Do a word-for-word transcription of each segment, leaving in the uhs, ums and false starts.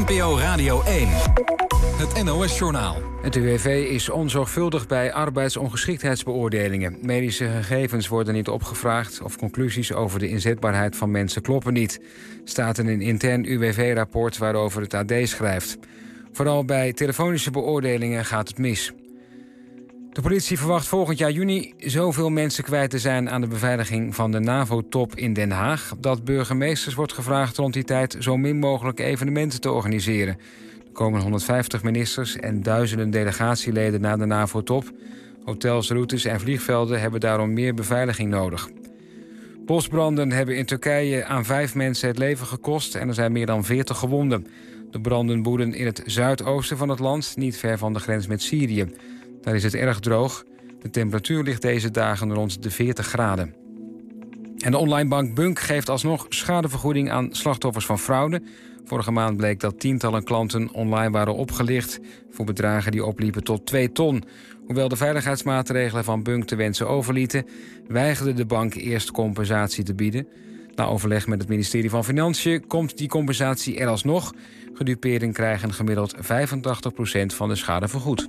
P O Radio één. Het N O S-journaal. Het U W V is onzorgvuldig bij arbeidsongeschiktheidsbeoordelingen. Medische gegevens worden niet opgevraagd of conclusies over de inzetbaarheid van mensen kloppen niet. Staat in een intern U W V-rapport waarover het A D schrijft. Vooral bij telefonische beoordelingen gaat het mis. De politie verwacht volgend jaar juni zoveel mensen kwijt te zijn aan de beveiliging van de NAVO-top in Den Haag, dat burgemeesters wordt gevraagd rond die tijd zo min mogelijk evenementen te organiseren. Er komen honderdvijftig ministers en duizenden delegatieleden naar de NAVO-top. Hotels, routes en vliegvelden hebben daarom meer beveiliging nodig. Bosbranden hebben in Turkije aan vijf mensen het leven gekost en er zijn meer dan veertig gewonden. De branden woeden in het zuidoosten van het land, niet ver van de grens met Syrië. Daar is het erg droog. De temperatuur ligt deze dagen rond de veertig graden. En de online bank Bunk geeft alsnog schadevergoeding aan slachtoffers van fraude. Vorige maand bleek dat tientallen klanten online waren opgelicht voor bedragen die opliepen tot twee ton. Hoewel de veiligheidsmaatregelen van Bunk te wensen overlieten, weigerde de bank eerst compensatie te bieden. Na overleg met het ministerie van Financiën komt die compensatie er alsnog. Gedupeerden krijgen gemiddeld vijfentachtig procent van de schade vergoed.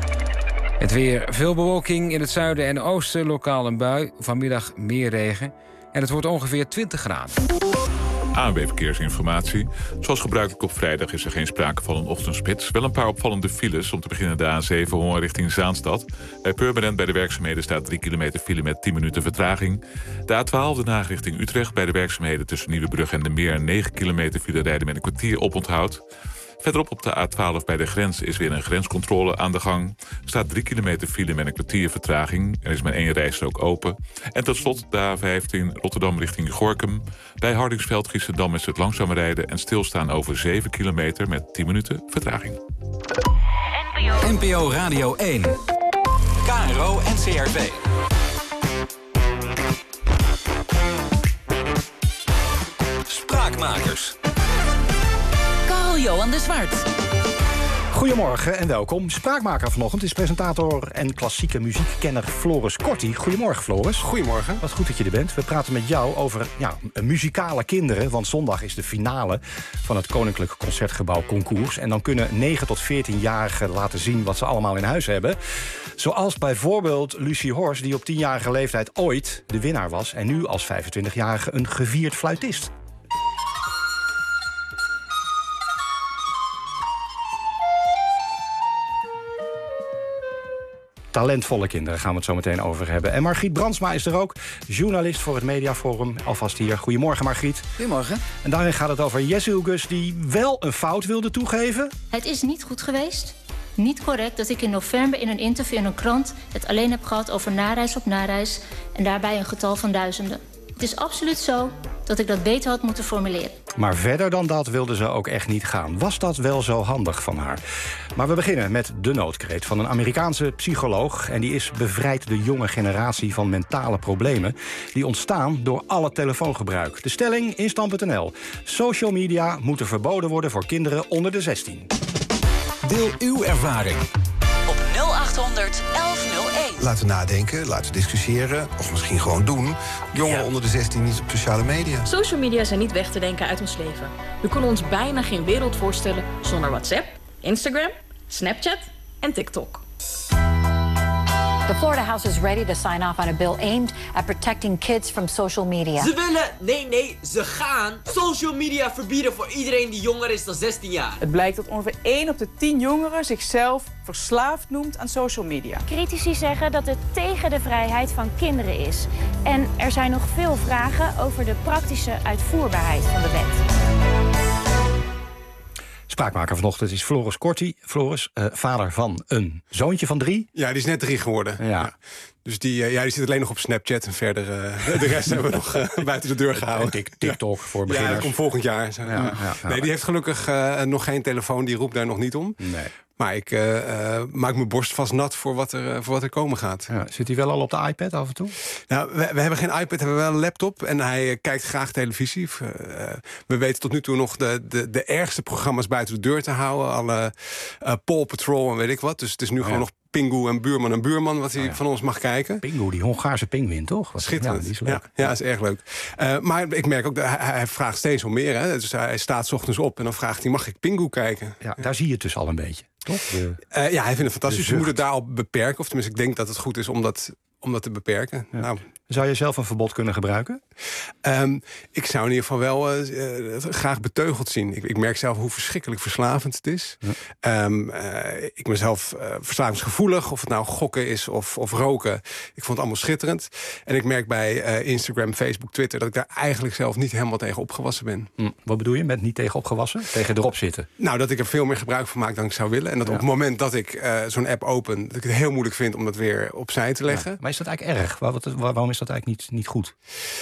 Het weer, veel bewolking in het zuiden en oosten, lokaal een bui. Vanmiddag meer regen en het wordt ongeveer twintig graden. A N W Verkeersinformatie. Zoals gebruikelijk op vrijdag is er geen sprake van een ochtendspits. Wel een paar opvallende files. Om te beginnen de A zeven Hoorn richting Zaanstad. Bij Purmerend bij de werkzaamheden staat drie kilometer file met tien minuten vertraging. De A twaalf Den Haag richting Utrecht bij de werkzaamheden tussen Nieuwebrug en de Meer. negen kilometer file rijden met een kwartier oponthoud. Verderop op de A twaalf bij de grens is weer een grenscontrole aan de gang. Er staat drie kilometer file met een kwartier vertraging. Er is maar één rijstrook open. En tot slot de A vijftien Rotterdam richting Gorinchem. Bij Hardingsveld Giessendam is het langzaam rijden en stilstaan over zeven kilometer met tien minuten vertraging. N P O Radio één. K R O en C R V. Spraakmakers. Johan de Zwart. Goedemorgen en welkom. Spraakmaker vanochtend is presentator en klassieke muziekkenner Floris Corti. Goedemorgen, Floris. Goedemorgen. Wat goed dat je er bent. We praten met jou over ja, muzikale kinderen. Want zondag is de finale van het Koninklijk Concertgebouw Concours. En dan kunnen negen tot veertienjarigen laten zien wat ze allemaal in huis hebben. Zoals bijvoorbeeld Lucie Horst, die op tienjarige leeftijd ooit de winnaar was. En nu als vijfentwintigjarige een gevierd fluitist. Talentvolle kinderen gaan we het zo meteen over hebben. En Margriet Brandsma is er ook, journalist voor het Mediaforum. Alvast hier. Goedemorgen, Margriet. Goedemorgen. En daarin gaat het over Jesse Hugus, die wel een fout wilde toegeven. Het is niet goed geweest, niet correct dat ik in november in een interview in een krant het alleen heb gehad over nareis op nareis en daarbij een getal van duizenden. Het is absoluut zo dat ik dat beter had moeten formuleren. Maar verder dan dat wilde ze ook echt niet gaan. Was dat wel zo handig van haar? Maar we beginnen met de noodkreet van een Amerikaanse psycholoog. En die is bevrijdt de jonge generatie van mentale problemen die ontstaan door alle telefoongebruik. De stelling in stand punt n l. Social media moeten verboden worden voor kinderen onder de zestien. Deel uw ervaring. Op nul achthonderd elf nul één. Laten we nadenken, laten we discussiëren, of misschien gewoon doen. Jongeren Ja. onder de zestien niet op sociale media. Social media zijn niet weg te denken uit ons leven. We kunnen ons bijna geen wereld voorstellen zonder WhatsApp, Instagram, Snapchat en TikTok. The Florida House is ready to sign off on a bill aimed at protecting kids from social media. Ze willen, nee, nee, ze gaan social media verbieden voor iedereen die jonger is dan zestien jaar. Het blijkt dat ongeveer één op de tien jongeren zichzelf verslaafd noemt aan social media. Critici zeggen dat het tegen de vrijheid van kinderen is. En er zijn nog veel vragen over de praktische uitvoerbaarheid van de wet. Spraakmaker vanochtend is Floris Corti. Floris, uh, vader van een zoontje van drie. Ja, die is net drie geworden. Ja. Ja. Dus die, uh, ja, die zit alleen nog op Snapchat. En verder, uh, de rest hebben we nog uh, buiten de deur gehouden. En TikTok ja. voor beginners. Ja, dat komt volgend jaar. Ja, ja, ja. Nee, die heeft gelukkig uh, nog geen telefoon. Die roept daar nog niet om. Nee. Maar ik uh, uh, maak mijn borst vast nat voor wat er, uh, voor wat er komen gaat. Ja, zit hij wel al op de iPad af en toe? Nou, we, we hebben geen iPad, we hebben wel een laptop. En hij uh, kijkt graag televisie. Uh, we weten tot nu toe nog de, de, de ergste programma's buiten de deur te houden. Alle uh, Paw Patrol en weet ik wat. Dus het is nu oh, gewoon ja. nog Pingu en Buurman en Buurman... wat hij oh ja. van ons mag kijken. Pingu, die Hongaarse pinguïn, toch? Wat schitterend. Ja, is leuk. Ja, ja, is erg leuk. Uh, maar ik merk ook, dat hij, hij vraagt steeds om meer. Hè? Dus hij staat 's ochtends op en dan vraagt hij... mag ik Pingu kijken? Ja, daar zie je het dus al een beetje, toch? De, uh, ja, hij vindt het fantastisch. Je moet het daarop beperken. Of tenminste, ik denk dat het goed is om dat... om dat te beperken. Ja. Nou, zou je zelf een verbod kunnen gebruiken? Um, ik zou in ieder geval wel uh, uh, graag beteugeld zien. Ik, ik merk zelf hoe verschrikkelijk verslavend het is. Ja. Um, uh, ik ben zelf uh, verslavingsgevoelig. Of het nou gokken is of, of roken. Ik vond het allemaal schitterend. En ik merk bij uh, Instagram, Facebook, Twitter... dat ik daar eigenlijk zelf niet helemaal tegen opgewassen ben. Hm. Wat bedoel je met niet tegen opgewassen? Tegen erop zitten? Nou, dat ik er veel meer gebruik van maak dan ik zou willen. En dat ja. op het moment dat ik uh, zo'n app open... dat ik het heel moeilijk vind om dat weer opzij te leggen. Ja. Maar is dat eigenlijk erg? Waar, waar, waarom is dat eigenlijk niet, niet goed?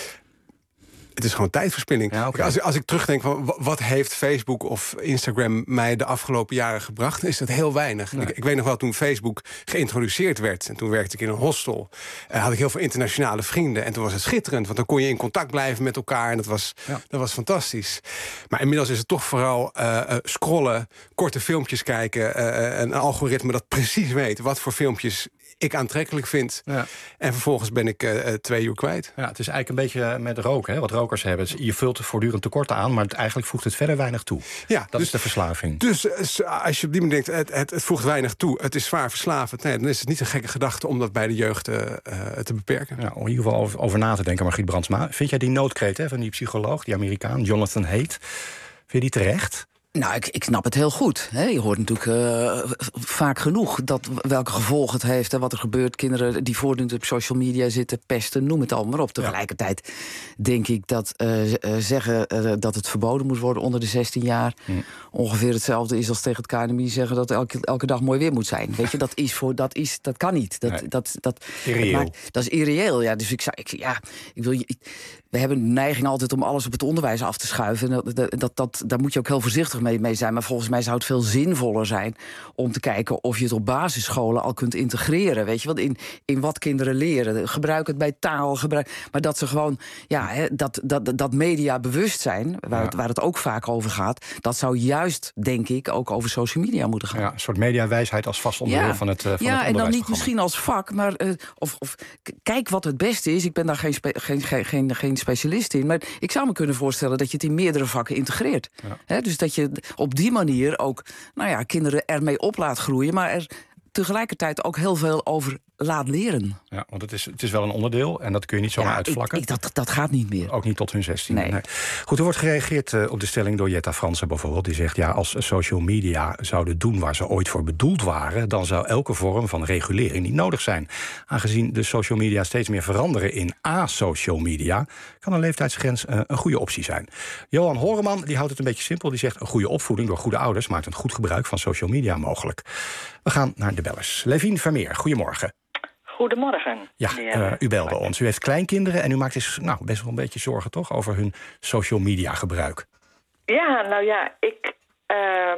Het is gewoon tijdverspilling. Ja, okay. als, als ik terugdenk van wat heeft Facebook of Instagram mij de afgelopen jaren gebracht, is dat heel weinig. Nee. Ik, ik weet nog wel, toen Facebook geïntroduceerd werd, en toen werkte ik in een hostel, uh, had ik heel veel internationale vrienden. En toen was het schitterend, want dan kon je in contact blijven met elkaar. En dat was, ja. dat was fantastisch. Maar inmiddels is het toch vooral uh, uh, scrollen, korte filmpjes kijken, uh, een algoritme dat precies weet wat voor filmpjes ik aantrekkelijk vind. Ja. En vervolgens ben ik uh, twee uur kwijt. Ja, het is eigenlijk een beetje met roken, hè, wat rokers hebben. Je vult voortdurend tekorten aan, maar het, eigenlijk voegt het verder weinig toe. Ja, dat dus, is de verslaving. Dus als je op die manier denkt, het, het, het voegt weinig toe, het is zwaar verslavend, nee, dan is het niet een gekke gedachte om dat bij de jeugd uh, te beperken. Ja, om in ieder geval over, over na te denken, Margriet Brandsma. Vind jij die noodkreet hè, van die psycholoog, die Amerikaan, Jonathan Haidt, vind je die terecht? Nou, ik, ik snap het heel goed. Hè. Je hoort natuurlijk uh, vaak genoeg dat welke gevolgen het heeft en wat er gebeurt. Kinderen die voortdurend op social media zitten, pesten, noem het allemaal maar op. Tegelijkertijd ja. denk ik dat uh, zeggen uh, dat het verboden moet worden onder de zestien jaar... Hm. ongeveer hetzelfde is als tegen het K N M I zeggen dat elke, elke dag mooi weer moet zijn. Weet je, dat is voor dat is dat kan niet. Dat, nee. dat, dat, irreëel. Dat, maakt, dat is irreëel. Ja, dus ik zou, ik, ja, ik wil. Ik, we hebben de neiging altijd om alles op het onderwijs af te schuiven. Dat, dat, dat, dat, daar moet je ook heel voorzichtig mee, mee zijn. Maar volgens mij zou het veel zinvoller zijn om te kijken of je het op basisscholen al kunt integreren. Weet je, want in, in wat kinderen leren. Gebruik het bij taal. Gebruik, maar dat ze gewoon, ja, hè, dat, dat, dat mediabewustzijn, waar, ja. het, waar het ook vaak over gaat, dat zou juist, denk ik, ook over social media moeten gaan. Ja, een soort mediawijsheid als vast onderdeel ja. van het uh, van Ja, het en dan niet misschien als vak, maar uh, of, of kijk wat het beste is. Ik ben daar geen, spe, geen, geen, geen, geen specialist in, maar ik zou me kunnen voorstellen dat je het in meerdere vakken integreert. Ja. Hè, dus dat je op die manier ook, nou ja, kinderen ermee op laat groeien, maar er tegelijkertijd ook heel veel over laat leren. Ja, want het is, het is wel een onderdeel en dat kun je niet zomaar ja, uitvlakken. Ik, ik, dat, dat gaat niet meer. Ook niet tot hun zestien. Nee. Nee. Goed, er wordt gereageerd uh, op de stelling door Jetta Fransen bijvoorbeeld. Die zegt, ja, als social media zouden doen waar ze ooit voor bedoeld waren, dan zou elke vorm van regulering niet nodig zijn. Aangezien de social media steeds meer veranderen in asocial media, kan een leeftijdsgrens uh, een goede optie zijn. Johan Horeman, die houdt het een beetje simpel. Die zegt, een goede opvoeding door goede ouders maakt een goed gebruik van social media mogelijk. We gaan naar de bellers. Levien Vermeer, goedemorgen. Goedemorgen. Ja, uh, u belde ons. U heeft kleinkinderen en u maakt dus nou, best wel een beetje zorgen, toch, over hun social media gebruik. Ja, nou ja, ik, uh,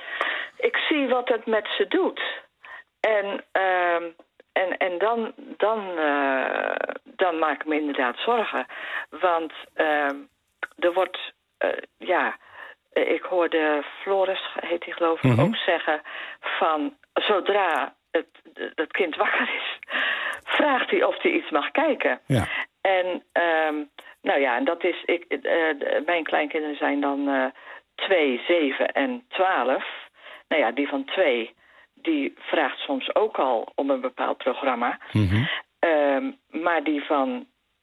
ik zie wat het met ze doet. En, uh, en, en dan, dan, uh, dan maak ik me inderdaad zorgen. Want uh, er wordt, uh, ja, ik hoorde Floris, heet hij geloof ik, mm-hmm. ook zeggen van zodra het, het kind wakker is, vraagt hij of hij iets mag kijken. Ja. En um, nou ja, en dat is, ik, uh, mijn kleinkinderen zijn dan uh, twee, zeven en twaalf. Nou ja, die van twee, die vraagt soms ook al om een bepaald programma. Mm-hmm. Um, maar die van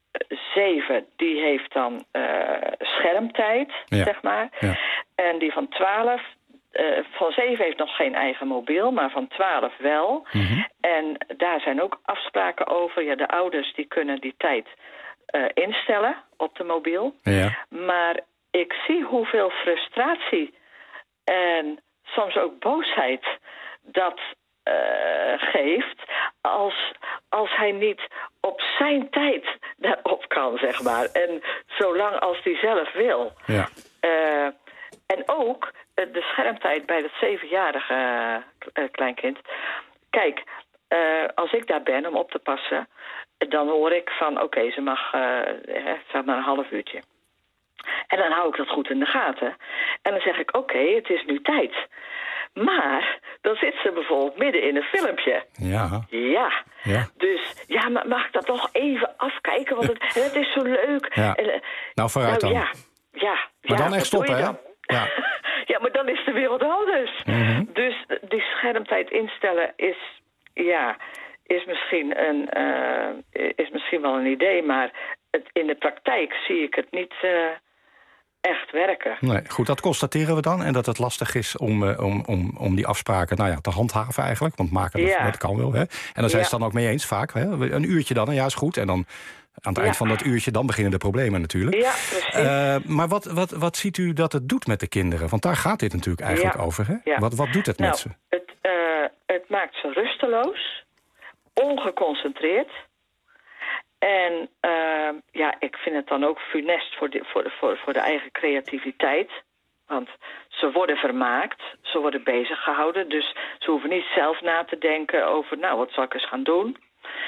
zeven, die heeft dan uh, schermtijd, ja. zeg maar. Ja. En die van twaalf, uh, van zeven heeft nog geen eigen mobiel, maar van twaalf wel. Mm-hmm. En daar zijn ook afspraken over. Ja, de ouders die kunnen die tijd uh, instellen op de mobiel. Ja. Maar ik zie hoeveel frustratie en soms ook boosheid dat uh, geeft als, als hij niet op zijn tijd daarop kan, zeg maar. En zolang als hij zelf wil. Ja. Uh, en ook uh, de schermtijd bij dat zevenjarige uh, kleinkind. Kijk, uh, als ik daar ben om op te passen, dan hoor ik van oké, okay, ze mag uh, zeg maar een half uurtje. En dan hou ik dat goed in de gaten. En dan zeg ik oké, okay, het is nu tijd. Maar dan zit ze bijvoorbeeld midden in een filmpje. Ja. Ja. Ja. Dus, ja, maar mag ik dat nog even afkijken? Want het, en het is zo leuk. Ja. En, uh, nou, vooruit nou, dan. Ja, ja. Maar ja, dan echt stoppen, hè? Dan? Ja. Ja, maar dan is de wereld anders. Mm-hmm. Dus die schermtijd instellen is, ja, is misschien, een, uh, is misschien wel een idee, maar het, in de praktijk zie ik het niet uh, echt werken. Nee, goed, dat constateren we dan. En dat het lastig is om, uh, om, om, om die afspraken nou ja, te handhaven eigenlijk. Want maken, dat, Ja. dat kan wel. Hè? En daar zijn ze Ja. het dan ook mee eens vaak. Hè? Een uurtje dan, en ja, is goed. En dan aan het Ja. eind van dat uurtje, dan beginnen de problemen natuurlijk. Ja, precies. Uh, maar wat, wat, wat ziet u dat het doet met de kinderen? Want daar gaat dit natuurlijk eigenlijk Ja. over. Hè? Ja. Wat, wat doet het nou, met ze? Het, uh, het maakt ze rusteloos, ongeconcentreerd. En uh, ja, ik vind het dan ook funest voor de, voor, de, voor, voor de eigen creativiteit. Want ze worden vermaakt, ze worden bezig gehouden. Dus ze hoeven niet zelf na te denken over, nou, wat zal ik eens gaan doen?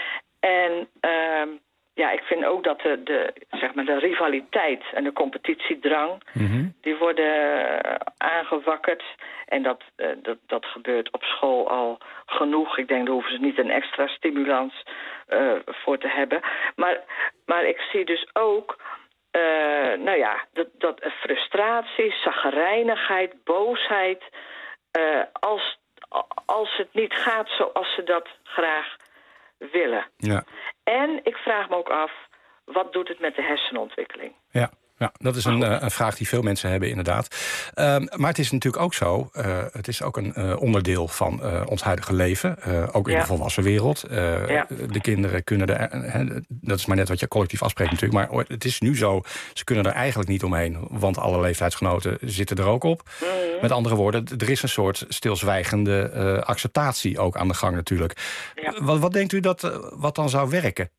En uh, ja, ik vind ook dat de, de, zeg maar de rivaliteit en de competitiedrang, Mm-hmm. die worden uh, aangewakkerd. En dat, uh, dat, dat gebeurt op school al genoeg. Ik denk, daar hoeven ze niet een extra stimulans uh, voor te hebben. Maar, maar ik zie dus ook, uh, nou ja, dat, dat frustratie, chagrijnigheid, boosheid, uh, als, als het niet gaat zoals ze dat graag willen. Ja. En ik vraag me ook af, wat doet het met de hersenontwikkeling? Ja. Ja, dat is een, uh, een vraag die veel mensen hebben, inderdaad. Um, maar het is natuurlijk ook zo, uh, het is ook een uh, onderdeel van uh, ons huidige leven. Uh, ook in Ja. de volwassen wereld. Uh, Ja. De kinderen kunnen er, uh, dat is maar net wat je collectief afspreekt natuurlijk. Maar het is nu zo, ze kunnen er eigenlijk niet omheen. Want alle leeftijdsgenoten zitten er ook op. Mm-hmm. Met andere woorden, er is een soort stilzwijgende uh, acceptatie ook aan de gang natuurlijk. Ja. Wat, wat denkt u dat, uh, wat dan zou werken?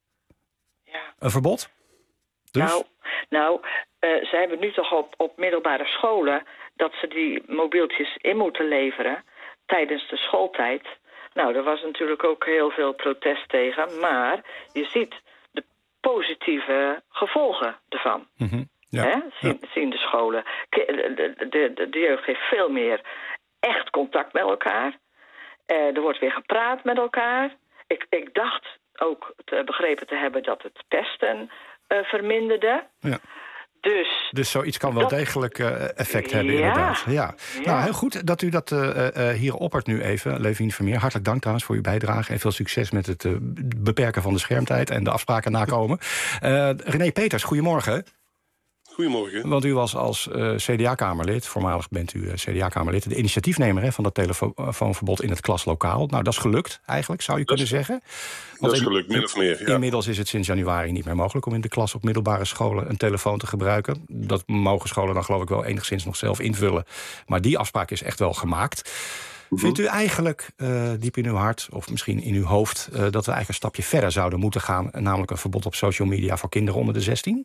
Ja. Een verbod? Dus? Nou, nou uh, ze hebben nu toch op, op middelbare scholen dat ze die mobieltjes in moeten leveren tijdens de schooltijd. Nou, er was natuurlijk ook heel veel protest tegen, maar je ziet de positieve gevolgen ervan. Mm-hmm. Ja. Hè? Zien, Ja. zien de scholen. De, de, de, de jeugd heeft veel meer echt contact met elkaar. Uh, er wordt weer gepraat met elkaar. Ik, ik dacht ook te begrepen te hebben dat het pesten uh, verminderde. Ja. Dus, dus zoiets kan wel dat, degelijk uh, effect hebben, ja, inderdaad. Ja. Ja. Nou, heel goed dat u dat uh, uh, hier oppert nu even, Levien Vermeer. Hartelijk dank trouwens voor uw bijdrage. En veel succes met het uh, beperken van de schermtijd en de afspraken nakomen. Uh, René Peters, goedemorgen. Goedemorgen. Want u was als uh, C D A-Kamerlid, voormalig bent u uh, C D A-Kamerlid... de initiatiefnemer hè, van dat telefoonverbod in het klaslokaal. Nou, dat is gelukt eigenlijk, zou je dat kunnen zeggen. Want dat is gelukt, min of meer, ja. Inmiddels is het sinds januari niet meer mogelijk om in de klas op middelbare scholen een telefoon te gebruiken. Dat mogen scholen dan geloof ik wel enigszins nog zelf invullen. Maar die afspraak is echt wel gemaakt. Mm-hmm. Vindt u eigenlijk, uh, diep in uw hart, of misschien in uw hoofd... Uh, dat we eigenlijk een stapje verder zouden moeten gaan, namelijk een verbod op social media voor kinderen onder de zestien?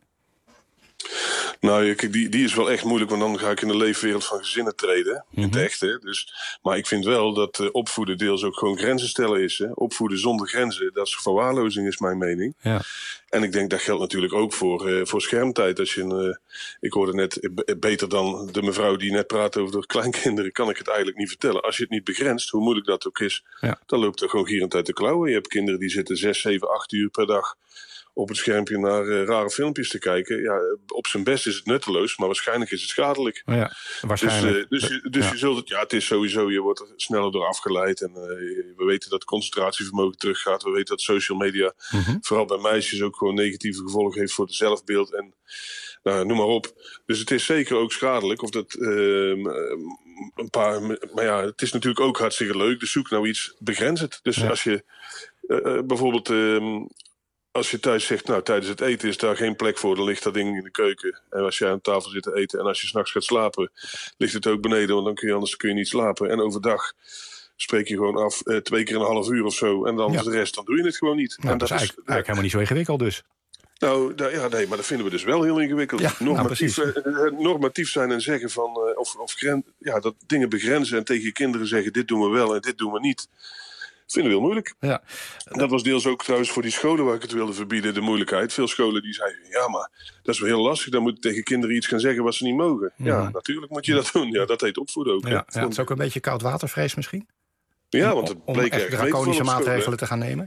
Nou, die, die is wel echt moeilijk, want dan ga ik in de leefwereld van gezinnen treden. In het echt, hè. Dus, maar ik vind wel dat uh, opvoeden deels ook gewoon grenzen stellen is. Hè. Opvoeden zonder grenzen, dat is verwaarlozing, is mijn mening. Ja. En ik denk dat geldt natuurlijk ook voor, uh, voor schermtijd. Als je een, uh, ik hoorde net, uh, beter dan de mevrouw die net praat over de kleinkinderen, kan ik het eigenlijk niet vertellen. Als je het niet begrenst, hoe moeilijk dat ook is, ja. dan loopt er gewoon gierend uit de klauwen. Je hebt kinderen die zitten zes, zeven, acht uur per dag op het schermpje naar uh, rare filmpjes te kijken. Ja, op zijn best is het nutteloos, maar waarschijnlijk is het schadelijk. Ja, waarschijnlijk. Dus, uh, dus, je, dus ja. je zult het, ja, het is sowieso, je wordt er sneller door afgeleid. En uh, we weten dat concentratievermogen teruggaat. We weten dat social media, mm-hmm. vooral bij meisjes, ook gewoon negatieve gevolgen heeft voor het zelfbeeld. En nou, noem maar op. Dus het is zeker ook schadelijk. Of dat, uh, een paar, maar ja, het is natuurlijk ook hartstikke leuk. Dus zoek nou iets, begrens het. Dus ja. als je uh, bijvoorbeeld... Uh, Als je thuis zegt, nou, tijdens het eten is daar geen plek voor, dan ligt dat ding in de keuken. En als je aan tafel zit te eten en als je 's nachts gaat slapen, ligt het ook beneden, want dan kun je anders kun je niet slapen. En overdag spreek je gewoon af uh, twee keer een half uur of zo. En dan ja. de rest, dan doe je het gewoon niet. Nou, en dat, dat is eigenlijk, eigenlijk helemaal niet zo ingewikkeld dus. Nou, da, ja, nee, maar dat vinden we dus wel heel ingewikkeld. Ja, normatief, nou, uh, normatief zijn en zeggen van, uh, of, of gren, ja, dat dingen begrenzen en tegen je kinderen zeggen, dit doen we wel en dit doen we niet. Dat vinden we heel moeilijk. Ja. Dat was deels ook trouwens voor die scholen waar ik het wilde verbieden, de moeilijkheid. Veel scholen die zeiden, ja, maar dat is wel heel lastig. Dan moet je tegen kinderen iets gaan zeggen wat ze niet mogen. Ja, ja natuurlijk moet je dat doen. Ja, dat heet opvoeden ook. Ja, ja, het is ook een beetje koudwatervrees misschien? Ja, want het om, bleek om echt draconische maatregelen te gaan nemen?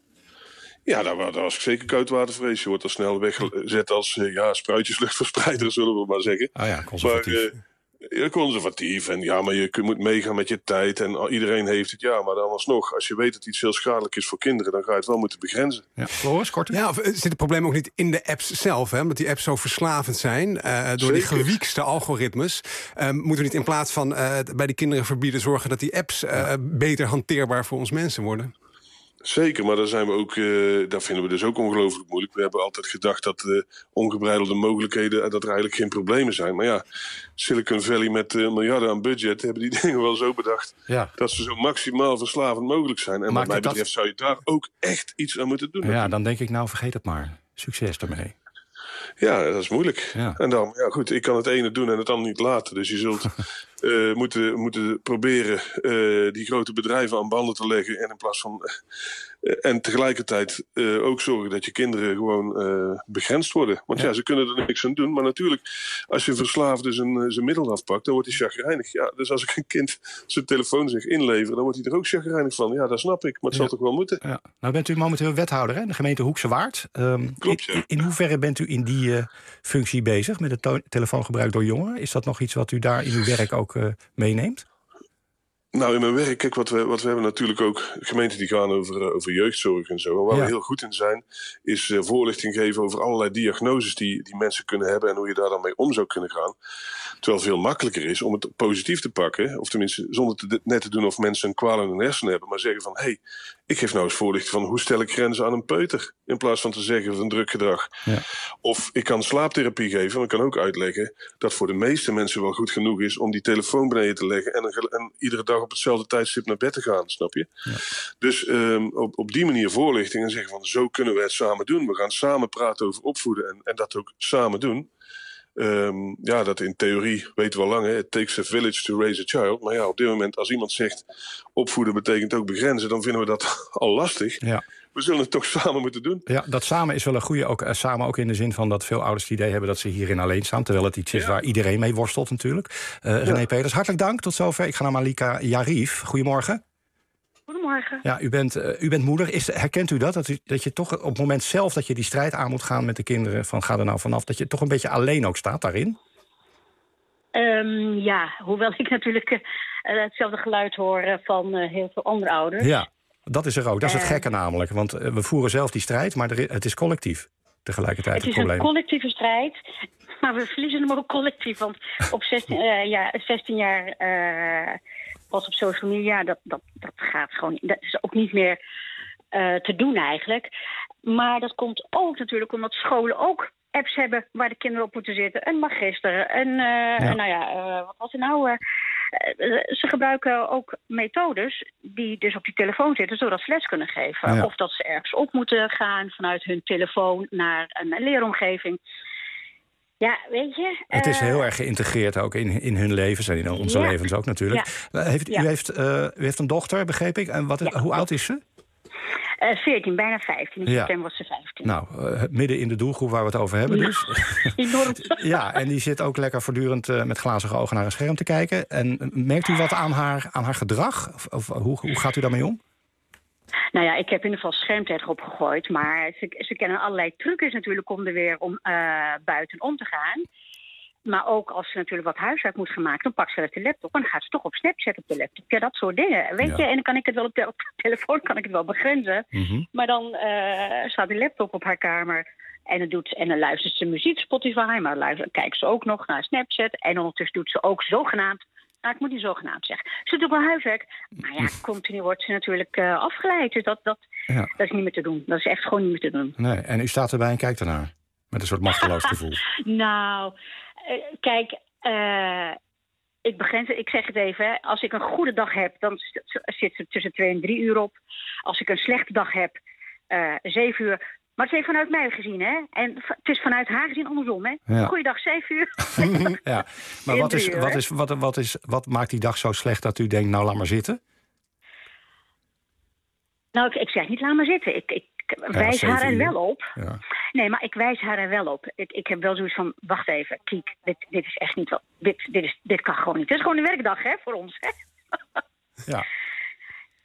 Ja, daar, daar was ik zeker koudwatervrees. Je wordt er snel weggezet als uh, ja, spruitjesluchtverspreider, zullen we maar zeggen. Oh ja, conservatief. Maar, uh, ja, conservatief. En ja, maar je moet meegaan met je tijd. En iedereen heeft het. Ja, maar dan alsnog, als je weet dat iets heel schadelijk is voor kinderen, dan ga je het wel moeten begrenzen. Ja, Floris, kort. Ja, of zit het probleem ook niet in de apps zelf? Hè? Omdat die apps zo verslavend zijn. Uh, door Zeker. die gewiekste algoritmes. Uh, moeten we niet in plaats van uh, bij die kinderen verbieden zorgen dat die apps uh, beter hanteerbaar voor ons mensen worden? Zeker, maar daar zijn we ook, uh, daar vinden we dus ook ongelooflijk moeilijk. We hebben altijd gedacht dat uh, ongebreidelde mogelijkheden, uh, dat er eigenlijk geen problemen zijn. Maar ja, Silicon Valley met uh, miljarden aan budget hebben die dingen wel zo bedacht ja. dat ze zo maximaal verslavend mogelijk zijn. En Maakt wat mij betreft dat... zou je daar ook echt iets aan moeten doen. Ja, natuurlijk. Dan denk ik nou vergeet het maar. Succes daarmee. Ja, dat is moeilijk. Ja. En dan, ja goed, ik kan het ene doen en het andere niet laten. Dus je zult uh, moeten, moeten proberen uh, die grote bedrijven aan banden te leggen. En in plaats van uh, en tegelijkertijd uh, ook zorgen dat je kinderen gewoon uh, begrensd worden. Want ja. ja, ze kunnen er niks aan doen. Maar natuurlijk, als je verslaafde zijn, zijn middel afpakt, dan wordt hij chagrijnig. Ja, dus als ik een kind zijn telefoon zeg inleveren, dan wordt hij er ook chagrijnig van. Ja, dat snap ik, maar het ja. zal toch wel moeten. Ja. Nou bent u momenteel wethouder, hè? De gemeente Hoekse Waard. Um, Klopt, ja. in, in hoeverre bent u in die uh, functie bezig met het to- telefoongebruik door jongeren? Is dat nog iets wat u daar in uw werk ook uh, meeneemt? Nou, in mijn werk, kijk, wat we, wat we hebben natuurlijk ook gemeenten die gaan over, uh, over jeugdzorg en zo. En waar ja. we heel goed in zijn, is uh, voorlichting geven over allerlei diagnoses die, die mensen kunnen hebben en hoe je daar dan mee om zou kunnen gaan. Terwijl het veel makkelijker is om het positief te pakken, of tenminste zonder te, net te doen of mensen een kwaal in hun hersenen hebben, maar zeggen van, hé, hey, ik geef nou eens voorlichting van hoe stel ik grenzen aan een peuter, in plaats van te zeggen van een druk gedrag. Ja. Of ik kan slaaptherapie geven, en ik kan ook uitleggen dat voor de meeste mensen wel goed genoeg is om die telefoon beneden te leggen en, een, en iedere dag op hetzelfde tijdstip naar bed te gaan, snap je? Ja. Dus um, op, op die manier voorlichting en zeggen van, zo kunnen we het samen doen. We gaan samen praten over opvoeden en, en dat ook samen doen. Um, ja, dat in theorie weten we al lang, hè. It takes a village to raise a child. Maar ja, op dit moment, als iemand zegt opvoeden betekent ook begrenzen, dan vinden we dat al lastig. Ja. We zullen het toch samen moeten doen. Ja, dat samen is wel een goede, ook, uh, samen ook in de zin van dat veel ouders het idee hebben dat ze hierin alleen staan, terwijl het iets is ja. waar iedereen mee worstelt natuurlijk. Uh, René ja. Peters, hartelijk dank. Tot zover. Ik ga naar Malika Jarif. Goedemorgen. Goedemorgen. Ja, u bent, uh, u bent moeder. Is, herkent u dat? Dat, u, dat je toch op het moment zelf dat je die strijd aan moet gaan met de kinderen, van ga er nou vanaf, dat je toch een beetje alleen ook staat daarin? Um, ja, hoewel ik natuurlijk uh, hetzelfde geluid hoor uh, van uh, heel veel andere ouders. Ja, dat is er ook. Dat is het gekke namelijk. Want uh, we voeren zelf die strijd, maar er, het is collectief tegelijkertijd het, het probleem. Het is een collectieve strijd, maar we verliezen hem ook collectief. Want op zestien, uh, ja, zestien jaar uh, pas op social media, dat, dat, dat gaat gewoon, dat is ook niet meer uh, te doen eigenlijk. Maar dat komt ook natuurlijk omdat scholen ook apps hebben waar de kinderen op moeten zitten. Een magister, en uh, ja. nou ja, uh, wat was er nou? Uh, uh, ze gebruiken ook methodes die dus op die telefoon zitten, zodat ze les kunnen geven. Ja. Of dat ze ergens op moeten gaan vanuit hun telefoon naar een leeromgeving. Ja, weet je. Het is heel uh, erg geïntegreerd ook in, in hun levens en in onze ja. levens ook natuurlijk. Ja. Heeft, ja. U, heeft, uh, u heeft een dochter, begreep ik. En wat, ja. Hoe oud is ze? Uh, veertien, bijna vijftien. In ja. september was ze vijftien. Nou, uh, midden in de doelgroep waar we het over hebben dus. Enorm. Ja, en die zit ook lekker voortdurend uh, met glazige ogen naar een scherm te kijken. En merkt u wat aan haar, aan haar gedrag? Of, of hoe, hoe gaat u daarmee om? Nou ja, ik heb in ieder geval schermtijd erop gegooid. Maar ze, ze kennen allerlei trucs natuurlijk om er weer om, uh, buiten om te gaan. Maar ook als ze natuurlijk wat huiswerk moet gaan maken, dan pakt ze de laptop en dan gaat ze toch op Snapchat op de laptop. Ja, dat soort dingen. Weet ja. je, en dan kan ik het wel op de, op de telefoon kan ik het wel begrenzen. Mm-hmm. Maar dan uh, staat de laptop op haar kamer en dan, doet, en dan luistert ze muziek, Spotify, maar luistert, kijkt ze ook nog naar Snapchat. En ondertussen doet ze ook zogenaamd, nou ik moet niet zogenaamd zeggen, ze doet ook wel huiswerk. Maar ja, continu wordt ze natuurlijk uh, afgeleid. Dus dat, dat, ja. dat is niet meer te doen. Dat is echt gewoon niet meer te doen. Nee, en u staat erbij en kijkt ernaar. Met een soort machteloos gevoel. Nou, uh, kijk, uh, ik begrens, ik zeg het even. Hè. Als ik een goede dag heb, dan zit ze tussen twee en drie uur op. Als ik een slechte dag heb, uh, zeven uur. Maar het is even vanuit mij gezien, hè? En het is vanuit haar gezien andersom, hè? Ja. Goeiedag, zeven uur. Ja, maar wat, is, uur, wat, is, wat, wat, is, wat maakt die dag zo slecht dat u denkt, nou, laat maar zitten? Nou, ik, ik zeg niet, laat maar zitten. Ik, ik ja, wijs haar er wel op. Ja. Nee, maar ik wijs haar er wel op. Ik, ik heb wel zoiets van, wacht even, Kiek, dit, dit is echt niet wel... Dit, dit, is, dit kan gewoon niet. Het is gewoon een werkdag, hè, voor ons, hè? Ja.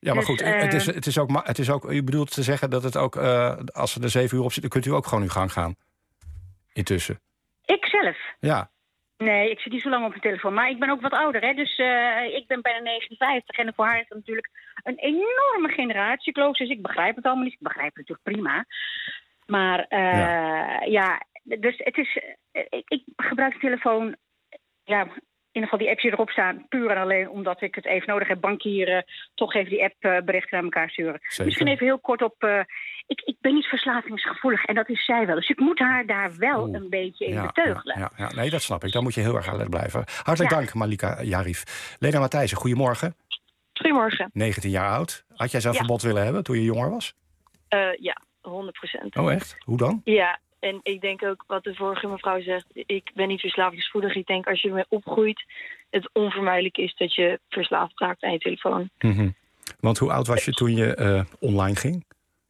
Ja, maar Dus, goed, eh, het, is, het, is ook, het is ook... U bedoelt te zeggen dat het ook... Uh, als ze er zeven uur op zitten, kunt u ook gewoon uw gang gaan. Intussen. Ik zelf? Ja. Nee, ik zit niet zo lang op mijn telefoon. Maar ik ben ook wat ouder, hè. Dus uh, ik ben bijna negenenvijftig. En voor haar is het natuurlijk een enorme generatiekloof. Dus ik begrijp het allemaal niet. Ik begrijp het natuurlijk prima. Maar uh, ja. ja, dus het is... Uh, ik, ik gebruik de telefoon... Ja, in ieder geval die apps die erop staan, puur en alleen omdat ik het even nodig heb. Bankieren, toch even die app uh, berichten naar elkaar sturen. Zeker. Misschien even heel kort op... Uh, ik, ik ben niet verslavingsgevoelig en dat is zij wel. Dus ik moet haar daar wel Oeh. een beetje in ja, beteugelen. Ja, ja, ja, nee, dat snap ik. Daar moet je heel erg alert blijven. Hartelijk ja. dank, Malika Jarif. Lena Matthijssen, goedemorgen. Goedemorgen. negentien jaar oud. Had jij zo'n ja. verbod willen hebben toen je jonger was? Uh, ja, honderd procent. Oh, echt? Hoe dan? Ja. En ik denk ook wat de vorige mevrouw zegt, ik ben niet verslavingsgevoelig. Ik denk als je ermee opgroeit, het onvermijdelijk is dat je verslaafd raakt aan je telefoon. Mm-hmm. Want hoe oud was je toen je uh, online ging?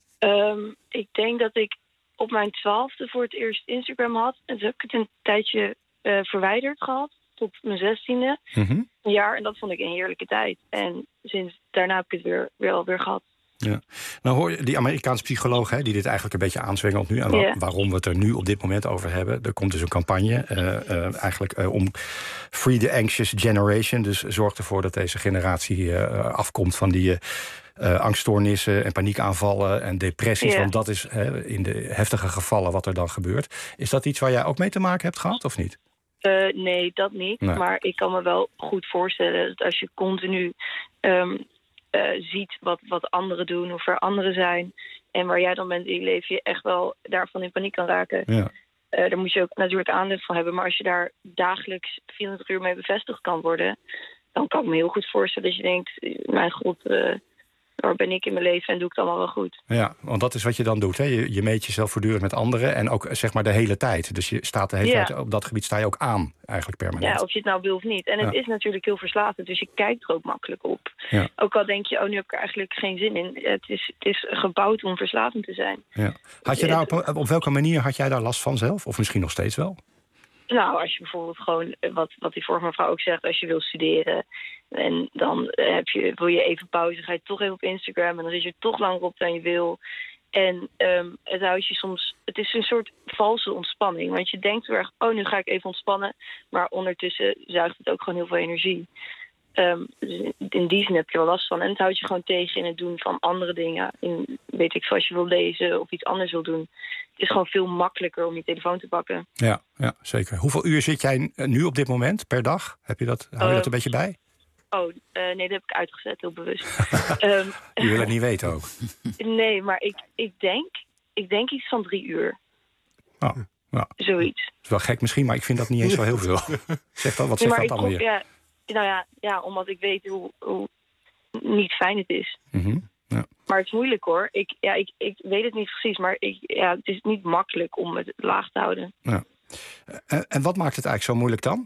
Um, ik denk dat ik op mijn twaalfde voor het eerst Instagram had. En toen heb ik het een tijdje uh, verwijderd gehad, tot mijn zestiende mm-hmm. jaar. En dat vond ik een heerlijke tijd. En sinds daarna heb ik het weer, weer alweer gehad. Ja. Nou hoor je die Amerikaanse psycholoog hè, die dit eigenlijk een beetje aanzwengelt nu... en waar, yeah. waarom we het er nu op dit moment over hebben. Er komt dus een campagne uh, uh, eigenlijk uh, om Free the Anxious Generation. Dus zorg ervoor dat deze generatie uh, afkomt van die... Uh, Uh, angststoornissen en paniekaanvallen en depressies. Yeah. Want dat is hè, in de heftige gevallen wat er dan gebeurt. Is dat iets waar jij ook mee te maken hebt gehad of niet? Uh, nee, dat niet. Nee. Maar ik kan me wel goed voorstellen dat als je continu... Um, Uh, ziet wat, wat anderen doen, hoe ver anderen zijn... en waar jij dan bent in je leven, je echt wel daarvan in paniek kan raken. Ja. Uh, daar moet je ook natuurlijk aandacht van hebben. Maar als je daar dagelijks vierentwintig uur mee bevestigd kan worden... dan kan ik me heel goed voorstellen dat je denkt... mijn god, uh, waar ben ik in mijn leven en doe ik het allemaal wel goed. Ja, want dat is wat je dan doet. Hè? Je, je meet jezelf voortdurend met anderen en ook zeg maar de hele tijd. Dus je staat de hele ja. tijd, op dat gebied sta je ook aan, eigenlijk permanent. Ja, of je het nou wil of niet. En het ja. is natuurlijk heel verslavend, dus je kijkt er ook makkelijk op. Ja. Ook al denk je, oh, nu heb ik er eigenlijk geen zin in. Het is, het is gebouwd om verslavend te zijn. Ja. Had je daar op, op welke manier had jij daar last van zelf? Of misschien nog steeds wel? Nou, als je bijvoorbeeld gewoon, wat, wat die vorige mevrouw ook zegt... als je wil studeren en dan heb je, wil je even pauze... ga je toch even op Instagram en dan zit je toch langer op dan je wil. En um, het houdt je soms... Het is een soort valse ontspanning. Want je denkt heel erg, oh, nu ga ik even ontspannen. Maar ondertussen zuigt het ook gewoon heel veel energie. Um, dus in die zin heb je wel last van. En het houdt je gewoon tegen in het doen van andere dingen. In, weet ik veel, als je wil lezen of iets anders wil doen. Het is gewoon veel makkelijker om je telefoon te pakken. Ja, ja, zeker. Hoeveel uur zit jij nu op dit moment per dag? Heb je dat, hou je uh, dat een beetje bij? Oh, uh, nee, dat heb ik uitgezet, heel bewust. um, je wil het niet weten ook? Nee, maar ik, ik, denk, ik denk iets van drie uur. Oh, ja. Zoiets. Dat is wel gek misschien, maar ik vind dat niet eens zo heel veel. Zeg dan, wat zegt nee, dat dan weer? Ja, nou ja, ja, omdat ik weet hoe, hoe niet fijn het is. Mm-hmm. Ja. Maar het is moeilijk hoor. Ik, ja, ik, ik weet het niet precies, maar ik, ja, het is niet makkelijk om het laag te houden. Ja. En, en wat maakt het eigenlijk zo moeilijk dan?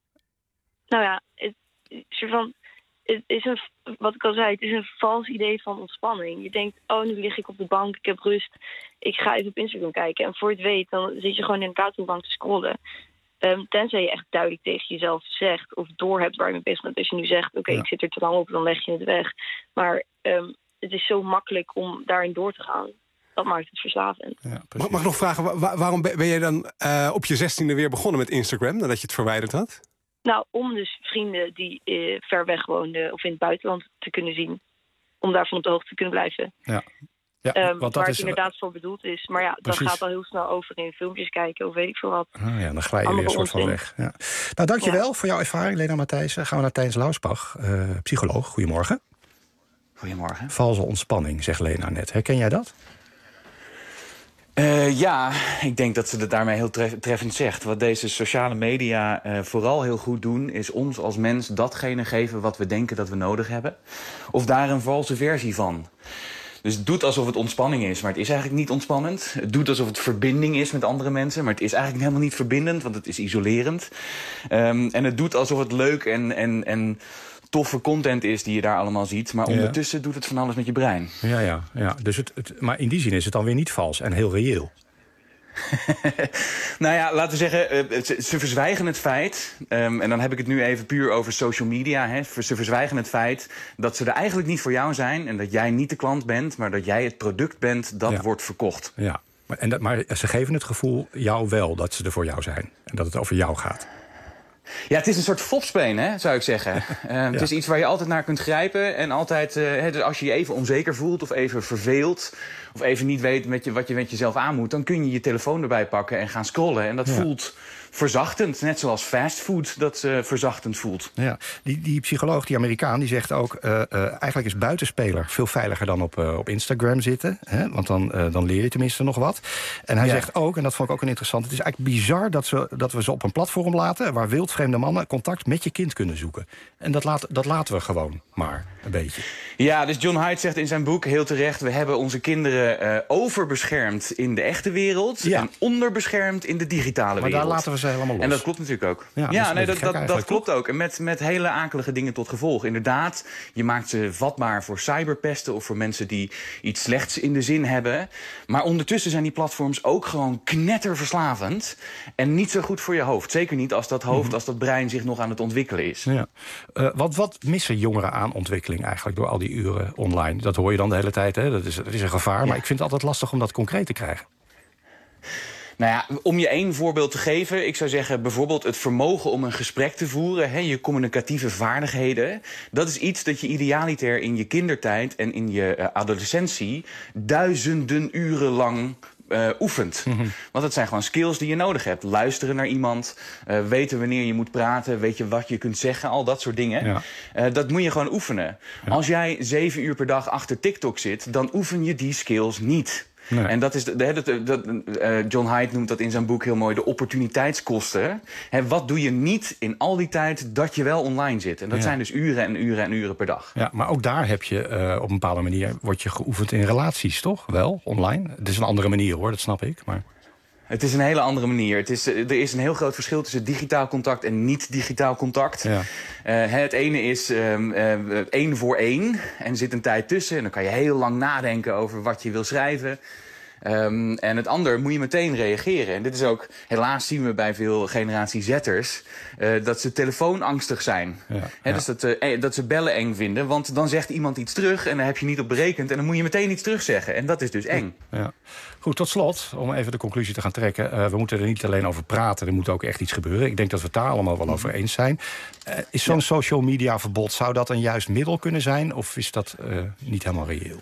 Nou ja, het, van, het is een, wat ik al zei, het is een vals idee van ontspanning. Je denkt, oh, nu lig ik op de bank, ik heb rust. Ik ga even op Instagram kijken. En voor je het weet, dan zit je gewoon in de kaartbank te scrollen. Um, tenzij je echt duidelijk tegen jezelf zegt of doorhebt waar je mee bezig bent. Als je nu zegt, oké, okay, ja. ik zit er te lang op, dan leg je het weg. Maar um, het is zo makkelijk om daarin door te gaan. Dat maakt het verslavend. Ja, mag, mag ik nog vragen, waar, waarom ben je dan uh, op je zestiende weer begonnen met Instagram, nadat je het verwijderd had? Nou, om dus vrienden die uh, ver weg woonden of in het buitenland te kunnen zien. Om daarvan op de hoogte te kunnen blijven. Ja. Ja, um, waar het is, inderdaad voor bedoeld is. Maar ja, precies. Dat gaat al heel snel over in filmpjes kijken of weet ik veel wat. Oh ja, dan glij je weer een soort van weg. Ja. Nou, dankjewel ja. voor jouw ervaring, Lena Matthijssen. Gaan we naar Tijns Lausbach, uh, psycholoog. Goedemorgen. Goedemorgen. Valse ontspanning, zegt Lena net. Herken jij dat? Uh, ja, ik denk dat ze het daarmee heel tref- treffend zegt. Wat deze sociale media uh, vooral heel goed doen, is ons als mens datgene geven wat we denken dat we nodig hebben. Of daar een valse versie van. Dus het doet alsof het ontspanning is, maar het is eigenlijk niet ontspannend. Het doet alsof het verbinding is met andere mensen, maar het is eigenlijk helemaal niet verbindend, want het is isolerend. Um, en het doet alsof het leuk en, en, en toffe content is die je daar allemaal ziet, maar ondertussen ja. doet het van alles met je brein. Ja, ja, ja. Dus het, het, maar in die zin is het dan weer niet vals en heel reëel. Nou ja, laten we zeggen, uh, ze, ze verzwijgen het feit... Um, en dan heb ik het nu even puur over social media... Hè, ze verzwijgen het feit dat ze er eigenlijk niet voor jou zijn... en dat jij niet de klant bent, maar dat jij het product bent dat ja. wordt verkocht. Ja, maar, en dat, maar ze geven het gevoel jou wel dat ze er voor jou zijn. En dat het over jou gaat. Ja, het is een soort fopspeen, hè, zou ik zeggen. Uh, ja. Het is iets waar je altijd naar kunt grijpen. En altijd, uh, dus als je je even onzeker voelt of even verveelt... of even niet weet met je, wat je met jezelf aan moet... dan kun je je telefoon erbij pakken en gaan scrollen. En dat ja. voelt verzachtend, net zoals fastfood dat uh, verzachtend voelt. Ja. Die, die psycholoog, die Amerikaan, die zegt ook... Uh, uh, eigenlijk is buitenspeler veel veiliger dan op, uh, op Instagram zitten. Hè? Want dan, uh, dan leer je tenminste nog wat. En hij ja. zegt ook, en dat vond ik ook een interessant... het is eigenlijk bizar dat, ze, dat we ze op een platform laten... waar wildvreemde mannen contact met je kind kunnen zoeken. En dat, laat, dat laten we gewoon maar een beetje. Ja, dus John Haidt zegt in zijn boek heel terecht... we hebben onze kinderen uh, overbeschermd in de echte wereld... Ja. en onderbeschermd in de digitale maar wereld. Maar daar laten we ze helemaal los. En dat klopt natuurlijk ook. Ja, ja dat, nee, dat, dat, dat klopt ook. En met, met hele akelige dingen tot gevolg. Inderdaad, je maakt ze vatbaar voor cyberpesten... of voor mensen die iets slechts in de zin hebben. Maar ondertussen zijn die platforms ook gewoon knetterverslavend... en niet zo goed voor je hoofd. Zeker niet als dat hoofd, mm-hmm. als dat brein zich nog aan het ontwikkelen is. Ja. Uh, wat, wat missen jongeren aan ontwikkeling eigenlijk door al die uren online? Dat hoor je dan de hele tijd, hè? Dat is, dat is een gevaar. Ja. Maar ik vind het altijd lastig om dat concreet te krijgen. Nou ja, om je één voorbeeld te geven... ik zou zeggen bijvoorbeeld het vermogen om een gesprek te voeren... Hè, je communicatieve vaardigheden... dat is iets dat je idealiter in je kindertijd en in je uh, adolescentie... duizenden uren lang... Uh, oefent. Mm-hmm. Want het zijn gewoon skills die je nodig hebt. Luisteren naar iemand, uh, weten wanneer je moet praten... weet je wat je kunt zeggen, al dat soort dingen. Ja. Uh, dat moet je gewoon oefenen. Ja. Als jij zeven uur per dag achter TikTok zit... dan oefen je die skills niet. Nee. En dat is de, de, de, de, uh, John Haidt noemt dat in zijn boek heel mooi... de opportuniteitskosten. He, wat doe je niet in al die tijd dat je wel online zit? En dat ja. zijn dus uren en uren en uren per dag. Ja, maar ook daar heb je uh, op een bepaalde manier... word je geoefend in relaties, toch? Wel, online. Het is een andere manier, hoor, dat snap ik. Maar... Het is een hele andere manier. Het is, er is een heel groot verschil tussen digitaal contact en niet-digitaal contact. Ja. Uh, het ene is um, uh, één voor één en er zit een tijd tussen. En dan kan je heel lang nadenken over wat je wil schrijven. Um, en het ander moet je meteen reageren. En dit is ook, helaas zien we bij veel generatie Z'ers... Uh, dat ze telefoonangstig zijn. Ja, He, ja. Dus dat, uh, dat ze bellen eng vinden. Want dan zegt iemand iets terug en daar heb je niet op berekend... en dan moet je meteen iets terugzeggen. En dat is dus eng. Ja. Goed, tot slot, om even de conclusie te gaan trekken... Uh, we moeten er niet alleen over praten, er moet ook echt iets gebeuren. Ik denk dat we het daar allemaal wel over eens zijn. Uh, is zo'n ja. social media verbod, zou dat een juist middel kunnen zijn... of is dat uh, niet helemaal reëel?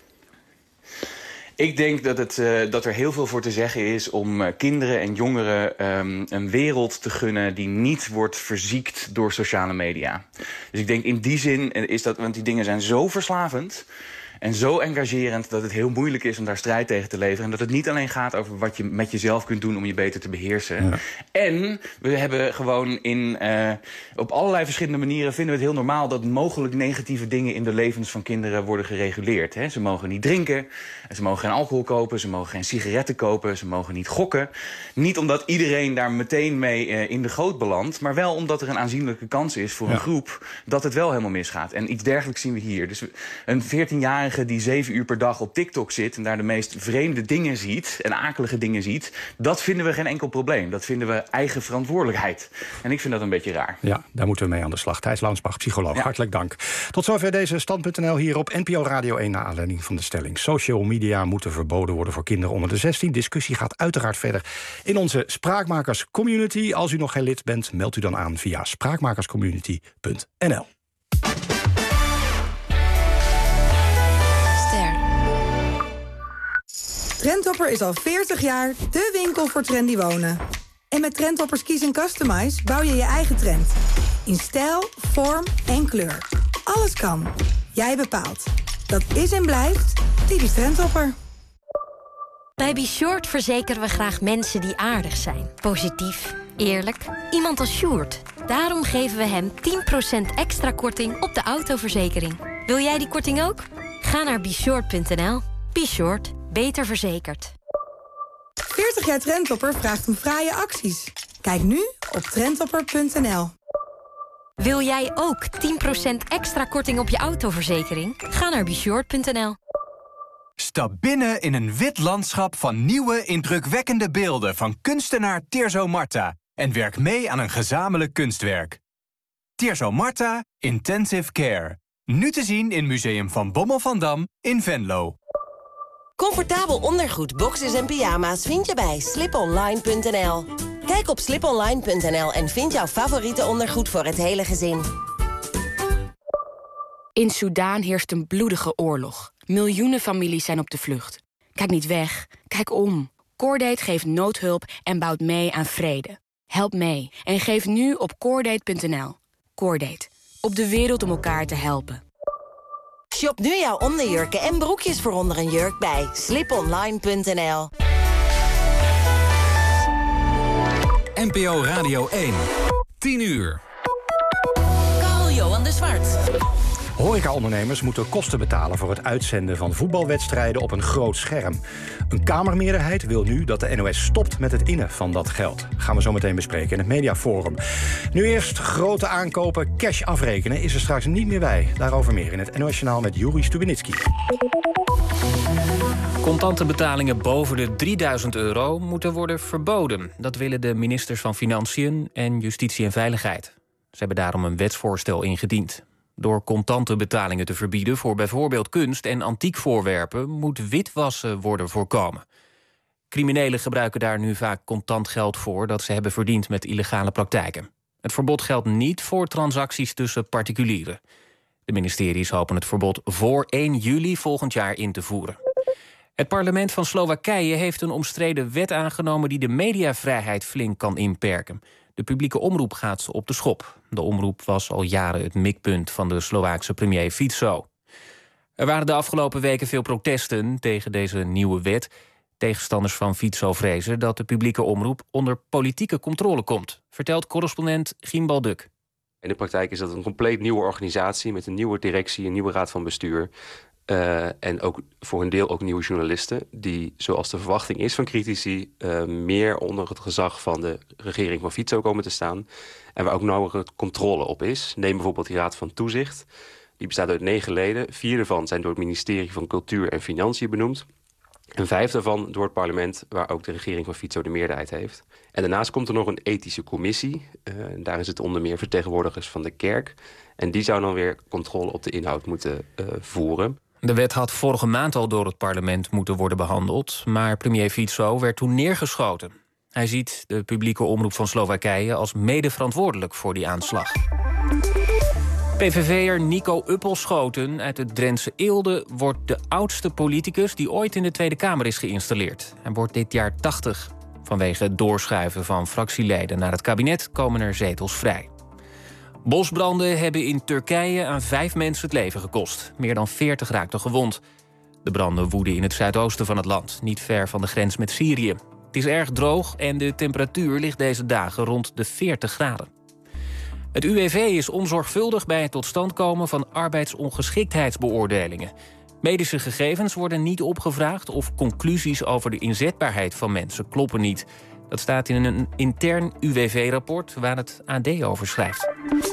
Ik denk dat, het, uh, dat er heel veel voor te zeggen is om uh, kinderen en jongeren um, een wereld te gunnen die niet wordt verziekt door sociale media. Dus ik denk in die zin is dat, want die dingen zijn zo verslavend en zo engagerend dat het heel moeilijk is om daar strijd tegen te leveren. En dat het niet alleen gaat over wat je met jezelf kunt doen om je beter te beheersen. Ja. En we hebben gewoon in, uh, op allerlei verschillende manieren vinden we het heel normaal dat mogelijk negatieve dingen in de levens van kinderen worden gereguleerd. Hè. Ze mogen niet drinken, ze mogen geen alcohol kopen, ze mogen geen sigaretten kopen, ze mogen niet gokken. Niet omdat iedereen daar meteen mee uh, in de goot belandt, maar wel omdat er een aanzienlijke kans is voor ja. een groep dat het wel helemaal misgaat. En iets dergelijks zien we hier. Dus een veertienjarige die zeven uur per dag op TikTok zit en daar de meest vreemde dingen ziet en akelige dingen ziet, dat vinden we geen enkel probleem. Dat vinden we eigen verantwoordelijkheid. En ik vind dat een beetje raar. Ja, daar moeten we mee aan de slag. Thijs Launsbach, psycholoog. Ja. Hartelijk dank. Tot zover deze stand punt n l hier op N P O Radio één... naar aanleiding van de stelling. Social media moeten verboden worden voor kinderen onder de zestien. Discussie gaat uiteraard verder in onze Spraakmakers Community. Als u nog geen lid bent, meldt u dan aan via spraakmakerscommunity punt n l. Trendhopper is al veertig jaar dé winkel voor trendy wonen. En met Trendhoppers Kies en Customize bouw je je eigen trend. In stijl, vorm en kleur. Alles kan. Jij bepaalt. Dat is en blijft typisch Trendhopper. Bij Be Short verzekeren we graag mensen die aardig zijn. Positief, eerlijk. Iemand als Sjoerd. Daarom geven we hem tien procent extra korting op de autoverzekering. Wil jij die korting ook? Ga naar be short punt n l. Be Short. Beter verzekerd. veertig jaar Trendhopper vraagt om fraaie acties. Kijk nu op trendhopper punt n l. Wil jij ook tien procent extra korting op je autoverzekering? Ga naar be short punt n l. Stap binnen in een wit landschap van nieuwe, indrukwekkende beelden van kunstenaar Tirso Marta en werk mee aan een gezamenlijk kunstwerk. Tirso Marta, Intensive Care. Nu te zien in Museum Van Bommel van Dam in Venlo. Comfortabel ondergoed, boxers en pyjama's vind je bij sliponline punt n l. Kijk op sliponline punt n l en vind jouw favoriete ondergoed voor het hele gezin. In Soedan heerst een bloedige oorlog. Miljoenen families zijn op de vlucht. Kijk niet weg, kijk om. Cordate geeft noodhulp en bouwt mee aan vrede. Help mee en geef nu op cordate punt n l. Cordate, op de wereld om elkaar te helpen. Shop nu jouw onderjurken en broekjes voor onder een jurk bij sliponline punt n l. N P O Radio één. tien uur. Carl-Johan de Zwart. Horecaondernemers moeten kosten betalen voor het uitzenden van voetbalwedstrijden op een groot scherm. Een Kamermeerderheid wil nu dat de N O S stopt met het innen van dat geld. Gaan we zo meteen bespreken in het Mediaforum. Nu eerst grote aankopen, cash afrekenen is er straks niet meer bij. Daarover meer in het N O S-journaal met Juri Stubenitski. Contante betalingen boven de drieduizend euro moeten worden verboden. Dat willen de ministers van Financiën en Justitie en Veiligheid. Ze hebben daarom een wetsvoorstel ingediend. Door contante betalingen te verbieden voor bijvoorbeeld kunst en antiek voorwerpen moet witwassen worden voorkomen. Criminelen gebruiken daar nu vaak contant geld voor dat ze hebben verdiend met illegale praktijken. Het verbod geldt niet voor transacties tussen particulieren. De ministeries hopen het verbod voor één juli volgend jaar in te voeren. Het parlement van Slowakije heeft een omstreden wet aangenomen die de mediavrijheid flink kan inperken. De publieke omroep gaat op de schop. De omroep was al jaren het mikpunt van de Slovaakse premier Fico. Er waren de afgelopen weken veel protesten tegen deze nieuwe wet. Tegenstanders van Fico vrezen dat de publieke omroep onder politieke controle komt, vertelt correspondent Gimbal Duk. In de praktijk is dat een compleet nieuwe organisatie met een nieuwe directie, een nieuwe raad van bestuur. Uh, en ook voor een deel ook nieuwe journalisten die, zoals de verwachting is van critici, uh, meer onder het gezag van de regering van Fico komen te staan. En waar ook nauwere controle op is. Neem bijvoorbeeld die Raad van Toezicht. Die bestaat uit negen leden. Vier daarvan zijn door het ministerie van Cultuur en Financiën benoemd. En vijf daarvan door het parlement, waar ook de regering van Fico de meerderheid heeft. En daarnaast komt er nog een ethische commissie. Uh, daarin zitten onder meer vertegenwoordigers van de kerk. En die zou dan weer controle op de inhoud moeten uh, voeren. De wet had vorige maand al door het parlement moeten worden behandeld, maar premier Fico werd toen neergeschoten. Hij ziet de publieke omroep van Slowakije als mede-verantwoordelijk voor die aanslag. P V V'er Nico Uppelschoten uit het Drentse Eelde wordt de oudste politicus die ooit in de Tweede Kamer is geïnstalleerd. Hij wordt dit jaar tachtig. Vanwege het doorschuiven van fractieleden naar het kabinet komen er zetels vrij. Bosbranden hebben in Turkije aan vijf mensen het leven gekost. Meer dan veertig raakten gewond. De branden woeden in het zuidoosten van het land, niet ver van de grens met Syrië. Het is erg droog en de temperatuur ligt deze dagen rond de veertig graden. Het U W V is onzorgvuldig bij het tot stand komen van arbeidsongeschiktheidsbeoordelingen. Medische gegevens worden niet opgevraagd of conclusies over de inzetbaarheid van mensen kloppen niet. Dat staat in een intern U W V-rapport waar het A D over schrijft.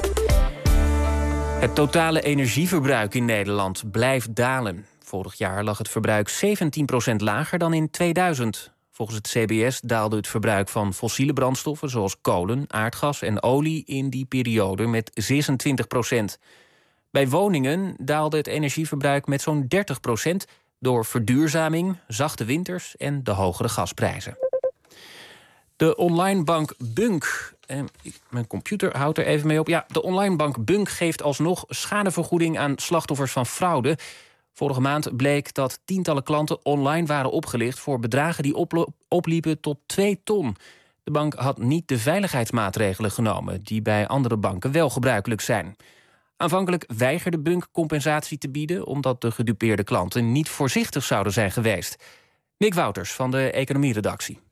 Het totale energieverbruik in Nederland blijft dalen. Vorig jaar lag het verbruik zeventien procent lager dan in tweeduizend. Volgens het C B S daalde het verbruik van fossiele brandstoffen zoals kolen, aardgas en olie in die periode met zesentwintig procent. Bij woningen daalde het energieverbruik met zo'n dertig procent door verduurzaming, zachte winters en de hogere gasprijzen. De onlinebank Bunk, eh, mijn computer houdt er even mee op. Ja, de onlinebank Bunk geeft alsnog schadevergoeding aan slachtoffers van fraude. Vorige maand bleek dat tientallen klanten online waren opgelicht voor bedragen die oplo- opliepen tot twee ton. De bank had niet de veiligheidsmaatregelen genomen die bij andere banken wel gebruikelijk zijn. Aanvankelijk weigerde Bunk compensatie te bieden omdat de gedupeerde klanten niet voorzichtig zouden zijn geweest. Nick Wouters van de economieredactie.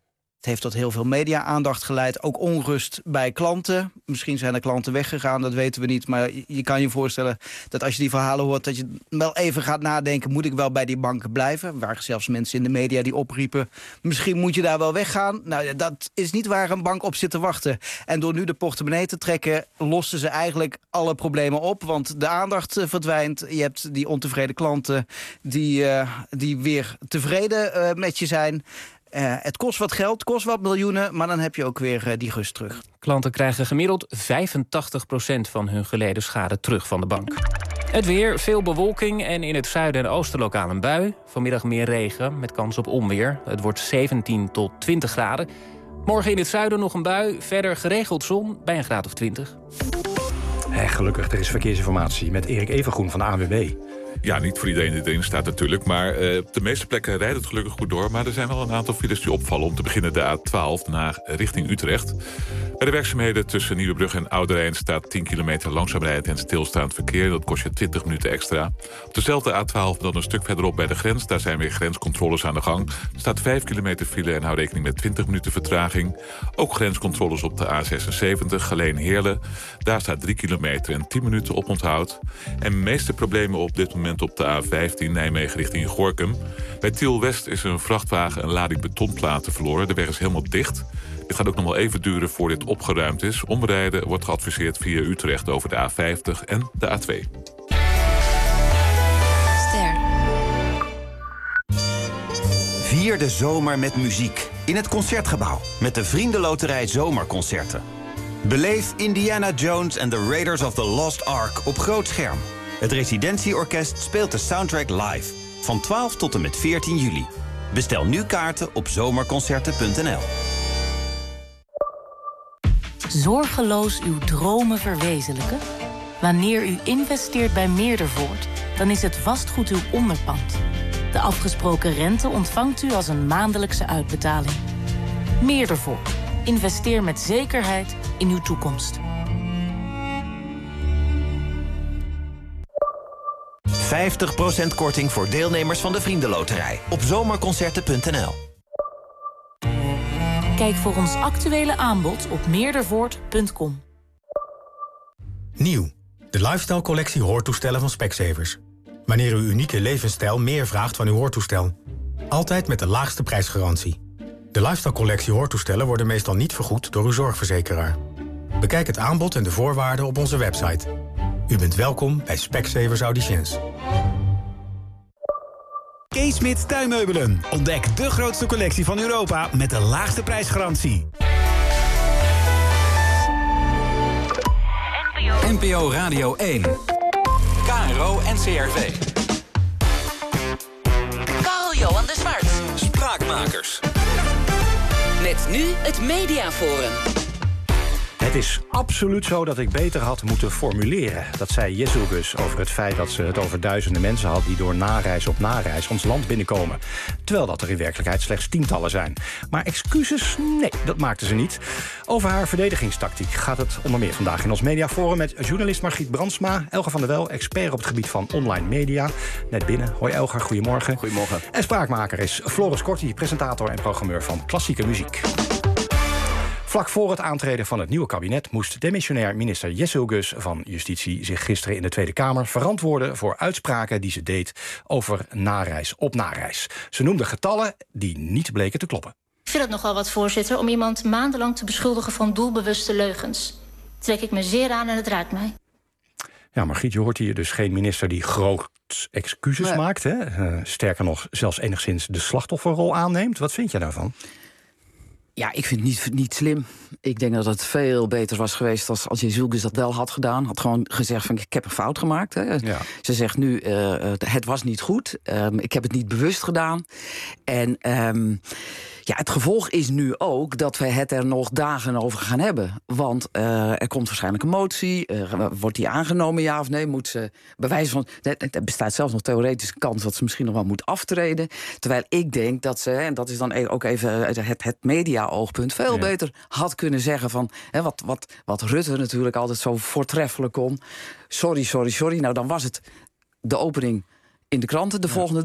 Het heeft tot heel veel media-aandacht geleid. Ook onrust bij klanten. Misschien zijn er klanten weggegaan, dat weten we niet. Maar je kan je voorstellen dat als je die verhalen hoort... dat je wel even gaat nadenken, moet ik wel bij die banken blijven? Er waren zelfs mensen in de media die opriepen... misschien moet je daar wel weggaan. Nou, dat is niet waar een bank op zit te wachten. En door nu de portemonnee te trekken... lossen ze eigenlijk alle problemen op. Want de aandacht uh, verdwijnt. Je hebt die ontevreden klanten die, uh, die weer tevreden uh, met je zijn... Uh, het kost wat geld, kost wat miljoenen, maar dan heb je ook weer uh, die rust terug. Klanten krijgen gemiddeld vijfentachtig procent van hun geleden schade terug van de bank. Het weer, veel bewolking en in het zuiden en oosten lokaal een bui. Vanmiddag meer regen met kans op onweer. Het wordt zeventien tot twintig graden. Morgen in het zuiden nog een bui, verder geregeld zon bij een graad of twintig. Hey, gelukkig, er is verkeersinformatie met Erik Evengroen van de A N W B. Ja, niet voor iedereen die erin staat natuurlijk. Maar uh, op de meeste plekken rijdt het gelukkig goed door. Maar er zijn wel een aantal files die opvallen. Om te beginnen de A twaalf naar richting Utrecht. Bij de werkzaamheden tussen Nieuwebrug en Oude Rijn staat tien kilometer langzaam rijden en stilstaand verkeer. Dat kost je twintig minuten extra. Op dezelfde A twaalf dan een stuk verderop bij de grens. Daar zijn weer grenscontroles aan de gang. Er staat vijf kilometer file en hou rekening met twintig minuten vertraging. Ook grenscontroles op de A zesenzeventig, Geleen-Heerlen. Daar staat drie kilometer en tien minuten op onthoud. En de meeste problemen op dit moment op de A vijftien Nijmegen richting Gorinchem. Bij Tiel West is een vrachtwagen een lading betonplaten verloren. De weg is helemaal dicht. Dit gaat ook nog wel even duren voor dit opgeruimd is. Omrijden wordt geadviseerd via Utrecht over de A vijftig en de A twee. Ster. Vier de zomer met muziek in het Concertgebouw met de Vriendenloterij Zomerconcerten. Beleef Indiana Jones en the Raiders of the Lost Ark op groot scherm. Het Residentieorkest speelt de soundtrack live. Van twaalf tot en met veertien juli. Bestel nu kaarten op zomerconcerten punt n l. Zorgeloos uw dromen verwezenlijken? Wanneer u investeert bij Meerdervoort, dan is het vastgoed uw onderpand. De afgesproken rente ontvangt u als een maandelijkse uitbetaling. Meerdervoort. Investeer met zekerheid in uw toekomst. vijftig procent korting voor deelnemers van de Vriendenloterij op zomerconcerten punt n l. Kijk voor ons actuele aanbod op meerdervoort punt com. Nieuw. De lifestyle collectie hoortoestellen van Specsavers. Wanneer uw unieke levensstijl meer vraagt van uw hoortoestel. Altijd met de laagste prijsgarantie. De lifestyle collectie hoortoestellen worden meestal niet vergoed door uw zorgverzekeraar. Bekijk het aanbod en de voorwaarden op onze website. U bent welkom bij Specsavers Auditions. K-Smit Tuinmeubelen. Ontdek de grootste collectie van Europa met de laagste prijsgarantie. N P O Radio één. K R O en C R V. Carl-Johan de Zwart. Spraakmakers. Met nu het Mediaforum. Het is absoluut zo dat ik beter had moeten formuleren. Dat zei Jezus over het feit dat ze het over duizenden mensen had die door nareis op nareis ons land binnenkomen. Terwijl dat er in werkelijkheid slechts tientallen zijn. Maar excuses? Nee, dat maakte ze niet. Over haar verdedigingstactiek gaat het onder meer vandaag in ons Mediaforum met journalist Margriet Brandsma, Elger van der Wel, expert op het gebied van online media. Net binnen. Hoi Elger, goedemorgen. Goedemorgen. En spraakmaker is Floris Korti, presentator en programmeur van Klassieke Muziek. Vlak voor het aantreden van het nieuwe kabinet moest demissionair minister Jesse Hulgus van Justitie zich gisteren in de Tweede Kamer verantwoorden voor uitspraken die ze deed over nareis op nareis. Ze noemde getallen die niet bleken te kloppen. Ik vind het nogal wat, voorzitter, om iemand maandenlang te beschuldigen van doelbewuste leugens. Trek ik me zeer aan en het raakt mij. Ja, Margriet, je hoort hier dus geen minister die groot excuses nee. maakt. Hè? Uh, sterker nog, zelfs enigszins de slachtofferrol aanneemt. Wat vind je daarvan? Ja, ik vind het niet, niet slim. Ik denk dat het veel beter was geweest als, als Jezus dat wel had gedaan. Had gewoon gezegd van ik heb een fout gemaakt. Hè. Ja. Ze zegt nu, uh, het was niet goed. Um, ik heb het niet bewust gedaan. En um, ja, het gevolg is nu ook dat we het er nog dagen over gaan hebben. Want uh, er komt waarschijnlijk een motie. Uh, wordt die aangenomen, ja of nee? Moet ze bewijzen van... Er bestaat zelfs nog theoretische kans dat ze misschien nog wel moet aftreden. Terwijl ik denk dat ze, en dat is dan ook even het, het media-oogpunt... veel ja. beter had kunnen zeggen van... Hè, wat, wat, wat Rutte natuurlijk altijd zo voortreffelijk kon. Sorry, sorry, sorry. Nou, dan was het de opening in de kranten de ja. volgende dag.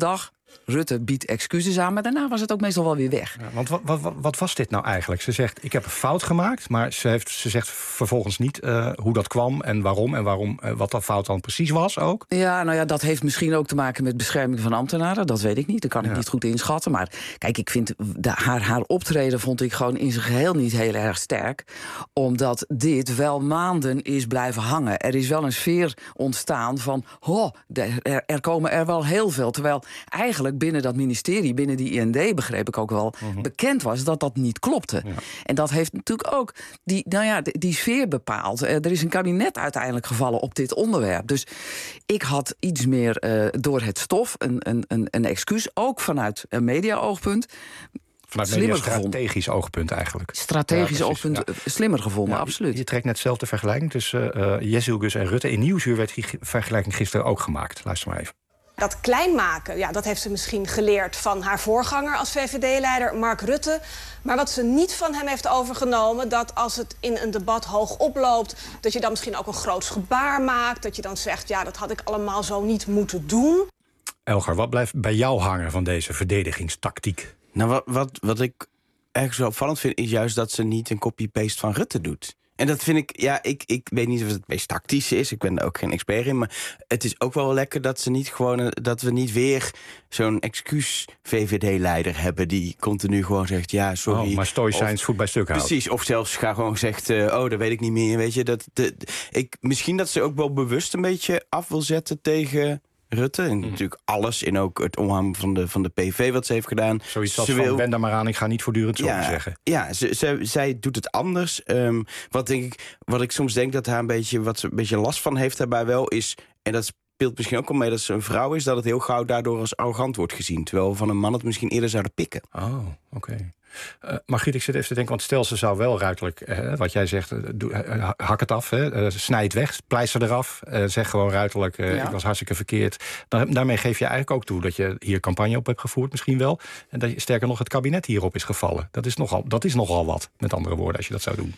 Rutte biedt excuses aan, maar daarna was het ook meestal wel weer weg. Ja, want wat, wat, wat was dit nou eigenlijk? Ze zegt, ik heb een fout gemaakt, maar ze, heeft, ze zegt vervolgens niet uh, hoe dat kwam en waarom en waarom, uh, wat dat fout dan precies was ook. Ja, nou ja, dat heeft misschien ook te maken met bescherming van ambtenaren. Dat weet ik niet, dat kan ik ja. niet goed inschatten. Maar kijk, ik vind de, haar, haar optreden vond ik gewoon in zijn geheel niet heel erg sterk. Omdat dit wel maanden is blijven hangen. Er is wel een sfeer ontstaan van, oh, er, er komen er wel heel veel. Terwijl eigenlijk binnen dat ministerie, binnen die I N D, begreep ik ook wel, uh-huh. bekend was dat dat niet klopte. Ja. En dat heeft natuurlijk ook die, nou ja, die, die sfeer bepaald. Er is een kabinet uiteindelijk gevallen op dit onderwerp. Dus ik had iets meer uh, door het stof, een, een, een, een excuus, ook vanuit een media-oogpunt. Vanuit media strategisch oogpunt eigenlijk. Strategisch ja, oogpunt ja. slimmer gevonden, ja, absoluut. Je, je trekt net zelf de vergelijking tussen uh, Jezielgus en Rutte. In Nieuwsuur werd die vergelijking gisteren ook gemaakt. Luister maar even. Dat klein maken, ja, dat heeft ze misschien geleerd van haar voorganger als V V D-leider, Mark Rutte. Maar wat ze niet van hem heeft overgenomen, dat als het in een debat hoog oploopt, dat je dan misschien ook een groots gebaar maakt. Dat je dan zegt, ja, dat had ik allemaal zo niet moeten doen. Elgar, wat blijft bij jou hangen van deze verdedigingstactiek? Nou, wat, wat, wat ik eigenlijk zo opvallend vind, is juist dat ze niet een copy-paste van Rutte doet. En dat vind ik, ja, ik, ik weet niet of het het meest tactische is. Ik ben er ook geen expert in. Maar het is ook wel lekker dat ze niet gewoon, dat we niet weer zo'n excuus-V V D-leider hebben die continu gewoon zegt, ja, sorry. Oh, maar stoïcijns voet bij stuk houdt. Precies, of zelfs ga gewoon zegt, uh, oh, dat weet ik niet meer. Weet je, dat, de, ik, misschien dat ze ook wel bewust een beetje af wil zetten tegen Rutte. En mm. natuurlijk alles. En ook het omhang van de, van de P V wat ze heeft gedaan. Zoiets als ze van, wil... ben daar maar aan, ik ga niet voortdurend zo ja, zeggen. Ja, ze, ze, zij doet het anders. Um, wat, denk ik, wat ik soms denk dat haar een beetje, wat ze een beetje last van heeft daarbij wel is, en dat speelt misschien ook al mee dat ze een vrouw is, dat het heel gauw daardoor als arrogant wordt gezien. Terwijl we van een man het misschien eerder zouden pikken. Oh, oké. Okay. Uh, Margriet, ik zit even te denken, want stel ze zou wel ruiterlijk, uh, wat jij zegt, uh, doe, uh, hak het af, uh, snij het weg, pleister eraf, uh, zeg gewoon ruiterlijk, uh, ja. ik was hartstikke verkeerd. Dan, daarmee geef je eigenlijk ook toe dat je hier campagne op hebt gevoerd, misschien wel. En dat je, sterker nog, het kabinet hierop is gevallen. Dat is nogal, dat is nogal wat, met andere woorden, als je dat zou doen.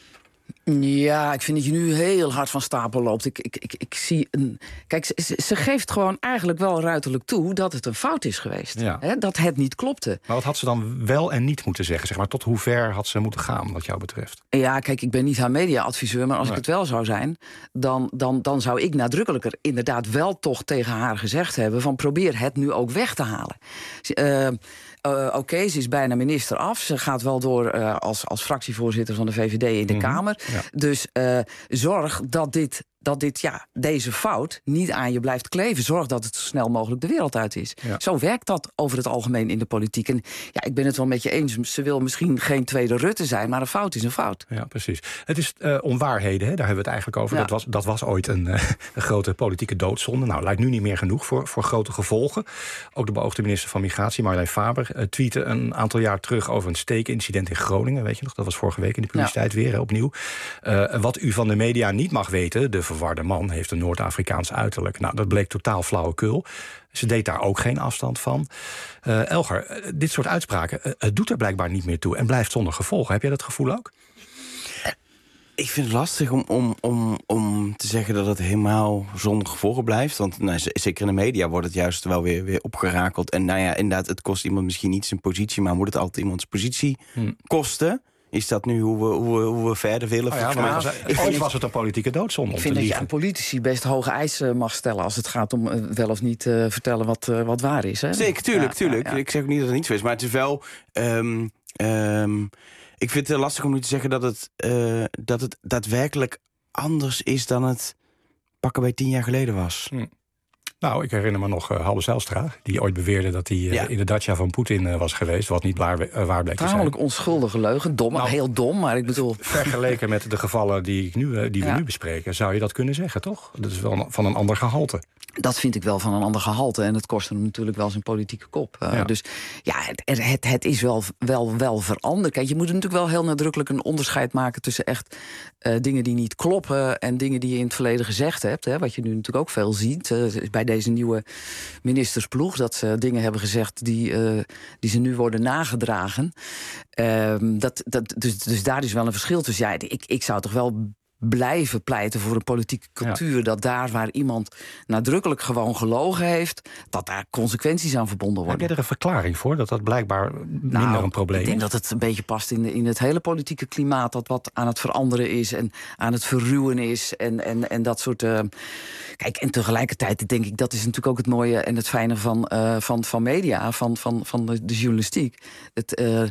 Ja, ik vind dat je nu heel hard van stapel loopt. Ik, ik, ik, ik zie een. Kijk, ze, ze geeft gewoon eigenlijk wel ruiterlijk toe dat het een fout is geweest. Ja. Hè, dat het niet klopte. Maar wat had ze dan wel en niet moeten zeggen? Zeg maar, tot hoe ver had ze moeten gaan, wat jou betreft? Ja, kijk, ik ben niet haar media-adviseur, maar als nee. ik het wel zou zijn, dan, dan, dan zou ik nadrukkelijker inderdaad wel toch tegen haar gezegd hebben van probeer het nu ook weg te halen. Uh, Uh, Oké, okay, ze is bijna minister af. Ze gaat wel door uh, als, als fractievoorzitter van de V V D in de mm-hmm. Kamer. Ja. Dus uh, zorg dat dit... dat dit, ja, deze fout niet aan je blijft kleven. Zorg dat het zo snel mogelijk de wereld uit is. Ja. Zo werkt dat over het algemeen in de politiek. En ja, ik ben het wel met je eens. Ze wil misschien geen tweede Rutte zijn, maar een fout is een fout. Ja, precies. Het is uh, onwaarheden, hè? Daar hebben we het eigenlijk over. Ja. Dat, was, dat was ooit een, uh, een grote politieke doodzonde. Nou, lijkt nu niet meer genoeg voor, voor grote gevolgen. Ook de beoogde minister van Migratie, Marjolein Faber, uh, tweette een aantal jaar terug over een steekincident in Groningen. Weet je nog, dat was vorige week in de publiciteit ja. weer, hè, opnieuw. Uh, wat u van de media niet mag weten, de verwarde man heeft een Noord-Afrikaans uiterlijk. Nou, dat bleek totaal flauwekul. Ze deed daar ook geen afstand van. Uh, Elgar, uh, dit soort uitspraken, uh, het doet er blijkbaar niet meer toe en blijft zonder gevolgen. Heb jij dat gevoel ook? Ik vind het lastig om, om, om, om te zeggen dat het helemaal zonder gevolgen blijft. Want nou, zeker in de media wordt het juist wel weer, weer opgerakeld. En nou ja, inderdaad, het kost iemand misschien niet zijn positie, maar moet het altijd iemands positie hmm. kosten? Is dat nu hoe we, hoe we, hoe we verder willen? Oh ja, maar maar ooit was het een politieke doodzonde. Ik vind dat je aan politici best hoge eisen mag stellen als het gaat om uh, wel of niet uh, vertellen wat, uh, wat waar is. Hè? Zeker, tuurlijk, ja, tuurlijk. Ja, ja. Ik zeg ook niet dat het niet zo is, maar het is wel. Um, um, ik vind het lastig om nu te zeggen dat het, uh, dat het daadwerkelijk anders is dan het pakken bij tien jaar geleden was. Hm. Nou, ik herinner me nog uh, Halbe Zijlstra, die ooit beweerde dat hij uh, ja. in de dacia van Poetin uh, was geweest, wat niet waar, uh, waar bleek te zijn. Tamelijk onschuldige leugen, dom, nou, heel dom, maar ik bedoel... Vergeleken met de gevallen die, ik nu, uh, die we ja. nu bespreken, zou je dat kunnen zeggen, toch? Dat is wel van een ander gehalte. Dat vind ik wel van een ander gehalte. En het kost hem natuurlijk wel zijn politieke kop. Uh, ja. Dus ja, het, het, het is wel, wel, wel veranderd. Kijk, je moet natuurlijk wel heel nadrukkelijk een onderscheid maken tussen echt uh, dingen die niet kloppen en dingen die je in het verleden gezegd hebt. Hè, wat je nu natuurlijk ook veel ziet uh, bij deze nieuwe ministersploeg. Dat ze dingen hebben gezegd die, uh, die ze nu worden nagedragen. Uh, dat, dat, dus, dus daar is wel een verschil tussen. Ja, ik, ik zou toch wel blijven pleiten voor een politieke cultuur... Ja. dat daar waar iemand nadrukkelijk gewoon gelogen heeft... dat daar consequenties aan verbonden worden. Heb je er een verklaring voor dat dat blijkbaar minder nou, een probleem is? Ik denk dat het een beetje past in, de, in het hele politieke klimaat... dat wat aan het veranderen is en aan het verruwen is en, en, en dat soort... Uh, kijk, en tegelijkertijd denk ik, dat is natuurlijk ook het mooie en het fijne van, uh, van, van media, van, van, van de, de journalistiek. Het... Uh,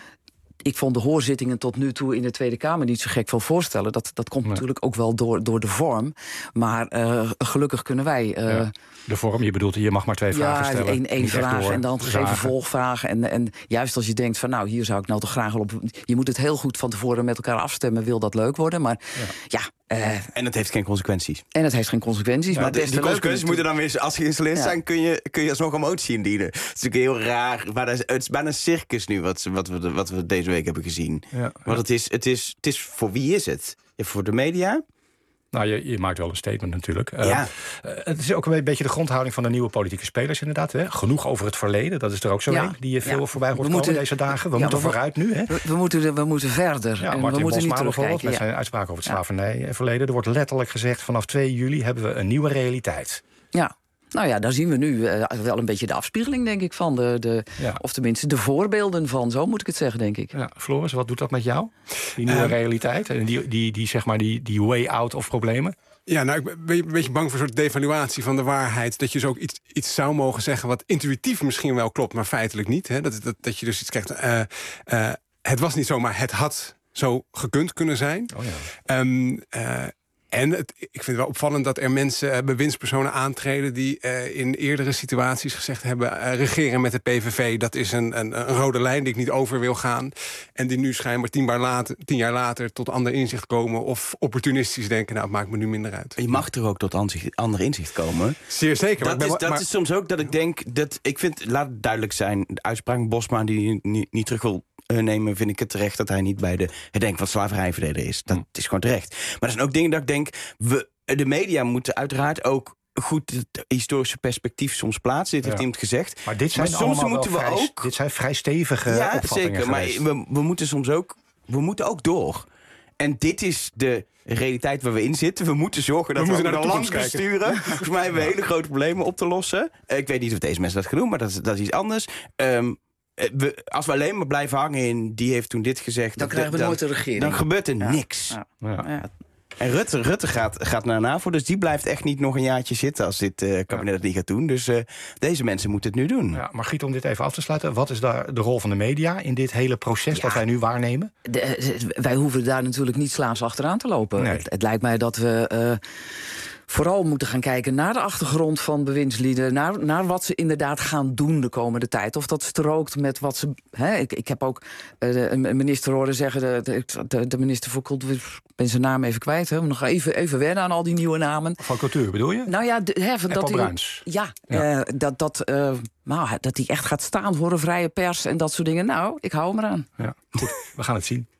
Ik vond de hoorzittingen tot nu toe in de Tweede Kamer niet zo gek veel voorstellen. Dat, dat komt nee. natuurlijk ook wel door, door de vorm. Maar uh, gelukkig kunnen wij... Uh, ja. De vorm, je bedoelt, je mag maar twee ja, vragen stellen. Één, één vraag en dan geen vervolgvragen. En, en juist als je denkt van nou, hier zou ik nou toch graag wel op... Je moet het heel goed van tevoren met elkaar afstemmen, wil dat leuk worden. Maar ja... ja uh, en het heeft geen consequenties. En het heeft geen consequenties. Ja, maar de, die consequenties moeten dan weer, als geïnstalleerd ja. zijn, kun je, kun je alsnog een motie indienen. Het is natuurlijk heel raar. Maar het is bijna een circus nu wat, wat, we, wat we deze week hebben gezien. Ja, Want het is, het, is, het is, voor wie is het? Voor de media? Nou, je, je maakt wel een statement natuurlijk. Ja. Uh, uh, het is ook een beetje de grondhouding van de nieuwe politieke spelers inderdaad. Hè? Genoeg over het verleden, dat is er ook zo ja. een die je veel ja. voorbij hoort komen moeten, deze dagen. We ja, moeten we, vooruit nu. Hè? We, we, moeten, we moeten verder. Ja, en Martin we moeten Bosma niet bijvoorbeeld met ja. zijn uitspraak over het slavernijverleden. Er wordt letterlijk gezegd, vanaf twee juli hebben we een nieuwe realiteit. Ja. Nou ja, daar zien we nu uh, wel een beetje de afspiegeling, denk ik, van de, de ja. of tenminste de voorbeelden van, zo moet ik het zeggen, denk ik. Ja, Floris, wat doet dat met jou? Die nieuwe uh, realiteit en die, die, die, zeg maar, die, die way out of problemen? Ja, nou, ik ben een beetje bang voor een soort devaluatie van de waarheid. Dat je dus ook iets, iets zou mogen zeggen wat intuïtief misschien wel klopt, maar feitelijk niet. Hè? Dat, dat, dat je dus iets krijgt. Uh, uh, het was niet zo, maar het had zo gekund kunnen zijn. Oh ja. Um, uh, En het, ik vind het wel opvallend dat er mensen, uh, bewindspersonen aantreden... die uh, in eerdere situaties gezegd hebben... Uh, regeren met de P V V, dat is een, een, een rode lijn die ik niet over wil gaan. En die nu schijnbaar tien jaar later, tien jaar later tot ander inzicht komen... of opportunistisch denken, nou, het maakt me nu minder uit. Je mag er ook tot anzicht, ander inzicht komen. Zeer zeker. Dat, maar is, ben, dat maar, is soms ook dat ik denk... dat ik vind, laat het duidelijk zijn, de uitspraak Bosma die niet, niet terug wil... nemen, vind ik het terecht dat hij niet bij de herdenking van slavernijverleden is. Dat is gewoon terecht. Maar er zijn ook dingen dat ik denk... we de media moeten uiteraard ook goed het historische perspectief soms plaatsen. Dit ja. heeft iemand gezegd. Maar dit zijn maar soms moeten we vrij, ook... Dit zijn vrij stevige ja, opvattingen zeker. geweest. Maar we, we moeten soms ook... We moeten ook door. En dit is de realiteit waar we in zitten. We moeten zorgen dat we, we naar de land besturen. Volgens mij hebben we hele grote problemen op te lossen. Uh, ik weet niet of deze mensen dat gaan doen, maar dat is, dat is iets anders. Um, We, als we alleen maar blijven hangen in... die heeft toen dit gezegd... Dan krijgen we dan, nooit een regering. Dan gebeurt er ja. niks. Ja. Ja. Ja. En Rutte, Rutte gaat, gaat naar NAVO, dus die blijft echt niet nog een jaartje zitten... als dit uh, kabinet het niet gaat doen. Dus uh, deze mensen moeten het nu doen. Ja, Margriet, om dit even af te sluiten... wat is daar de rol van de media in dit hele proces ja. dat wij nu waarnemen? De, wij hoeven daar natuurlijk niet slaafs achteraan te lopen. Nee. Het, het lijkt mij dat we... Uh, vooral moeten gaan kijken naar de achtergrond van bewindslieden... Naar, naar wat ze inderdaad gaan doen de komende tijd. Of dat strookt met wat ze... Hè, ik, ik heb ook uh, de, een minister horen zeggen... De, de, de minister voor cultuur... Ik ben zijn naam even kwijt. Hè, nog even, even wennen aan al die nieuwe namen. Van cultuur bedoel je? Nou ja, de, hè, van dat Bruins. Ja, ja. Uh, dat, dat, uh, nou, dat hij echt gaat staan voor een vrije pers... en dat soort dingen. Nou, ik hou hem eraan. Ja, goed, we gaan het zien.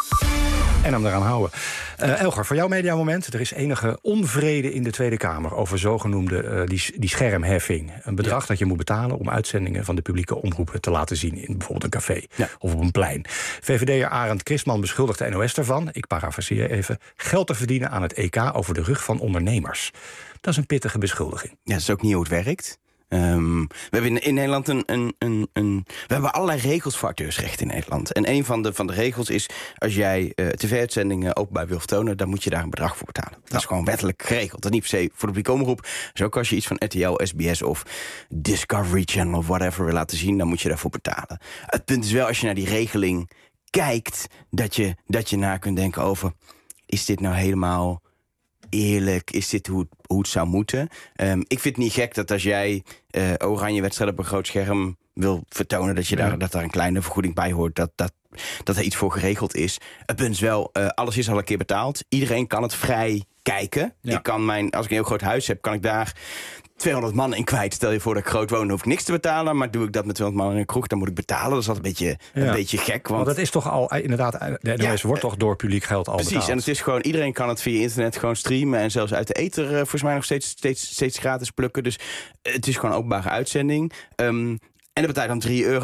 En hem eraan houden. Uh, Elgar, voor jouw mediamoment. Er is enige onvrede in de Tweede Kamer... over zogenoemde uh, die, die schermheffing. Een bedrag ja. dat je moet betalen om uitzendingen... van de publieke omroepen te laten zien... in bijvoorbeeld een café ja. of op een plein. V V D'er Arend Christman beschuldigt de N O S ervan... ik parafraseer even... geld te verdienen aan het E K over de rug van ondernemers. Dat is een pittige beschuldiging. Ja, dat is ook niet hoe het werkt. Um, we hebben in, in Nederland een, een, een, een... We hebben allerlei regels voor auteursrecht in Nederland. En een van de, van de regels is... als jij uh, tv-uitzendingen openbaar wil vertonen... dan moet je daar een bedrag voor betalen. Dat ja. is gewoon wettelijk geregeld. Dat is niet per se voor de publieke omroep. Dus ook als je iets van R T L, S B S of Discovery Channel... of whatever wil laten zien, dan moet je daarvoor betalen. Het punt is wel, als je naar die regeling kijkt... dat je, dat je na kunt denken over... is dit nou helemaal... eerlijk, is dit hoe het, hoe het zou moeten? Um, ik vind het niet gek dat als jij uh, oranje wedstrijd op een groot scherm wil vertonen... dat, je ja. daar, dat daar een kleine vergoeding bij hoort, dat, dat, dat er iets voor geregeld is. Het punt is wel, uh, alles is al een keer betaald. Iedereen kan het vrij kijken. Ja. Ik kan mijn, als ik een heel groot huis heb, kan ik daar... tweehonderd man in kwijt. Stel je voor dat ik groot woon, hoef ik niks te betalen. Maar doe ik dat met tweehonderd man in een kroeg, dan moet ik betalen. Dat is altijd een beetje, ja. een beetje gek. Want... want dat is toch al, inderdaad, de N O S ja, wordt toch door publiek geld al precies, betaald. En het is gewoon, iedereen kan het via internet gewoon streamen. En zelfs uit de ether uh, volgens mij nog steeds, steeds, steeds gratis plukken. Dus uh, het is gewoon openbare uitzending. Um, en dan betaal je dan drie euro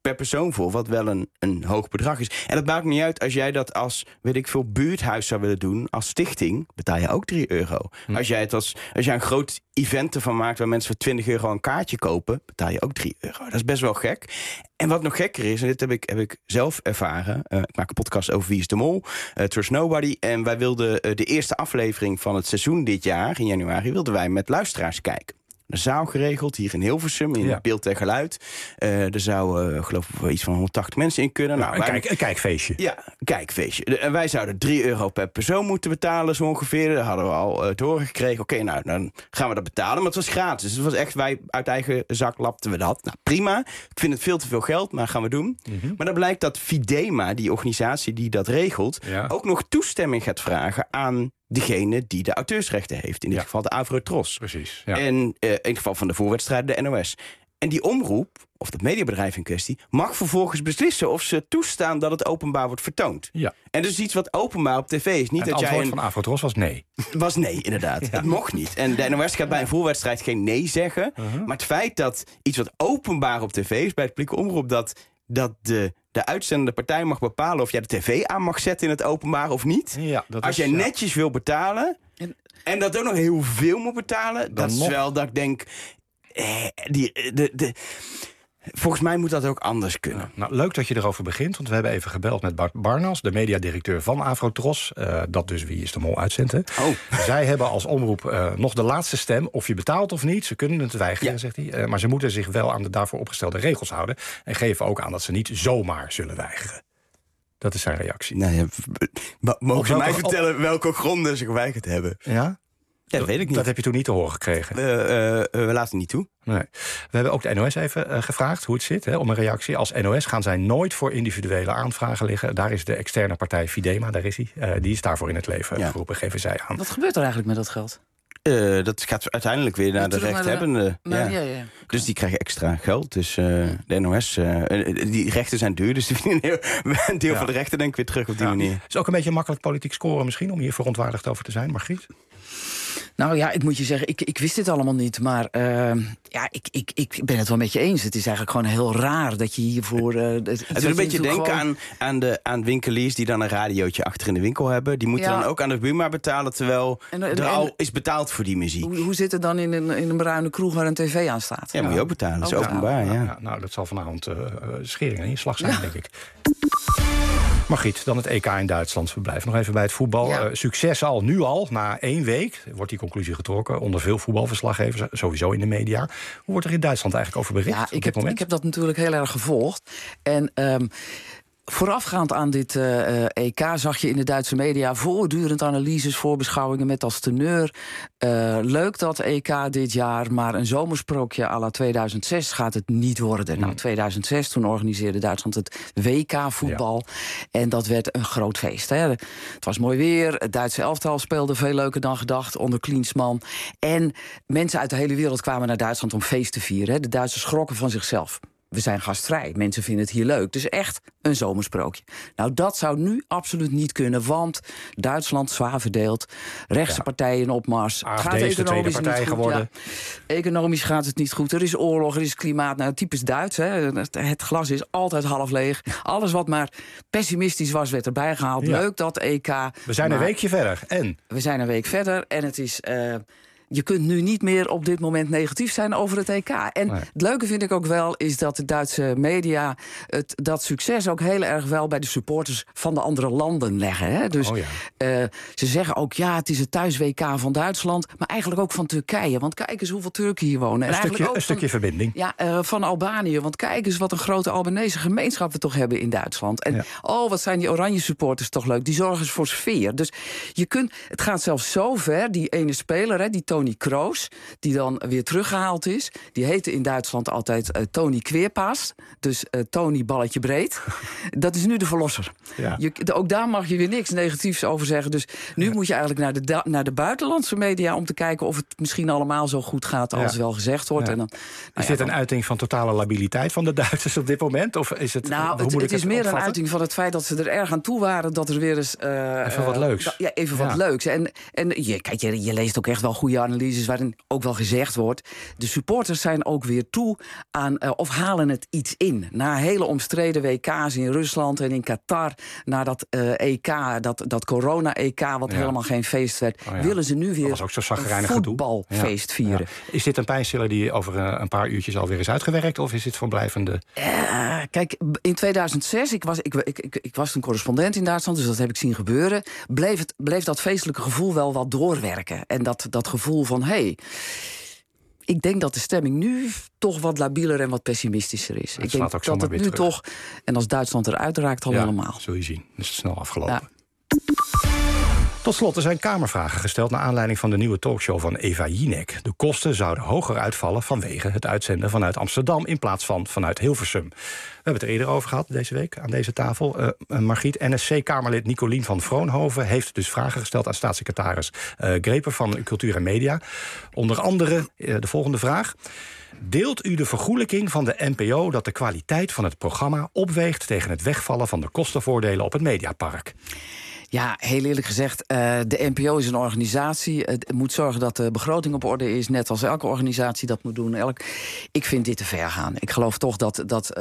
per persoon voor, wat wel een, een hoog bedrag is. En dat maakt niet uit als jij dat als, weet ik veel, buurthuis zou willen doen, als stichting, betaal je ook drie euro. Hm. Als jij het als, als jij een groot event ervan maakt waar mensen voor twintig euro een kaartje kopen, betaal je ook drie euro. Dat is best wel gek. En wat nog gekker is, en dit heb ik, heb ik zelf ervaren, uh, ik maak een podcast over Wie is de Mol, uh, Trust Nobody, en wij wilden uh, de eerste aflevering van het seizoen dit jaar, in januari, wilden wij met luisteraars kijken. Een zaal geregeld, hier in Hilversum, in ja. beeld en geluid. Uh, er zou, uh, geloof ik, iets van honderdtachtig mensen in kunnen. Nou, een, wij, kijk, een kijkfeestje. Ja, een kijkfeestje. En wij zouden drie euro per persoon moeten betalen, zo ongeveer. Dat hadden we al uh, te horen gekregen. Oké, okay, nou, dan gaan we dat betalen. Maar het was gratis. Dus het was echt, wij uit eigen zak lapten we dat. Nou, prima. Ik vind het veel te veel geld, maar gaan we doen. Mm-hmm. Maar dan blijkt dat Fidema, die organisatie die dat regelt, ja. ook nog toestemming gaat vragen aan degene die de auteursrechten heeft. In dit ja. geval de Avrotros. Precies. Ja. En uh, in het geval van de voorwedstrijden de N O S. En die omroep, of dat mediabedrijf in kwestie, mag vervolgens beslissen of ze toestaan dat het openbaar wordt vertoond. Ja. En dus iets wat openbaar op tv is. Niet en dat het jij antwoord een... van Avrotros was nee. Was nee, inderdaad. Ja. Het mocht niet. En de N O S gaat bij een voorwedstrijd geen nee zeggen. Uh-huh. Maar het feit dat iets wat openbaar op tv is, bij het publieke omroep, dat, dat de... de uitzendende partij mag bepalen of jij de tv aan mag zetten in het openbaar of niet. Ja, dat Als is, jij ja. netjes wil betalen en, en dat ook nog heel veel moet betalen, dan dat is nog... wel dat ik denk, eh, die, de, de, volgens mij moet dat ook anders kunnen. Ja, nou, leuk dat je erover begint, want we hebben even gebeld met Bart Barnas, de mediadirecteur van Avrotros, uh, dat dus Wie is de Mol uitzendt. Hè. Oh. Zij hebben als omroep uh, nog de laatste stem, of je betaalt of niet. Ze kunnen het weigeren, ja. zegt hij. Uh, maar ze moeten zich wel aan de daarvoor opgestelde regels houden en geven ook aan dat ze niet zomaar zullen weigeren. Dat is zijn reactie. Nou ja, mogen ze mij vertellen op... welke gronden ze geweigerd hebben? Ja? Ja, dat weet ik niet. Dat heb je toen niet te horen gekregen? Uh, uh, uh, we laten niet toe. Nee. We hebben ook de N O S even uh, gevraagd hoe het zit, hè, om een reactie. Als N O S gaan zij nooit voor individuele aanvragen liggen. Daar is de externe partij Fidema, daar is hij. Uh, die is daarvoor in het leven ja. geroepen, geven zij aan. Wat gebeurt er eigenlijk met dat geld? Uh, dat gaat uiteindelijk weer naar de rechthebbenden. Ja. Ja. Ja, ja. Dus die krijgen extra geld. Dus uh, de N O S, uh, die rechten zijn duur. Dus een deel, een deel ja. van de rechten denk ik weer terug op die ja. manier. Het is ook een beetje makkelijk politiek scoren misschien, om hier verontwaardigd over te zijn, Margriet? Nou ja, ik moet je zeggen, ik, ik wist dit allemaal niet. Maar uh, ja, ik, ik, ik ben het wel met je eens. Het is eigenlijk gewoon heel raar dat je hiervoor... Uh, het het doet een beetje denken gewoon... aan, aan, de, aan winkeliers die dan een radiootje achter in de winkel hebben. Die moeten ja. dan ook aan de Buma betalen, terwijl en, en, er al is betaald voor die muziek. Hoe, hoe zit het dan in een, in een bruine kroeg waar een tv aan staat? Ja, moet je ook betalen. Dat is openbaar, ja. ja. ja. Nou, dat zal vanavond uh, schering en inslag zijn, ja. denk ik. Margriet, dan het E K in Duitsland. We blijven nog even bij het voetbal. Ja. Uh, succes al, nu al, na één week wordt die conclusie getrokken onder veel voetbalverslaggevers, sowieso in de media. Hoe wordt er in Duitsland eigenlijk over bericht? Ja, op ik, dit heb, moment? ik heb dat natuurlijk heel erg gevolgd. En um, voorafgaand aan dit uh, E K zag je in de Duitse media voortdurend analyses, voorbeschouwingen met als teneur. Uh, leuk dat E K dit jaar, maar een zomersprookje à la tweeduizend zes gaat het niet worden. Hmm. Nou, tweeduizend zes, toen organiseerde Duitsland het W K-voetbal. Ja. En dat werd een groot feest. Hè. Het was mooi weer, het Duitse elftal speelde veel leuker dan gedacht onder Klinsmann. En mensen uit de hele wereld kwamen naar Duitsland om feest te vieren. Hè. De Duitsers schrokken van zichzelf. We zijn gastvrij, mensen vinden het hier leuk. Dus echt een zomersprookje. Nou, dat zou nu absoluut niet kunnen, want Duitsland zwaar verdeeld. Rechtse ja. partijen op Mars. A F D is de tweede partij goed, geworden. Ja. Economisch gaat het niet goed. Er is oorlog, er is klimaat. Nou, typisch Duits. Hè. Het glas is altijd half leeg. Alles wat maar pessimistisch was, werd erbij gehaald. Ja. Leuk dat E K. We zijn maar een weekje verder. En? We zijn een week verder en het is... Uh, Je kunt nu niet meer op dit moment negatief zijn over het E K. En nee. Het leuke vind ik ook wel is dat de Duitse media het, dat succes ook heel erg wel bij de supporters van de andere landen leggen. Hè? Dus oh ja. uh, ze zeggen ook, ja, het is het thuis-W K van Duitsland, maar eigenlijk ook van Turkije. Want kijk eens hoeveel Turken hier wonen. Een, en stukje, ook een stukje van, verbinding. Ja, uh, van Albanië. Want kijk eens wat een grote Albanese gemeenschap we toch hebben in Duitsland. En ja. oh, wat zijn die oranje supporters toch leuk. Die zorgen voor sfeer. Dus je kunt, het gaat zelfs zo ver, die ene speler, hè, die Toni Kroos, die dan weer teruggehaald is. Die heette in Duitsland altijd uh, Toni Kweerpaas. Dus uh, Toni balletje breed. Dat is nu de verlosser. Ja. Je, de, ook daar mag je weer niks negatiefs over zeggen. Dus nu ja. moet je eigenlijk naar de, naar de buitenlandse media om te kijken of het misschien allemaal zo goed gaat als ja. wel gezegd wordt. Ja. En dan, nou is ja, dit dan, een uiting van totale labiliteit van de Duitsers op dit moment? Of is het, nou, het, het is meer opvatten? Een uiting van het feit dat ze er erg aan toe waren dat er weer eens... Uh, even wat leuks. Uh, ja, even ja. wat leuks. En, en je, kijk, je, je leest ook echt wel goede videoanalyses waarin ook wel gezegd wordt, de supporters zijn ook weer toe aan, uh, of halen het iets in. Na hele omstreden W K's in Rusland en in Qatar, na dat uh, E K, dat, dat corona-E K, wat ja. helemaal geen feest werd, oh ja. willen ze nu weer een voetbalfeest ja. vieren. Ja. Is dit een pijnstiller die over uh, een paar uurtjes alweer is uitgewerkt, of is dit verblijvende? Uh, kijk, in tweeduizend zes, ik was, ik, ik, ik, ik was een correspondent in Duitsland, dus dat heb ik zien gebeuren, bleef, het, bleef dat feestelijke gevoel wel wat doorwerken. En dat, dat gevoel van, hé, hey, ik denk dat de stemming nu toch wat labieler en wat pessimistischer is. Het ik denk dat het nu terug. toch, en als Duitsland eruit raakt, al ja, helemaal. Zul je zien, is het snel afgelopen. Ja. Tot slot, er zijn Kamervragen gesteld naar aanleiding van de nieuwe talkshow van Eva Jinek. De kosten zouden hoger uitvallen vanwege het uitzenden vanuit Amsterdam in plaats van vanuit Hilversum. We hebben het er eerder over gehad deze week aan deze tafel. Uh, Margriet, N S C-Kamerlid Nicolien van Vroonhoven heeft dus vragen gesteld aan staatssecretaris uh, Greper van Cultuur en Media. Onder andere uh, de volgende vraag. Deelt u de vergoelijking van de N P O dat de kwaliteit van het programma opweegt tegen het wegvallen van de kostenvoordelen op het Mediapark? Ja, heel eerlijk gezegd, uh, de N P O is een organisatie. Het moet zorgen dat de begroting op orde is, net als elke organisatie dat moet doen. Elk... Ik vind dit te ver gaan. Ik geloof toch dat, dat, uh,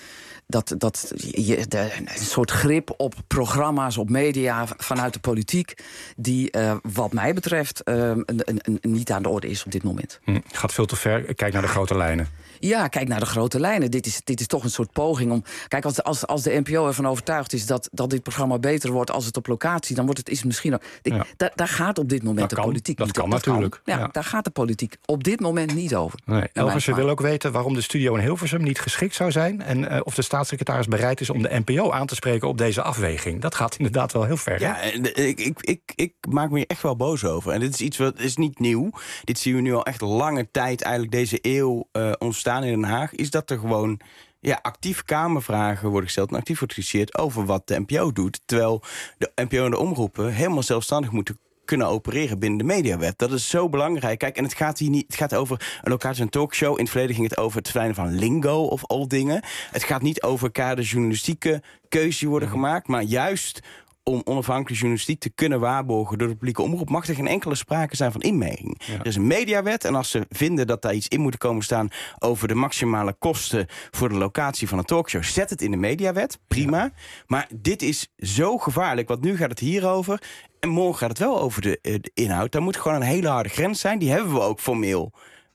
dat, dat je, de, een soort grip op programma's, op media vanuit de politiek, die uh, wat mij betreft uh, een, een, een, niet aan de orde is op dit moment. Hm, gaat veel te ver. Kijk naar de grote lijnen. Ja, kijk naar de grote lijnen. Dit is, dit is toch een soort poging om... Kijk, als de, als, als de N P O ervan overtuigd is dat, dat dit programma beter wordt als het op locatie, dan wordt het is misschien... Ook, ja. da, daar gaat op dit moment dat de kan, politiek dat niet kan over. natuurlijk. Ja, ja, daar gaat de politiek op dit moment niet over. Nee. Elgersen wil ook weten waarom de studio in Hilversum niet geschikt zou zijn en uh, of de staatssecretaris bereid is om de N P O aan te spreken op deze afweging. Dat gaat inderdaad wel heel ver. Ja, ik, ik, ik, ik maak me hier echt wel boos over. En dit is iets wat is niet nieuw. Dit zien we nu al echt lange tijd, eigenlijk deze eeuw uh, ontstaan in Den Haag. Is dat er gewoon ja, actief Kamervragen worden gesteld en actief wordt gediscussieerd over wat de N P O doet. Terwijl de N P O en de omroepen helemaal zelfstandig moeten kunnen opereren binnen de mediawet. Dat is zo belangrijk. Kijk, en het gaat hier niet. Het gaat over een locatie en talkshow. In het verleden ging het over het verdwijnen van lingo of al dingen. Het gaat niet over elkaar de journalistieke keuzes die worden gemaakt, maar juist om onafhankelijke journalistiek te kunnen waarborgen door de publieke omroep, mag er geen enkele sprake zijn van inmenging. Ja. Er is een mediawet en als ze vinden dat daar iets in moet komen staan over de maximale kosten voor de locatie van een talkshow, zet het in de mediawet, prima. Ja. Maar dit is zo gevaarlijk, want nu gaat het hierover en morgen gaat het wel over de, de inhoud. Daar moet gewoon een hele harde grens zijn. Die hebben we ook formeel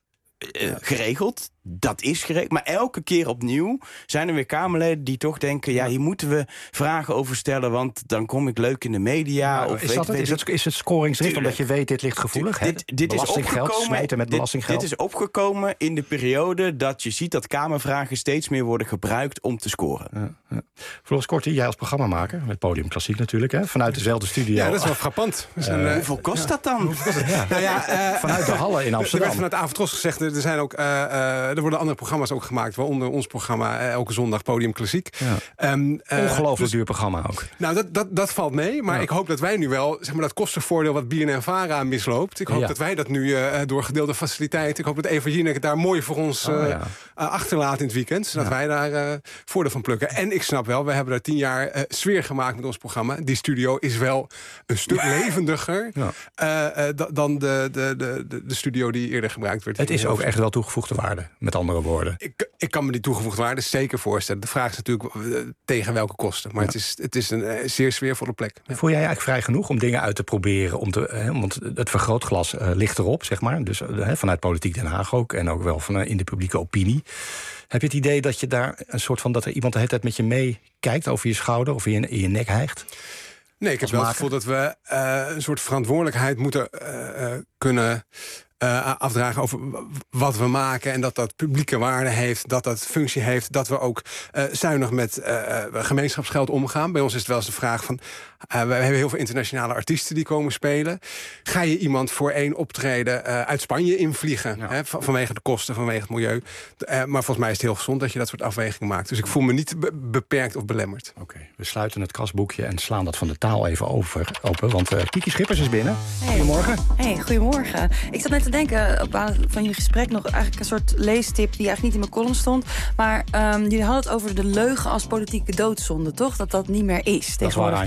Uh, geregeld. Dat is geregeld. Maar elke keer opnieuw zijn er weer Kamerleden die toch denken, ja, hier moeten we vragen over stellen, want dan kom ik leuk in de media. Ja, of is, weet, dat het, weet is, het, is het scoringsricht omdat je weet dit ligt gevoelig? Dit, dit belastinggeld, smijten met dit, belastinggeld. Dit is opgekomen in de periode dat je ziet dat Kamervragen steeds meer worden gebruikt om te scoren. Ja, ja. Floris Korti, jij als programmamaker, met Podium Klassiek natuurlijk, hè, vanuit dezelfde studio. Ja, dat is wel frappant. Uh, uh, hoeveel kost ja. dat dan? Ja. Nou ja, uh, vanuit de Hallen in Amsterdam. Er werd vanuit Avondros gezegd, er zijn ook, uh, uh, er worden andere programma's ook gemaakt, waaronder ons programma uh, elke zondag Podium Klassiek. Ja. Um, uh, Ongelooflijk dus, duur programma ook. Nou, dat, dat, dat valt mee, maar ja. ik hoop dat wij nu wel, zeg maar, dat kostenvoordeel wat B N N Vara misloopt, ik hoop ja. dat wij dat nu uh, door gedeelde faciliteiten, ik hoop dat Eva Jinek daar mooi voor ons uh, oh, ja. uh, achterlaat in het weekend, zodat ja. wij daar uh, voordeel van plukken. En ik snap wel, we hebben daar tien jaar uh, sfeer gemaakt met ons programma. Die studio is wel een stuk levendiger ja. uh, uh, dan de, de, de, de studio die eerder gebruikt werd. Het is ook echt wel toegevoegde waarde, met andere woorden. Ik, ik kan me die toegevoegde waarde zeker voorstellen. De vraag is natuurlijk uh, tegen welke kosten. Maar ja. het, is, het is een uh, zeer sfeervolle plek. Ja. Voel jij eigenlijk vrij genoeg om dingen uit te proberen? Om te, hè, want het vergrootglas uh, ligt erop, zeg maar. Dus uh, vanuit Politiek Den Haag ook. En ook wel van, uh, in de publieke opinie. Heb je het idee dat je daar een soort van, dat er iemand de hele tijd met je meekijkt over je schouder of in je, in je nek hijgt? Nee, ik heb wel het gevoel dat we uh, een soort verantwoordelijkheid moeten uh, uh, kunnen Uh, afdragen over wat we maken en dat dat publieke waarde heeft, dat dat functie heeft, dat we ook uh, zuinig met uh, gemeenschapsgeld omgaan. Bij ons is het wel eens de vraag van, uh, we hebben heel veel internationale artiesten die komen spelen. Ga je iemand voor één optreden uh, uit Spanje invliegen? Ja. Hè, van, vanwege de kosten, vanwege het milieu. Uh, maar volgens mij is het heel gezond dat je dat soort afwegingen maakt. Dus ik voel me niet be- beperkt of belemmerd. Oké, okay. We sluiten het kasboekje en slaan dat van de taal even over, open. Want uh, Kiki Schippers is binnen. Hey. Goedemorgen. Hey, goedemorgen. Ik zat net te denken, op basis van jullie gesprek nog eigenlijk een soort leestip die eigenlijk niet in mijn column stond. Maar um, jullie hadden het over de leugen als politieke doodzonde, toch? Dat dat niet meer is. Dat is waar eenmaal, ja.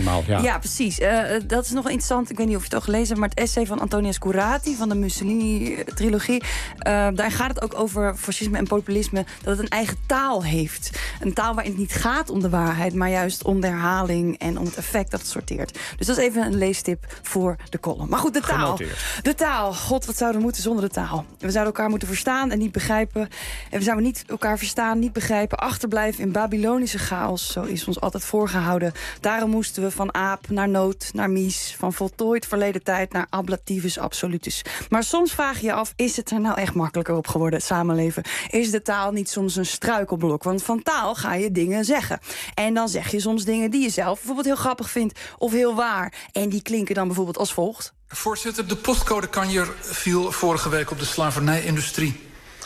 Ja, precies. Uh, dat is nog interessant. Ik weet niet of je het al gelezen hebt, maar het essay van Antonia Scurati van de Mussolini-trilogie. Uh, daar gaat het ook over fascisme en populisme, dat het een eigen taal heeft. Een taal waarin het niet gaat om de waarheid, maar juist om de herhaling en om het effect dat het sorteert. Dus dat is even een leestip voor de column. Maar goed, de taal. Genoteerd. De taal. God, wat zouden we moeten zonder de taal? We zouden elkaar moeten verstaan en niet begrijpen. En we zouden niet elkaar verstaan, niet begrijpen, achterblijven in Babylonische chaos. Zo is ons altijd voorgehouden. Daarom moesten we van aap naar nood, naar mies, van voltooid verleden tijd naar ablativus absolutus. Maar soms vraag je je af, is het er nou echt makkelijker op geworden, het samenleven? Is de taal niet soms een struikelblok? Want van taal ga je dingen zeggen. En dan zeg je soms dingen die je zelf bijvoorbeeld heel grappig vindt of heel waar. En die klinken dan bijvoorbeeld als volgt. Voorzitter, de postcodekanjer viel vorige week op de slavernijindustrie.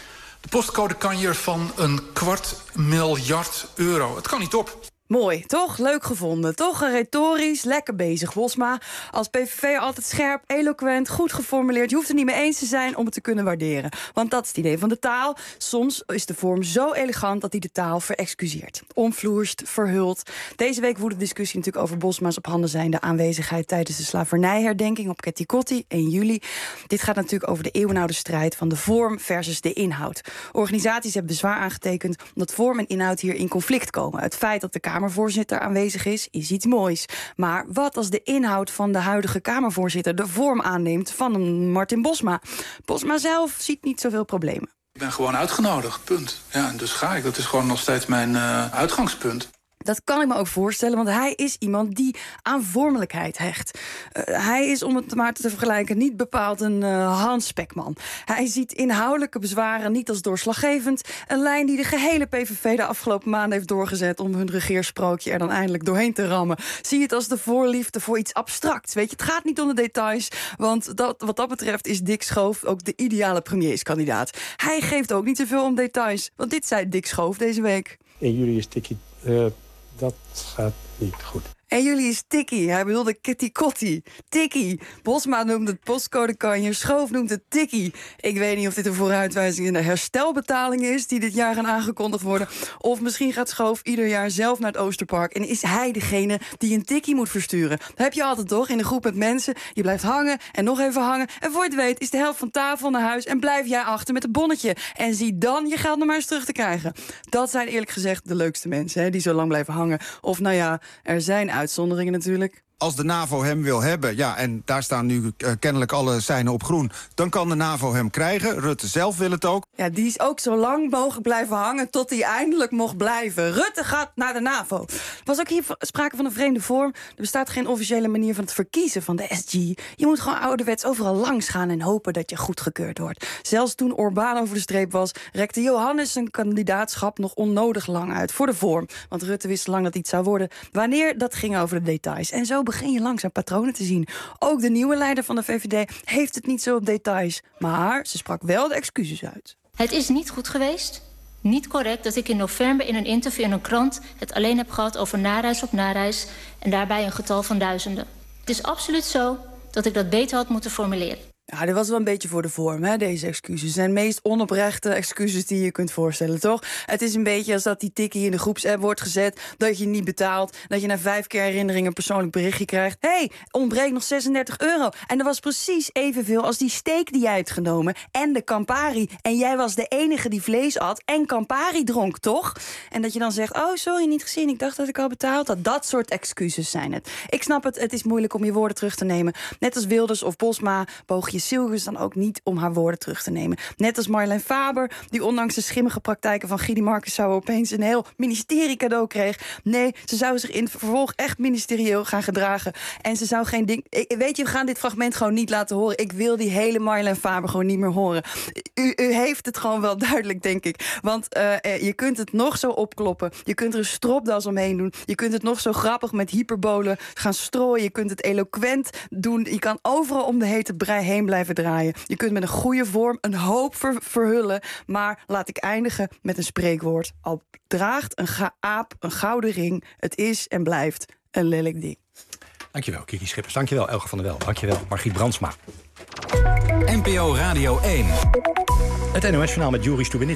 De postcodekanjer van een kwart miljard euro. Het kan niet op. Mooi, toch? Leuk gevonden. Toch retorisch, lekker bezig, Bosma. Als P V V altijd scherp, eloquent, goed geformuleerd. Je hoeft het niet mee eens te zijn om het te kunnen waarderen. Want dat is het idee van de taal. Soms is de vorm zo elegant dat hij de taal verexcuseert. Omvloerst, verhult. Deze week woedt de discussie natuurlijk over Bosma's op handen zijnde aanwezigheid tijdens de slavernijherdenking op Ketty Kotti één juli. Dit gaat natuurlijk over de eeuwenoude strijd van de vorm versus de inhoud. Organisaties hebben bezwaar aangetekend omdat vorm en inhoud hier in conflict komen. Het feit dat de Kamervoorzitter aanwezig is, is iets moois. Maar wat als de inhoud van de huidige Kamervoorzitter de vorm aanneemt van een Martin Bosma? Bosma zelf ziet niet zoveel problemen. Ik ben gewoon uitgenodigd, punt. Ja, en dus ga ik. Dat is gewoon nog steeds mijn uh, uitgangspunt. Dat kan ik me ook voorstellen, want hij is iemand die aan vormelijkheid hecht. Uh, hij is, om het maar te vergelijken, niet bepaald een uh, Hans Spekman. Hij ziet inhoudelijke bezwaren niet als doorslaggevend. Een lijn die de gehele P V V de afgelopen maanden heeft doorgezet om hun regeersprookje er dan eindelijk doorheen te rammen. Zie het als de voorliefde voor iets abstracts. Weet je, het gaat niet om de details, want dat, wat dat betreft is Dick Schoof ook de ideale premierskandidaat. Hij geeft ook niet zoveel om details, want dit zei Dick Schoof deze week. En jullie is tikkie... Uh... Dat gaat niet goed. En jullie is Tikkie. Hij bedoelde Ketty Kotti. Tikkie. Bosma noemt het postcodekanjer. Schoof noemt het Tikkie. Ik weet niet of dit een vooruitwijzing in de herstelbetaling is die dit jaar gaan aangekondigd worden. Of misschien gaat Schoof ieder jaar zelf naar het Oosterpark en is hij degene die een Tikkie moet versturen. Dat heb je altijd toch in een groep met mensen. Je blijft hangen en nog even hangen. En voor je het weet is de helft van tafel naar huis en blijf jij achter met een bonnetje. En zie dan je geld nog maar eens terug te krijgen. Dat zijn eerlijk gezegd de leukste mensen, hè, die zo lang blijven hangen. Of nou ja, er zijn uitzonderingen natuurlijk. Als de NAVO hem wil hebben, ja, en daar staan nu uh, kennelijk alle seinen op groen, dan kan de NAVO hem krijgen. Rutte zelf wil het ook. Ja, die is ook zo lang mogelijk blijven hangen tot hij eindelijk mocht blijven. Rutte gaat naar de NAVO. Er was ook hier sprake van een vreemde vorm. Er bestaat geen officiële manier van het verkiezen van de S G. Je moet gewoon ouderwets overal langs gaan en hopen dat je goedgekeurd wordt. Zelfs toen Orbán over de streep was, rekte Johannes zijn kandidaatschap nog onnodig lang uit voor de vorm. Want Rutte wist lang dat iets zou worden. Wanneer, dat ging over de details. En zo begin je langzaam patronen te zien. Ook de nieuwe leider van de V V D heeft het niet zo op details. Maar ze sprak wel de excuses uit. Het is niet goed geweest, niet correct dat ik in november in een interview in een krant het alleen heb gehad over nareis op nareis en daarbij een getal van duizenden. Het is absoluut zo dat ik dat beter had moeten formuleren. Ja, dit was wel een beetje voor de vorm, hè, deze excuses. zijn de meest onoprechte excuses die je kunt voorstellen, toch? Het is een beetje als dat die tikkie in de groepsapp wordt gezet, dat je niet betaalt, dat je na vijf keer herinnering een persoonlijk berichtje krijgt. Hé, hey, ontbreekt nog zesendertig euro. En dat was precies evenveel als die steak die jij hebt genomen en de Campari. En jij was de enige die vlees at en Campari dronk, toch? En dat je dan zegt, oh, sorry, niet gezien, ik dacht dat ik al betaald had. Dat soort excuses zijn het. Ik snap het, het is moeilijk om je woorden terug te nemen. Net als Wilders of Bosma boog je Silgers dan ook niet om haar woorden terug te nemen. Net als Marjolein Faber, die ondanks de schimmige praktijken van Guidy Marcensauer opeens een heel ministerie cadeau kreeg. Nee, ze zou zich in het vervolg echt ministerieel gaan gedragen. En ze zou geen ding... Weet je, we gaan dit fragment gewoon niet laten horen. Ik wil die hele Marjolein Faber gewoon niet meer horen. U, u heeft het gewoon wel duidelijk, denk ik. Want uh, je kunt het nog zo opkloppen. Je kunt er een stropdas omheen doen. Je kunt het nog zo grappig met hyperbolen gaan strooien. Je kunt het eloquent doen. Je kan overal om de hete brei heen blijven draaien. Je kunt met een goede vorm een hoop ver- verhullen. Maar laat ik eindigen met een spreekwoord. Al draagt een ga- aap een gouden ring. Het is en blijft een lelijk ding. Dankjewel, Kiki Schippers. Dankjewel, Elge van der Wel. Dankjewel, Margriet Brandsma. N P O Radio één. Het N O S-journaal met Juri Stubenitski.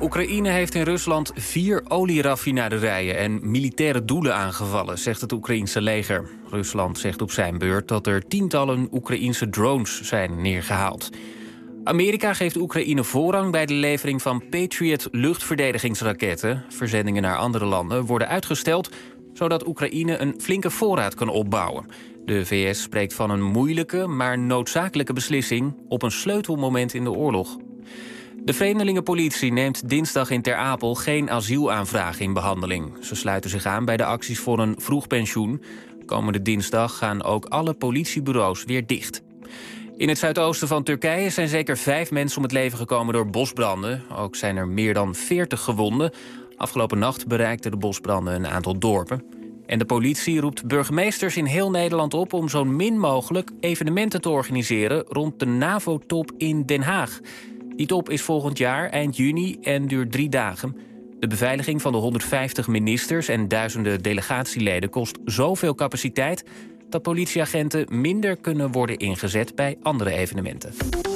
Oekraïne heeft in Rusland vier olieraffinaderijen en militaire doelen aangevallen, zegt het Oekraïense leger. Rusland zegt op zijn beurt dat er tientallen Oekraïense drones zijn neergehaald. Amerika geeft Oekraïne voorrang bij de levering van Patriot luchtverdedigingsraketten. Verzendingen naar andere landen worden uitgesteld, zodat Oekraïne een flinke voorraad kan opbouwen. De V S spreekt van een moeilijke, maar noodzakelijke beslissing op een sleutelmoment in de oorlog. De vreemdelingenpolitie neemt dinsdag in Ter Apel geen asielaanvragen in behandeling. Ze sluiten zich aan bij de acties voor een vroeg pensioen. Komende dinsdag gaan ook alle politiebureaus weer dicht. In het zuidoosten van Turkije zijn zeker vijf mensen om het leven gekomen door bosbranden. Ook zijn er meer dan veertig gewonden. Afgelopen nacht bereikten de bosbranden een aantal dorpen. En de politie roept burgemeesters in heel Nederland op om zo min mogelijk evenementen te organiseren rond de NAVO-top in Den Haag. Die top is volgend jaar eind juni en duurt drie dagen. De beveiliging van de honderdvijftig ministers en duizenden delegatieleden kost zoveel capaciteit dat politieagenten minder kunnen worden ingezet bij andere evenementen.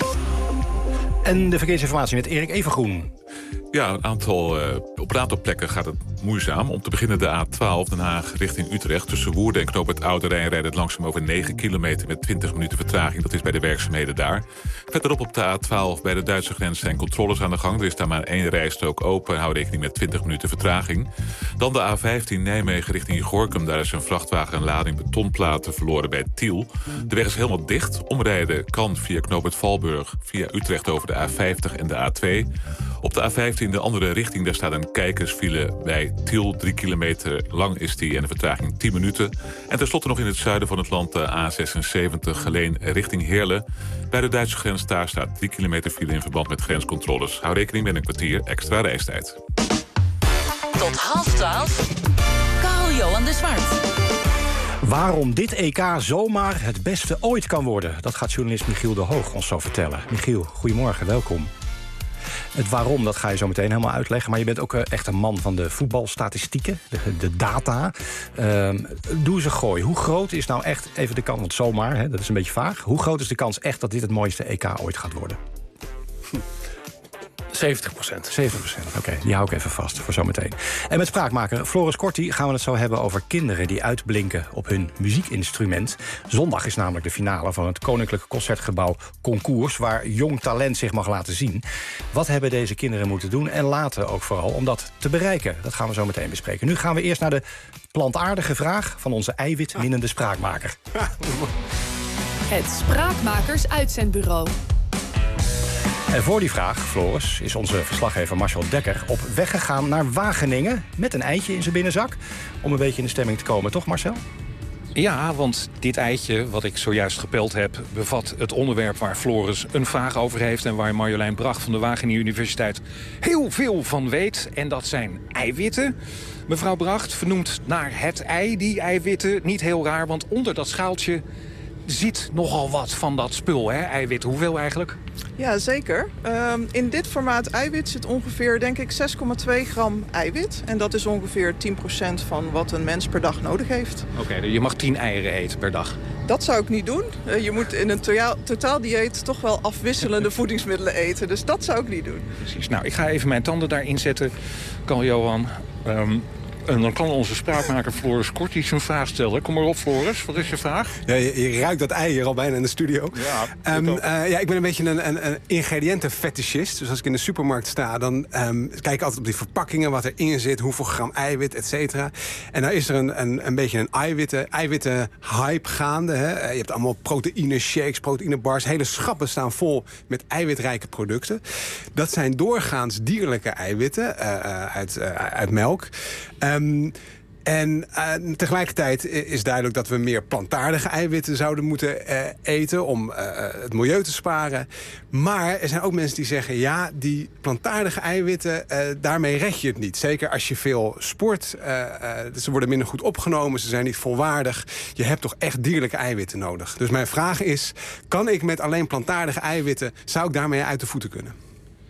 En de verkeersinformatie met Erik Evengroen. Ja, een aantal, uh, op een aantal plekken gaat het moeizaam. Om te beginnen de A twaalf Den Haag richting Utrecht. Tussen Woerden en Knoop het Oude Rijn rijdt het langzaam over negen kilometer... met twintig minuten vertraging. Dat is bij de werkzaamheden daar. Verderop op de A twaalf bij de Duitse grens zijn controles aan de gang. Er is daar maar één rijstrook open. Hou rekening met twintig minuten vertraging. Dan de A vijftien Nijmegen richting Gorinchem. Daar is een vrachtwagen en lading betonplaten verloren bij Tiel. De weg is helemaal dicht. Omrijden kan via Knoop het Valburg, via Utrecht over de A vijftig en de A twee... Op de A vijftien de andere richting, daar staat een kijkersfile bij Tiel. Drie kilometer lang is die en de vertraging tien minuten. En tenslotte nog in het zuiden van het land de A zesenzeventig... Geleen richting Heerlen. Bij de Duitse grens daar staat drie kilometer file in verband met grenscontroles. Hou rekening met een kwartier extra reistijd. Tot half twaalf, Carl-Johan de Zwart. Waarom dit E K zomaar het beste ooit kan worden, dat gaat journalist Michiel de Hoog ons zo vertellen. Michiel, goedemorgen, welkom. Het waarom, dat ga je zo meteen helemaal uitleggen. Maar je bent ook echt een man van de voetbalstatistieken, de, de data. Uh, doe eens een gooi. Hoe groot is nou echt, even de kans, want zomaar, hè, dat is een beetje vaag. Hoe groot is de kans echt dat dit het mooiste E K ooit gaat worden? zeventig procent. zeventig procent, oké. Okay, die hou ik even vast voor zometeen. En met spraakmaker Floris Korti gaan we het zo hebben over kinderen die uitblinken op hun muziekinstrument. Zondag is namelijk de finale van het Koninklijk Concertgebouw Concours, waar jong talent zich mag laten zien. Wat hebben deze kinderen moeten doen en laten ook vooral om dat te bereiken? Dat gaan we zo meteen bespreken. Nu gaan we eerst naar de plantaardige vraag van onze eiwitminnende spraakmaker. Het Spraakmakers Uitzendbureau. En voor die vraag, Floris, is onze verslaggever Marcel Dekker op weg gegaan naar Wageningen met een eitje in zijn binnenzak. Om een beetje in de stemming te komen, toch Marcel? Ja, want dit eitje, wat ik zojuist gepeld heb, bevat het onderwerp waar Floris een vraag over heeft en waar Marjolein Bracht van de Wageningen Universiteit heel veel van weet. En dat zijn eiwitten. Mevrouw Bracht vernoemt naar het ei die eiwitten. Niet heel raar, want onder dat schaaltje zit nogal wat van dat spul, hè? Eiwit. Hoeveel eigenlijk? Ja, zeker. Um, in dit formaat eiwit zit ongeveer, denk ik, zes komma twee gram eiwit. En dat is ongeveer tien procent van wat een mens per dag nodig heeft. Oké, okay, je mag tien eieren eten per dag. Dat zou ik niet doen. Uh, je moet in een totaal, totaal dieet toch wel afwisselende voedingsmiddelen eten. Dus dat zou ik niet doen. Precies. Nou, ik ga even mijn tanden daarin zetten. Carl-Johan. Um, En dan kan onze spraakmaker Floris Korti zijn vraag stellen. Kom maar op, Floris. Wat is je vraag? Ja, je, je ruikt dat ei hier al bijna in de studio. Ja, um, uh, ja ik ben een beetje een, een, een ingrediëntenfetischist. Dus als ik in de supermarkt sta, dan um, kijk ik altijd op die verpakkingen, wat erin zit, hoeveel gram eiwit, et cetera. En daar is er een, een, een beetje een eiwitten, eiwitten hype gaande. Hè. Je hebt allemaal proteïne shakes, proteïne bars. Hele schappen staan vol met eiwitrijke producten. Dat zijn doorgaans dierlijke eiwitten uh, uh, uit, uh, uit melk. Um, en uh, tegelijkertijd is duidelijk dat we meer plantaardige eiwitten zouden moeten uh, eten om uh, het milieu te sparen. Maar er zijn ook mensen die zeggen, ja, die plantaardige eiwitten, uh, daarmee red je het niet. Zeker als je veel sport. Uh, uh, ze worden minder goed opgenomen, ze zijn niet volwaardig. Je hebt toch echt dierlijke eiwitten nodig. Dus mijn vraag is, kan ik met alleen plantaardige eiwitten, zou ik daarmee uit de voeten kunnen?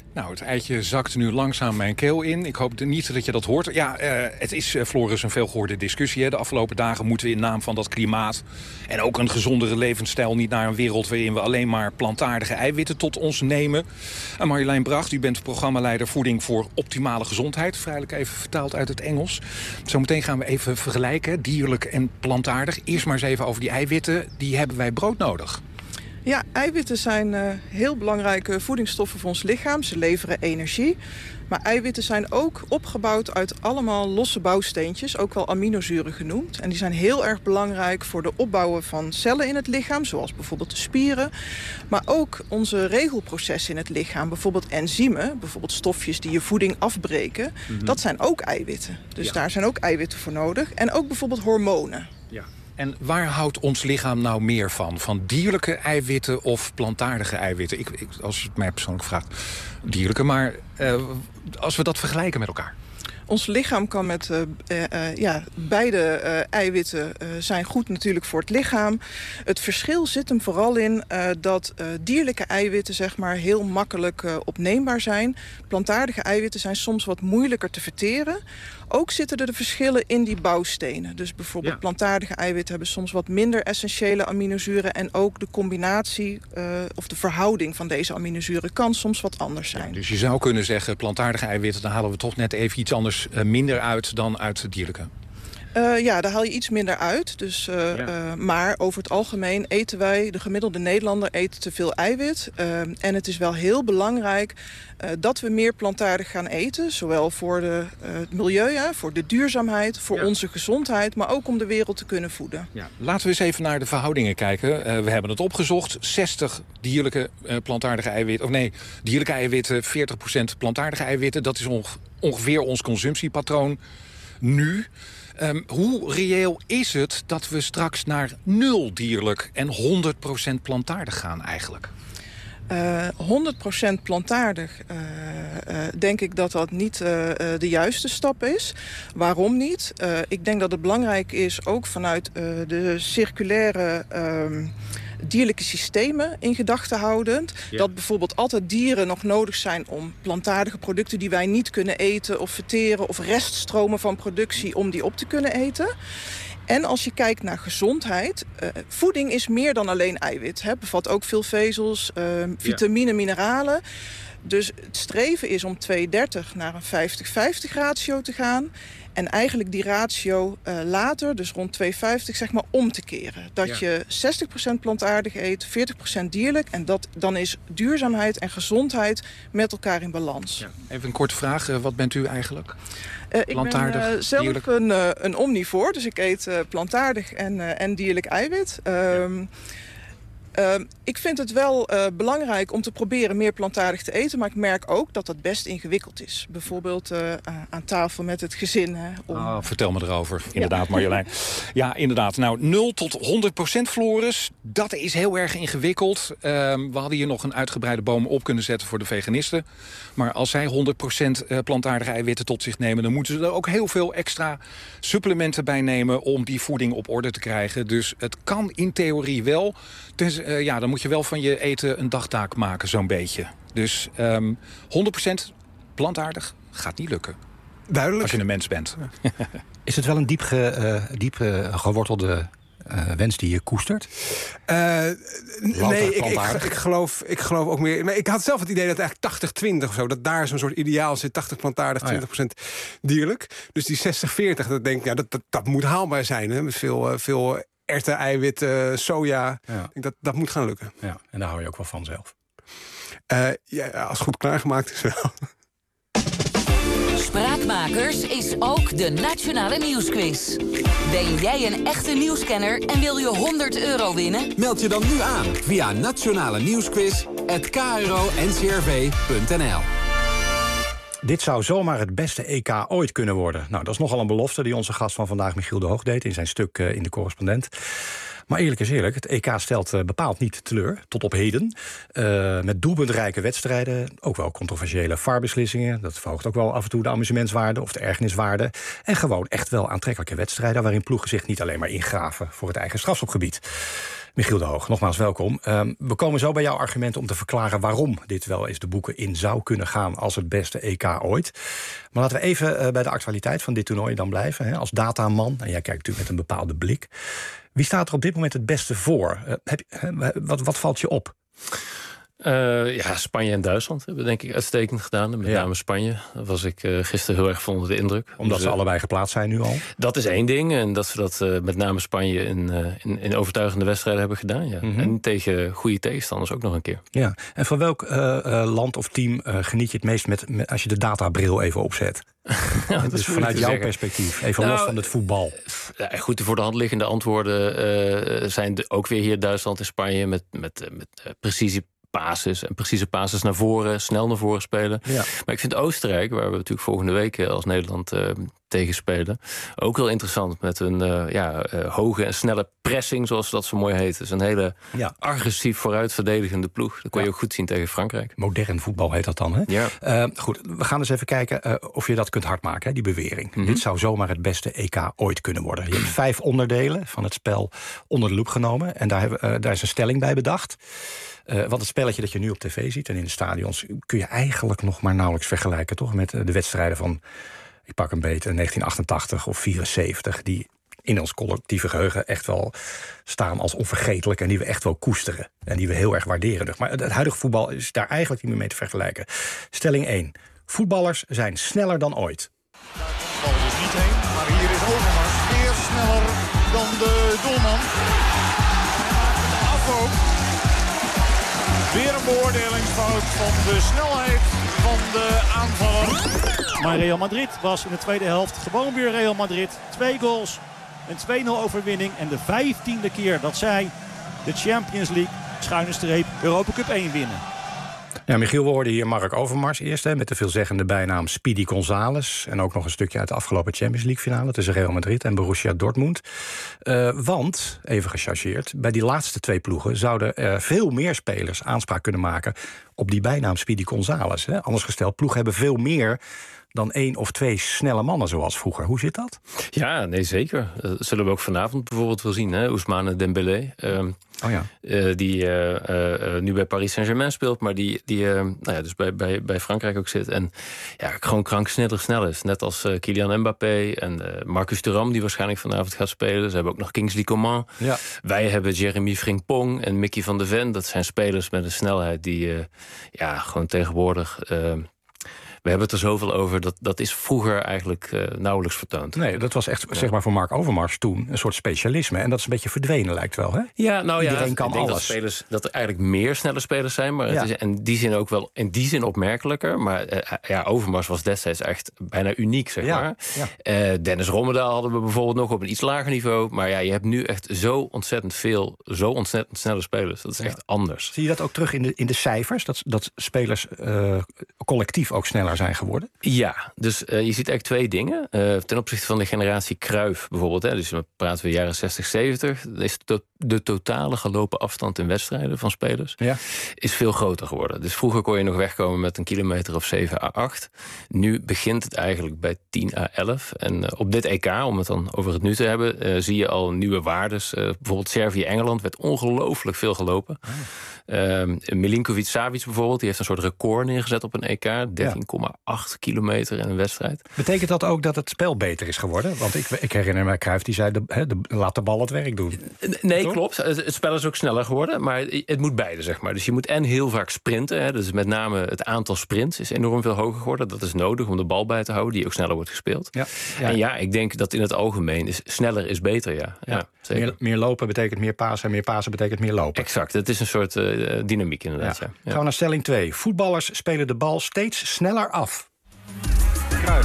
Nou, het eitje zakt nu langzaam mijn keel in. Ik hoop niet dat je dat hoort. Ja, uh, het is, uh, Floris, een veelgehoorde discussie. Hè. De afgelopen dagen moeten we in naam van dat klimaat... en ook een gezondere levensstijl niet naar een wereld... waarin we alleen maar plantaardige eiwitten tot ons nemen. En Marjolein Bracht, u bent programmaleider Voeding voor Optimale Gezondheid. Vrijelijk even vertaald uit het Engels. Zometeen gaan we even vergelijken, dierlijk en plantaardig. Eerst maar eens even over die eiwitten. Die hebben wij broodnodig. Ja, eiwitten zijn uh, heel belangrijke voedingsstoffen voor ons lichaam. Ze leveren energie. Maar eiwitten zijn ook opgebouwd uit allemaal losse bouwsteentjes, ook wel aminozuren genoemd. En die zijn heel erg belangrijk voor de opbouwen van cellen in het lichaam, zoals bijvoorbeeld de spieren. Maar ook onze regelprocessen in het lichaam, bijvoorbeeld enzymen, bijvoorbeeld stofjes die je voeding afbreken. Mm-hmm. Dat zijn ook eiwitten. Dus ja. Daar zijn ook eiwitten voor nodig. En ook bijvoorbeeld hormonen. Ja. En waar houdt ons lichaam nou meer van? Van dierlijke eiwitten of plantaardige eiwitten? Ik, ik, als je het mij persoonlijk vraagt, dierlijke. Maar uh, als we dat vergelijken met elkaar. Ons lichaam kan met uh, uh, ja, beide uh, eiwitten uh, zijn goed natuurlijk voor het lichaam. Het verschil zit hem vooral in uh, dat uh, dierlijke eiwitten zeg maar, heel makkelijk uh, opneembaar zijn. Plantaardige eiwitten zijn soms wat moeilijker te verteren. Ook zitten er de verschillen in die bouwstenen. Dus bijvoorbeeld ja. plantaardige eiwitten hebben soms wat minder essentiële aminozuren. En ook de combinatie uh, of de verhouding van deze aminozuren kan soms wat anders zijn. Ja, dus je zou kunnen zeggen, plantaardige eiwitten, dan halen we toch net even iets anders uh, minder uit dan uit het dierlijke. Uh, ja, daar haal je iets minder uit. Dus, uh, ja. uh, maar over het algemeen eten wij, de gemiddelde Nederlander eet te veel eiwit. Uh, en het is wel heel belangrijk uh, dat we meer plantaardig gaan eten. Zowel voor de, uh, het milieu, ja, voor de duurzaamheid, voor ja. onze gezondheid, maar ook om de wereld te kunnen voeden. Ja. Laten we eens even naar de verhoudingen kijken. Uh, we hebben het opgezocht. zestig dierlijke uh, plantaardige eiwitten, of nee, dierlijke eiwitten, veertig procent plantaardige eiwitten. Dat is onge- ongeveer ons consumptiepatroon nu. Um, hoe reëel is het dat we straks naar nul dierlijk en honderd procent plantaardig gaan eigenlijk? Uh, honderd procent plantaardig, uh, uh, denk ik dat dat niet uh, de juiste stap is. Waarom niet? Uh, ik denk dat het belangrijk is, ook vanuit uh, de circulaire Uh, dierlijke systemen in gedachten houdend. Ja. Dat bijvoorbeeld altijd dieren nog nodig zijn om plantaardige producten die wij niet kunnen eten of verteren of reststromen van productie om die op te kunnen eten. En als je kijkt naar gezondheid, uh, voeding is meer dan alleen eiwit. Het bevat ook veel vezels, uh, vitamine, ja. mineralen. Dus het streven is om twee dertig naar een vijftig vijftig ratio te gaan. En eigenlijk die ratio uh, later, dus rond twee vijftig, zeg maar om te keren. Dat ja. je zestig procent plantaardig eet, veertig procent dierlijk. En dat, dan is duurzaamheid en gezondheid met elkaar in balans. Ja. Even een korte vraag. Uh, wat bent u eigenlijk? Uh, ik ben uh, zelf een, uh, een omnivoor. Dus ik eet uh, plantaardig en, uh, en dierlijk eiwit. Um, ja. Uh, ik vind het wel uh, belangrijk om te proberen meer plantaardig te eten. Maar ik merk ook dat dat best ingewikkeld is. Bijvoorbeeld uh, aan tafel met het gezin. Hè, om... oh, vertel me erover, inderdaad, ja. Marjolein. Ja, inderdaad. Nou, nul tot honderd procent Floris, dat is heel erg ingewikkeld. Uh, we hadden hier nog een uitgebreide boom op kunnen zetten voor de veganisten. Maar als zij honderd procent plantaardige eiwitten tot zich nemen, dan moeten ze er ook heel veel extra supplementen bij nemen om die voeding op orde te krijgen. Dus het kan in theorie wel. Dus, uh, ja, dan moet je wel van je eten een dagtaak maken, zo'n beetje. Dus um, honderd procent plantaardig gaat niet lukken. Duidelijk. Als je een mens bent. Is het wel een diep, ge, uh, diep uh, gewortelde uh, wens die je koestert? Uh, nee, ik, ik, ik, geloof, ik geloof ook meer. Maar ik had zelf het idee dat eigenlijk tachtig twintig of zo, dat daar zo'n soort ideaal zit. tachtig plantaardig, twintig procent oh, ja. dierlijk. Dus die zestig veertig, dat denk ik, ja, dat, dat, dat moet haalbaar zijn. Hè, met veel, uh, veel erwten, eiwitten, soja. Ja. Ik denk dat, dat moet gaan lukken. Ja, en daar hou je ook wel van zelf. Uh, ja, als het goed klaargemaakt is wel. Spraakmakers is ook de Nationale Nieuwsquiz. Ben jij een echte nieuwskenner en wil je honderd euro winnen? Meld je dan nu aan via nationale nieuwsquiz at k r o n c r v punt n l. Dit zou zomaar het beste E K ooit kunnen worden. Nou, dat is nogal een belofte die onze gast van vandaag, Michiel de Hoog, deed in zijn stuk uh, in de Correspondent. Maar eerlijk is eerlijk, het E K stelt uh, bepaald niet teleur, tot op heden. Uh, met doelpuntrijke wedstrijden, ook wel controversiële V A R-beslissingen. Dat verhoogt ook wel af en toe de amusementswaarde of de ergerniswaarde. En gewoon echt wel aantrekkelijke wedstrijden waarin ploegen zich niet alleen maar ingraven voor het eigen strafschopgebied. Michiel de Hoog, nogmaals welkom. Um, we komen zo bij jouw argumenten om te verklaren waarom dit wel eens de boeken in zou kunnen gaan als het beste E K ooit. Maar laten we even uh, bij de actualiteit van dit toernooi dan blijven. Hè, als dataman, en jij kijkt natuurlijk met een bepaalde blik. Wie staat er op dit moment het beste voor? Uh, heb, uh, wat, wat valt je op? Uh, ja, Spanje en Duitsland hebben denk ik uitstekend gedaan. Met ja. name Spanje. Daar was ik uh, gisteren heel erg van onder de indruk. Omdat dus, ze allebei geplaatst zijn nu al? Dat is één ding. En dat ze dat uh, met name Spanje in, uh, in, in overtuigende wedstrijden hebben gedaan. Ja. Mm-hmm. En tegen goede tegenstanders ook nog een keer. Ja. En van welk uh, uh, land of team uh, geniet je het meest met, met als je de databril even opzet? Ja, dus vanuit jouw zeggen. perspectief, even nou, los van het voetbal. Ja, goed, de voor de hand liggende antwoorden uh, zijn de, ook weer hier Duitsland en Spanje met, met, met uh, precisie. Basis en precieze basis naar voren, snel naar voren spelen. Ja. Maar ik vind Oostenrijk, waar we natuurlijk volgende week als Nederland uh, tegen spelen, ook heel interessant met een uh, ja, uh, hoge en snelle pressing, zoals dat zo mooi heet. Dus een hele ja. agressief vooruit verdedigende ploeg. Dat kon je ja. ook goed zien tegen Frankrijk. Modern voetbal heet dat dan, hè? Ja. Uh, goed, we gaan eens even kijken uh, of je dat kunt hardmaken, hè, die bewering. Mm-hmm. Dit zou zomaar het beste E K ooit kunnen worden. Je hebt vijf onderdelen van het spel onder de loep genomen. En daar, hebben, uh, daar is een stelling bij bedacht. Uh, want het spelletje dat je nu op tv ziet en in de stadions kun je eigenlijk nog maar nauwelijks vergelijken, toch? Met uh, de wedstrijden van, ik pak een beetje, negentien achtentachtig of vierenzeventig, die in ons collectieve geheugen echt wel staan als onvergetelijk en die we echt wel koesteren en die we heel erg waarderen. Dus, maar het, het huidige voetbal is daar eigenlijk niet meer mee te vergelijken. Stelling één. Voetballers zijn sneller dan ooit. Daar komt de bal dus niet heen, maar hier is Overmars weer sneller dan de doelman. Afloop. Weer een beoordelingsfout van de snelheid van de aanvaller. Maar Real Madrid was in de tweede helft gewoon weer Real Madrid. Twee goals, een twee nul overwinning en de vijftiende keer dat zij de Champions League, schuine streep, Europa Cup één winnen. Ja, Michiel, we hoorden hier Mark Overmars eerst, hè, met de veelzeggende bijnaam Speedy González. En ook nog een stukje uit de afgelopen Champions League finale tussen Real Madrid en Borussia Dortmund. Uh, want, even gechargeerd, bij die laatste twee ploegen zouden er veel meer spelers aanspraak kunnen maken op die bijnaam Speedy González. Hè. Anders gesteld, ploegen hebben veel meer dan één of twee snelle mannen zoals vroeger. Hoe zit dat? Ja, nee, zeker. Dat zullen we ook vanavond bijvoorbeeld wel zien. Hè? Ousmane Dembélé, um, oh ja. uh, die uh, uh, nu bij Paris Saint-Germain speelt, maar die, die uh, nou ja, dus bij, bij, bij Frankrijk ook zit. En ja, gewoon krankzinnig snel is. Net als uh, Kylian Mbappé en uh, Marcus Thuram, die waarschijnlijk vanavond gaat spelen. Ze hebben ook nog Kingsley Coman. Ja. Wij hebben Jeremy Frimpong en Mickey van de Ven. Dat zijn spelers met een snelheid die uh, ja, gewoon tegenwoordig Uh, we hebben het er zoveel over, dat, dat is vroeger eigenlijk uh, nauwelijks vertoond. Nee, dat was echt, ja. zeg maar voor Mark Overmars toen, een soort specialisme. En dat is een beetje verdwenen, lijkt wel, hè? Ja, nou Iedereen ja, kan ik denk alles. Dat, spelers, dat er eigenlijk meer snelle spelers zijn, maar ja. het is in die zin ook wel in die zin opmerkelijker. Maar uh, ja, Overmars was destijds echt bijna uniek, zeg ja. maar. Ja. Uh, Dennis Rommedaal hadden we bijvoorbeeld nog op een iets lager niveau. Maar ja, je hebt nu echt zo ontzettend veel, zo ontzettend snelle spelers. Dat is echt ja. anders. Zie je dat ook terug in de, in de cijfers? Dat, dat spelers uh, collectief ook sneller zijn geworden? Ja, dus uh, je ziet eigenlijk twee dingen. Uh, ten opzichte van de generatie Cruyff bijvoorbeeld, hè, dus dan praten we jaren zestig, zeventig... is de, de totale gelopen afstand in wedstrijden van spelers ja. is veel groter geworden. Dus vroeger kon je nog wegkomen met een kilometer of zeven à acht. Nu begint het eigenlijk bij tien à elf. En uh, op dit E K, om het dan over het nu te hebben, uh, zie je al nieuwe waardes. Uh, bijvoorbeeld Servië-Engeland werd ongelooflijk veel gelopen. Oh. Uh, Milinkovic-Savic bijvoorbeeld, die heeft een soort record neergezet op een E K. dertien komma acht kilometer in een wedstrijd. Betekent dat ook dat het spel beter is geworden? Want ik, ik herinner me Cruijff die zei, de, he, de, laat de bal het werk doen. Nee, Toch? klopt. Het, het spel is ook sneller geworden, maar het moet beide, zeg maar. Dus je moet en heel vaak sprinten. Hè. Dus met name het aantal sprints is enorm veel hoger geworden. Dat is nodig om de bal bij te houden, die ook sneller wordt gespeeld. Ja. Ja. En ja, ik denk dat in het algemeen is sneller is beter, ja. ja. ja zeker. Meer, meer lopen betekent meer pasen en meer pasen betekent meer lopen. Exact, het is een soort uh, dynamiek inderdaad. Ja. Ja. Gaan we naar stelling twee. Voetballers spelen de bal steeds sneller af. Cruijff.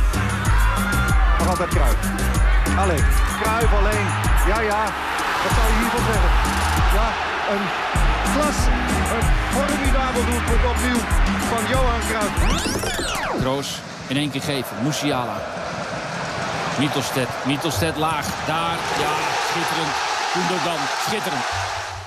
Nog altijd Cruijff. Allee, Cruijff alleen. Ja, ja. Wat zou je hiervan zeggen? Ja, een klas. Een formidabel doelpunt opnieuw van Johan Cruijff. Kroos in één keer geven. Musiala. Mittelstedt. Mittelstedt laag. Daar. Ja, schitterend. Gundogan. Schitterend.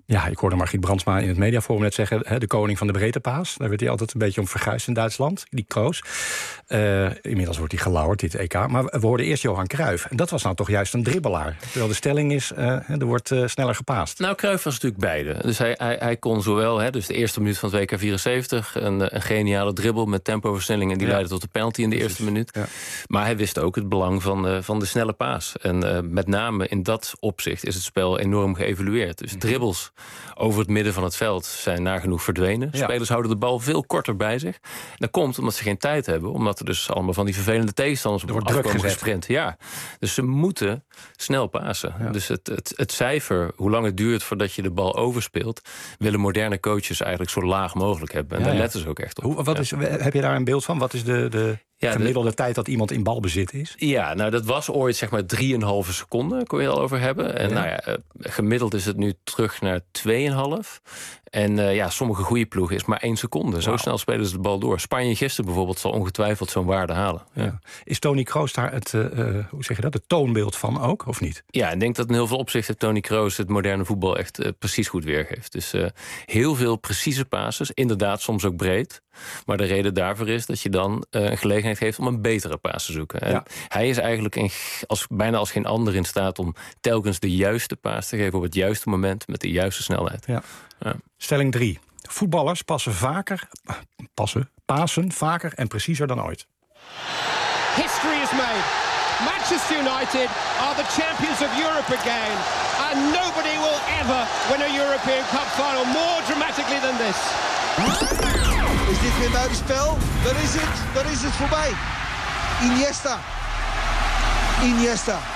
Ja, ik hoorde Margriet Brandsma in het mediaforum net zeggen... Hè, de koning van de breedtepaas. Daar werd hij altijd een beetje om verguisd in Duitsland, die Kroos. Uh, inmiddels wordt hij gelauwerd, dit E K. Maar we hoorden eerst Johan Cruijff. En dat was nou toch juist een dribbelaar. Terwijl de stelling is, uh, er wordt uh, sneller gepaast. Nou, Cruijff was natuurlijk beide. Dus hij, hij, hij kon zowel, hè, dus de eerste minuut van het W K vierenzeventig... een, een geniale dribbel met tempoversnelling... en die ja. leidde tot de penalty in de eerste Precies. minuut. Ja. Maar hij wist ook het belang van, uh, van de snelle paas. En uh, met name in dat opzicht is het spel enorm geëvolueerd. Dus dribbles over het midden van het veld zijn nagenoeg verdwenen. Ja. Spelers houden de bal veel korter bij zich. En dat komt omdat ze geen tijd hebben. Omdat er dus allemaal van die vervelende tegenstanders op afkomen gesprint. Ja. Dus ze moeten snel pasen. Ja. Dus het, het, het cijfer, hoe lang het duurt voordat je de bal overspeelt... willen moderne coaches eigenlijk zo laag mogelijk hebben. En ja, daar ja. letten ze ook echt op. Hoe, wat ja. is, heb je daar een beeld van? Wat is de... de... Ja, gemiddelde de tijd dat iemand in balbezit is? Ja, nou dat was ooit zeg maar drieënhalve seconden, kon je het al over hebben. En ja. nou ja, gemiddeld is het nu terug naar tweeënhalf. En uh, ja, sommige goede ploegen is maar één seconde. Zo wow. snel spelen ze de bal door. Spanje gisteren bijvoorbeeld zal ongetwijfeld zo'n waarde halen. Ja. Ja. Is Toni Kroos daar het, uh, hoe zeg je dat, het toonbeeld van ook, of niet? Ja, ik denk dat in heel veel opzichten Toni Kroos het moderne voetbal echt uh, precies goed weergeeft. Dus uh, heel veel precieze passes, inderdaad soms ook breed. Maar de reden daarvoor is dat je dan uh, een gelegenheid geeft om een betere paas te zoeken. En ja. hij is eigenlijk in, als, bijna als geen ander in staat om telkens de juiste paas te geven op het juiste moment met de juiste snelheid. Ja. Ja. Stelling drie. Voetballers passen vaker, passen, pasen vaker en preciezer dan ooit. History is made. Manchester United are the champions of Europe again. And nobody will ever win a European Cup final more dramatically than this. Is dit weer buitenspel? Dan is het, dan is het voorbij. Iniesta. Iniesta.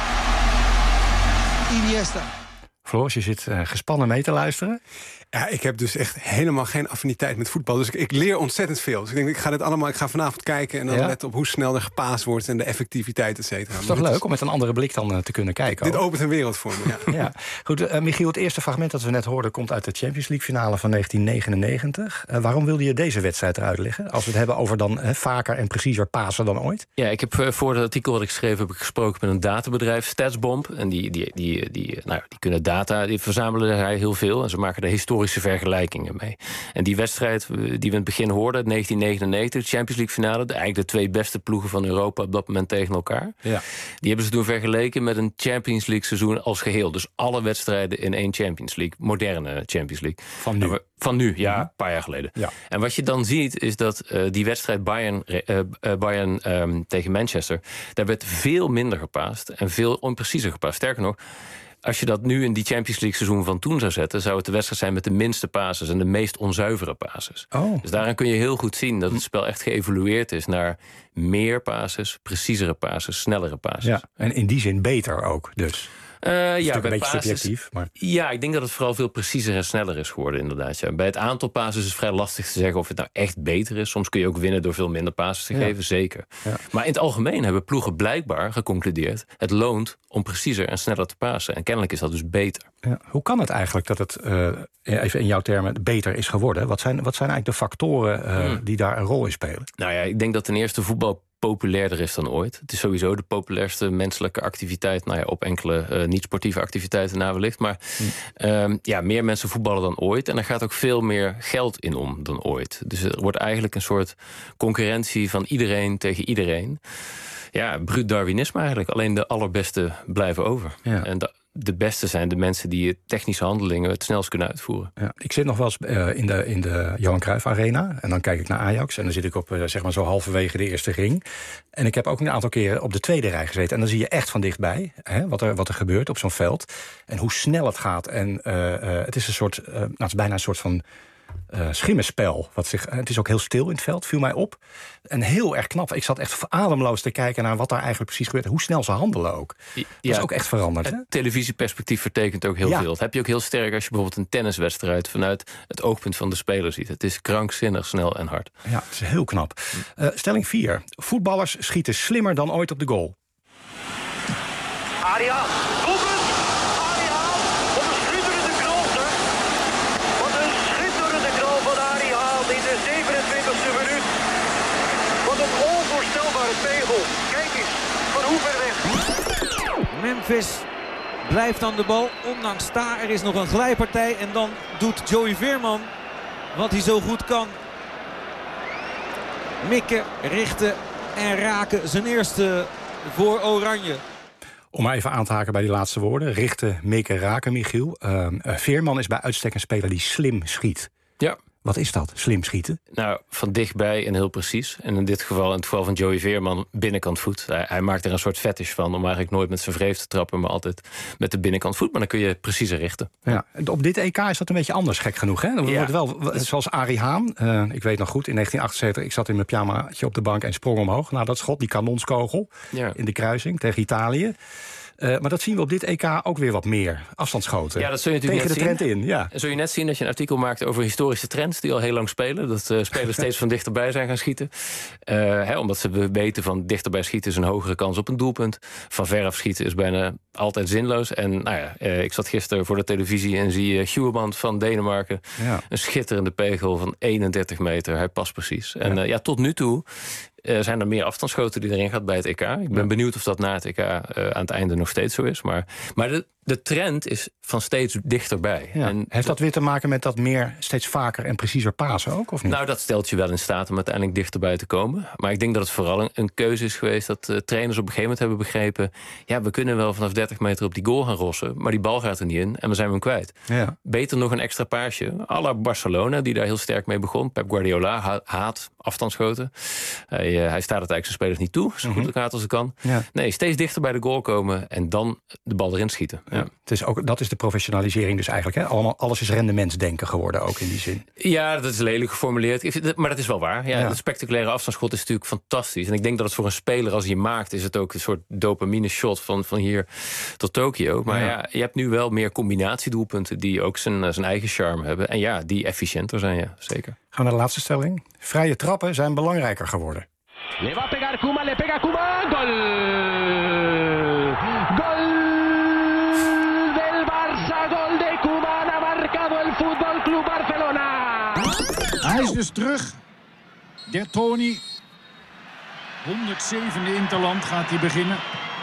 Iniesta. Floris, je zit uh, gespannen mee te luisteren. Ja, ik heb dus echt helemaal geen affiniteit met voetbal. Dus ik, ik leer ontzettend veel. Dus ik denk, ik ga dit allemaal, ik ga vanavond kijken en dan ja? letten op hoe snel er gepaasd wordt en de effectiviteit, et cetera. Het is toch leuk is... om met een andere blik dan uh, te kunnen kijken. Dit ook. Opent een wereld voor me, ja. ja. Goed, uh, Michiel, het eerste fragment dat we net hoorden komt uit de Champions League finale van negentien negenennegentig. Uh, waarom wilde je deze wedstrijd eruit leggen? Als we het hebben over dan uh, vaker en preciezer pasen dan ooit? Ja, ik heb uh, voor het artikel wat ik schreef heb ik gesproken met een databedrijf, Statsbomb. En die, die, die, die, nou, die kunnen data, die verzamelen daar heel veel en ze maken de historische vergelijkingen mee. En die wedstrijd die we in het begin hoorden, negentien negenennegentig, de Champions League finale, de, eigenlijk de twee beste ploegen van Europa op dat moment tegen elkaar. Ja. Die hebben ze toen vergeleken met een Champions League seizoen als geheel. Dus alle wedstrijden in één Champions League, moderne Champions League. Van nu? We, van nu, ja, een paar jaar geleden. Ja. En wat je dan ziet is dat uh, die wedstrijd Bayern, uh, uh, Bayern um, tegen Manchester, daar werd veel minder gepaast en veel onpreciezer gepaast. Sterker nog, als je dat nu in die Champions League seizoen van toen zou zetten, zou het de wedstrijd zijn met de minste passes en de meest onzuivere passes. Oh. Dus daarin kun je heel goed zien dat het spel echt geëvolueerd is naar meer passes, preciezere passes, snellere passes. Ja, en in die zin beter ook dus. Uh, ja, een beetje passes, subjectief. Maar... Ja, ik denk dat het vooral veel preciezer en sneller is geworden, inderdaad. Ja. Bij het aantal passes is het vrij lastig te zeggen of het nou echt beter is. Soms kun je ook winnen door veel minder passes te ja. geven, zeker. Ja. Maar in het algemeen hebben ploegen blijkbaar geconcludeerd, het loont om preciezer en sneller te passen. En kennelijk is dat dus beter. Ja. Hoe kan het eigenlijk dat het, uh, even in jouw termen, beter is geworden? Wat zijn, wat zijn eigenlijk de factoren uh, hmm. die daar een rol in spelen? Nou ja, ik denk dat ten eerste voetbal populairder is dan ooit. Het is sowieso de populairste menselijke activiteit, nou ja, op enkele uh, niet-sportieve activiteiten na wellicht. Maar hm. um, ja, meer mensen voetballen dan ooit. En er gaat ook veel meer geld in om dan ooit. Dus er wordt eigenlijk een soort concurrentie van iedereen tegen iedereen. Ja, bruut Darwinisme eigenlijk. Alleen de allerbeste blijven over. Ja. En de, de beste zijn de mensen die technische handelingen het snelst kunnen uitvoeren. Ja, ik zit nog wel eens uh, in, de, in de Johan Cruijff Arena. En dan kijk ik naar Ajax. En dan zit ik op uh, zeg maar zo halverwege de eerste ring. En ik heb ook een aantal keren op de tweede rij gezeten. En dan zie je echt van dichtbij hè, wat, er, wat er gebeurt op zo'n veld. En hoe snel het gaat. En uh, uh, het is een soort, uh, nou, het is bijna een soort van Uh, schimmenspel. Wat zich, het is ook heel stil in het veld, viel mij op. En heel erg knap. Ik zat echt ademloos te kijken naar wat daar eigenlijk precies gebeurt. Hoe snel ze handelen ook. Dat ja, is ook echt veranderd. Het hè? televisieperspectief vertekent ook heel ja. veel. Dat heb je ook heel sterk als je bijvoorbeeld een tenniswedstrijd vanuit het oogpunt van de speler ziet. Het is krankzinnig snel en hard. Ja, het is heel knap. Uh, stelling vier. Voetballers schieten slimmer dan ooit op de goal. Aria, doelpunt! Aria, wat een schitterende knal, zeg! Wat een schitterende knal van Aria in de zevenentwintigste minuut. Wat een onvoorstelbare tegel. Kijk eens, van hoe ver weg. Memphis blijft aan de bal. Ondanks sta, er is nog een glijpartij. En dan doet Joey Veerman wat hij zo goed kan. Mikken, richten en raken. Zijn eerste voor Oranje. Om maar even aan te haken bij die laatste woorden. Richten, mikken, raken, Michiel. Uh, Veerman is bij uitstek een speler die slim schiet. Ja. Wat is dat, slim schieten? Nou, van dichtbij en heel precies. En in dit geval, in het geval van Joey Veerman, binnenkant voet. Hij, hij maakt er een soort fetish van om eigenlijk nooit met zijn vreef te trappen, maar altijd met de binnenkant voet. Maar dan kun je preciezer richten. Ja, op dit E K is dat een beetje anders, gek genoeg. Hè? Ja. Wordt wel, zoals Arie Haan, uh, ik weet nog goed, in negentien achtenzeventig... ik zat in mijn pyjamaatje op de bank en sprong omhoog. Nou, dat schot, die kanonskogel ja. in de kruising tegen Italië. Uh, maar dat zien we op dit E K ook weer wat meer. Afstandsschoten. Ja, dat zul je natuurlijk tegen net de trend zien. in. Ja. En zul je net zien dat je een artikel maakt over historische trends die al heel lang spelen. Dat uh, spelers steeds van dichterbij zijn gaan schieten. Uh, hè, omdat ze weten van dichterbij schieten is een hogere kans op een doelpunt. Van veraf schieten is bijna altijd zinloos. En nou ja, uh, ik zat gisteren voor de televisie en zie uh, Schuurman van Denemarken. Ja. Een schitterende pegel van eenendertig meter. Hij past precies. En uh, ja, tot nu toe Uh, zijn er meer afstandsschoten die erin gaat bij het E K. Ik ben ja. benieuwd of dat na het E K uh, aan het einde nog steeds zo is. Maar, maar de, de trend is van steeds dichterbij. Ja. En heeft dat weer te maken met dat meer steeds vaker en preciezer pasen ook, of niet? Nou, dat stelt je wel in staat om uiteindelijk dichterbij te komen. Maar ik denk dat het vooral een, een keuze is geweest dat uh, trainers op een gegeven moment hebben begrepen, ja, we kunnen wel vanaf dertig meter op die goal gaan rossen, maar die bal gaat er niet in en we zijn hem kwijt. Ja. Beter nog een extra paasje. À la Barcelona, die daar heel sterk mee begon. Pep Guardiola ha- haat afstandsschoten. Hij, uh, hij staat het eigenlijk zijn spelers niet toe, zo goed mm-hmm. haat als het kan. Ja. Nee, steeds dichter bij de goal komen en dan de bal erin schieten. Ja. Ja. Het is ook, dat is de professionalisering dus eigenlijk. Hè? Allemaal, alles is rendementsdenken geworden ook in die zin. Ja, dat is lelijk geformuleerd. Maar dat is wel waar. Ja, ja. Het spectaculaire afstandsschot is natuurlijk fantastisch. En ik denk dat het voor een speler, als hij maakt, is het ook een soort dopamine shot van, van hier tot Tokio. Maar ja. ja, je hebt nu wel meer combinatiedoelpunten die ook zijn, zijn eigen charme hebben. En ja, die efficiënter zijn, ja, zeker. Gaan we naar de laatste stelling. Vrije trappen zijn belangrijker geworden. Le va a pegar Koeman, le pega Koeman, gol! Gol del Barça, gol de Koeman, ha marcado el Fútbol Club Barcelona. Hij is dus terug. Dertoni. honderdzevende interland gaat hij beginnen.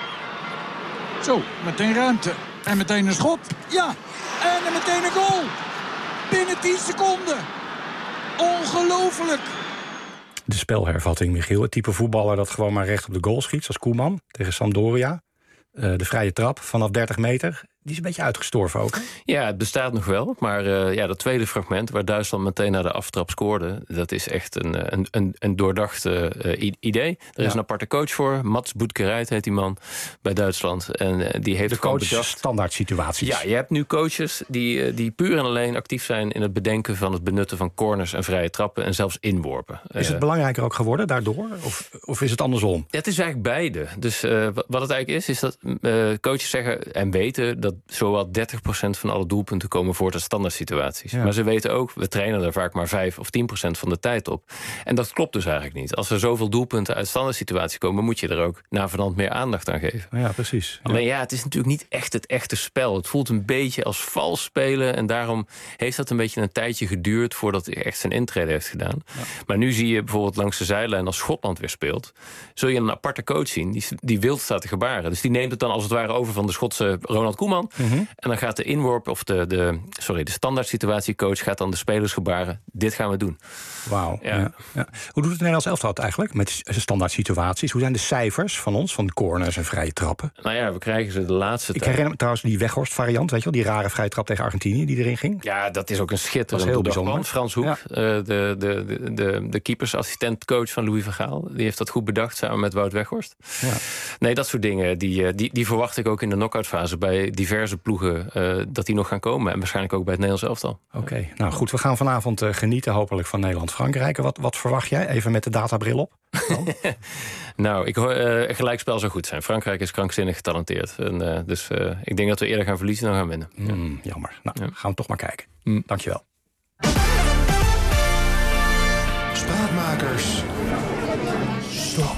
Zo, meteen ruimte. En meteen een schot. Ja, en meteen een goal. Binnen tien seconden. Ongelooflijk. De spelhervatting, Michiel. Het type voetballer dat gewoon maar recht op de goal schiet, zoals Koeman tegen Sampdoria. Uh, de vrije trap vanaf dertig meter. Die is een beetje uitgestorven ook. Hè? Ja, het bestaat nog wel. Maar uh, ja, dat tweede fragment, waar Duitsland meteen naar de aftrap scoorde, dat is echt een, een, een, een doordacht uh, idee. Er ja. is een aparte coach voor. Mats Boetkerijt heet die man bij Duitsland. En uh, die heeft de coach bedacht standaard situaties. Ja, je hebt nu coaches die, uh, die puur en alleen actief zijn in het bedenken van het benutten van corners en vrije trappen en zelfs inworpen. Is het uh, belangrijker ook geworden daardoor? Of, of is het andersom? Ja, het is eigenlijk beide. Dus uh, wat het eigenlijk is, is dat uh, coaches zeggen en weten dat zowel dertig procent van alle doelpunten komen voort uit standaard situaties. Ja. Maar ze weten ook, we trainen er vaak maar vijf of tien procent van de tijd op. En dat klopt dus eigenlijk niet. Als er zoveel doelpunten uit standaard situaties komen, moet je er ook navenant meer aandacht aan geven. Ja, precies. Alleen ja, het is natuurlijk niet echt het echte spel. Het voelt een beetje als vals spelen en daarom heeft dat een beetje een tijdje geduurd voordat hij echt zijn intrede heeft gedaan. Ja. Maar nu zie je bijvoorbeeld langs de zijlijn, als Schotland weer speelt, zul je een aparte coach zien, die, die wild staat te gebaren. Dus die neemt het dan als het ware over van de Schotse Ronald Koeman. Mm-hmm. En dan gaat de inworp of de, de, sorry, de standaard situatiecoach gaat dan de spelers gebaren. Dit gaan we doen. Wauw. Ja. Ja, ja. Hoe doet het Nederlands elftal eigenlijk met standaard situaties? Hoe zijn de cijfers van ons, van corners en vrije trappen? Nou ja, we krijgen ze de laatste Ik tijd. herinner me trouwens die Weghorst variant, weet je wel? Die rare vrije trap tegen Argentinië die erin ging. Ja, dat is ook een schitterend heel bijzonder. Frans Hoek, ja. uh, de, de, de, de, de keepersassistent-coach van Louis van Gaal, die heeft dat goed bedacht samen met Wout Weghorst. Ja. Nee, dat soort dingen, die, die, die verwacht ik ook in de knock-outfase bij diverse ploegen, uh, dat die nog gaan komen. En waarschijnlijk ook bij het Nederlands elftal. Oké, okay. Nou goed, we gaan vanavond uh, genieten hopelijk van Nederland-Frankrijk. Wat, wat verwacht jij? Even met de databril op. Nou, ik hoor uh, gelijkspel zou goed zijn. Frankrijk is krankzinnig getalenteerd. En, uh, dus uh, ik denk dat we eerder gaan verliezen dan gaan winnen. Mm, ja. Jammer. Nou, ja. gaan we toch maar kijken. Mm. Dankjewel. Spraakmakers. Stop.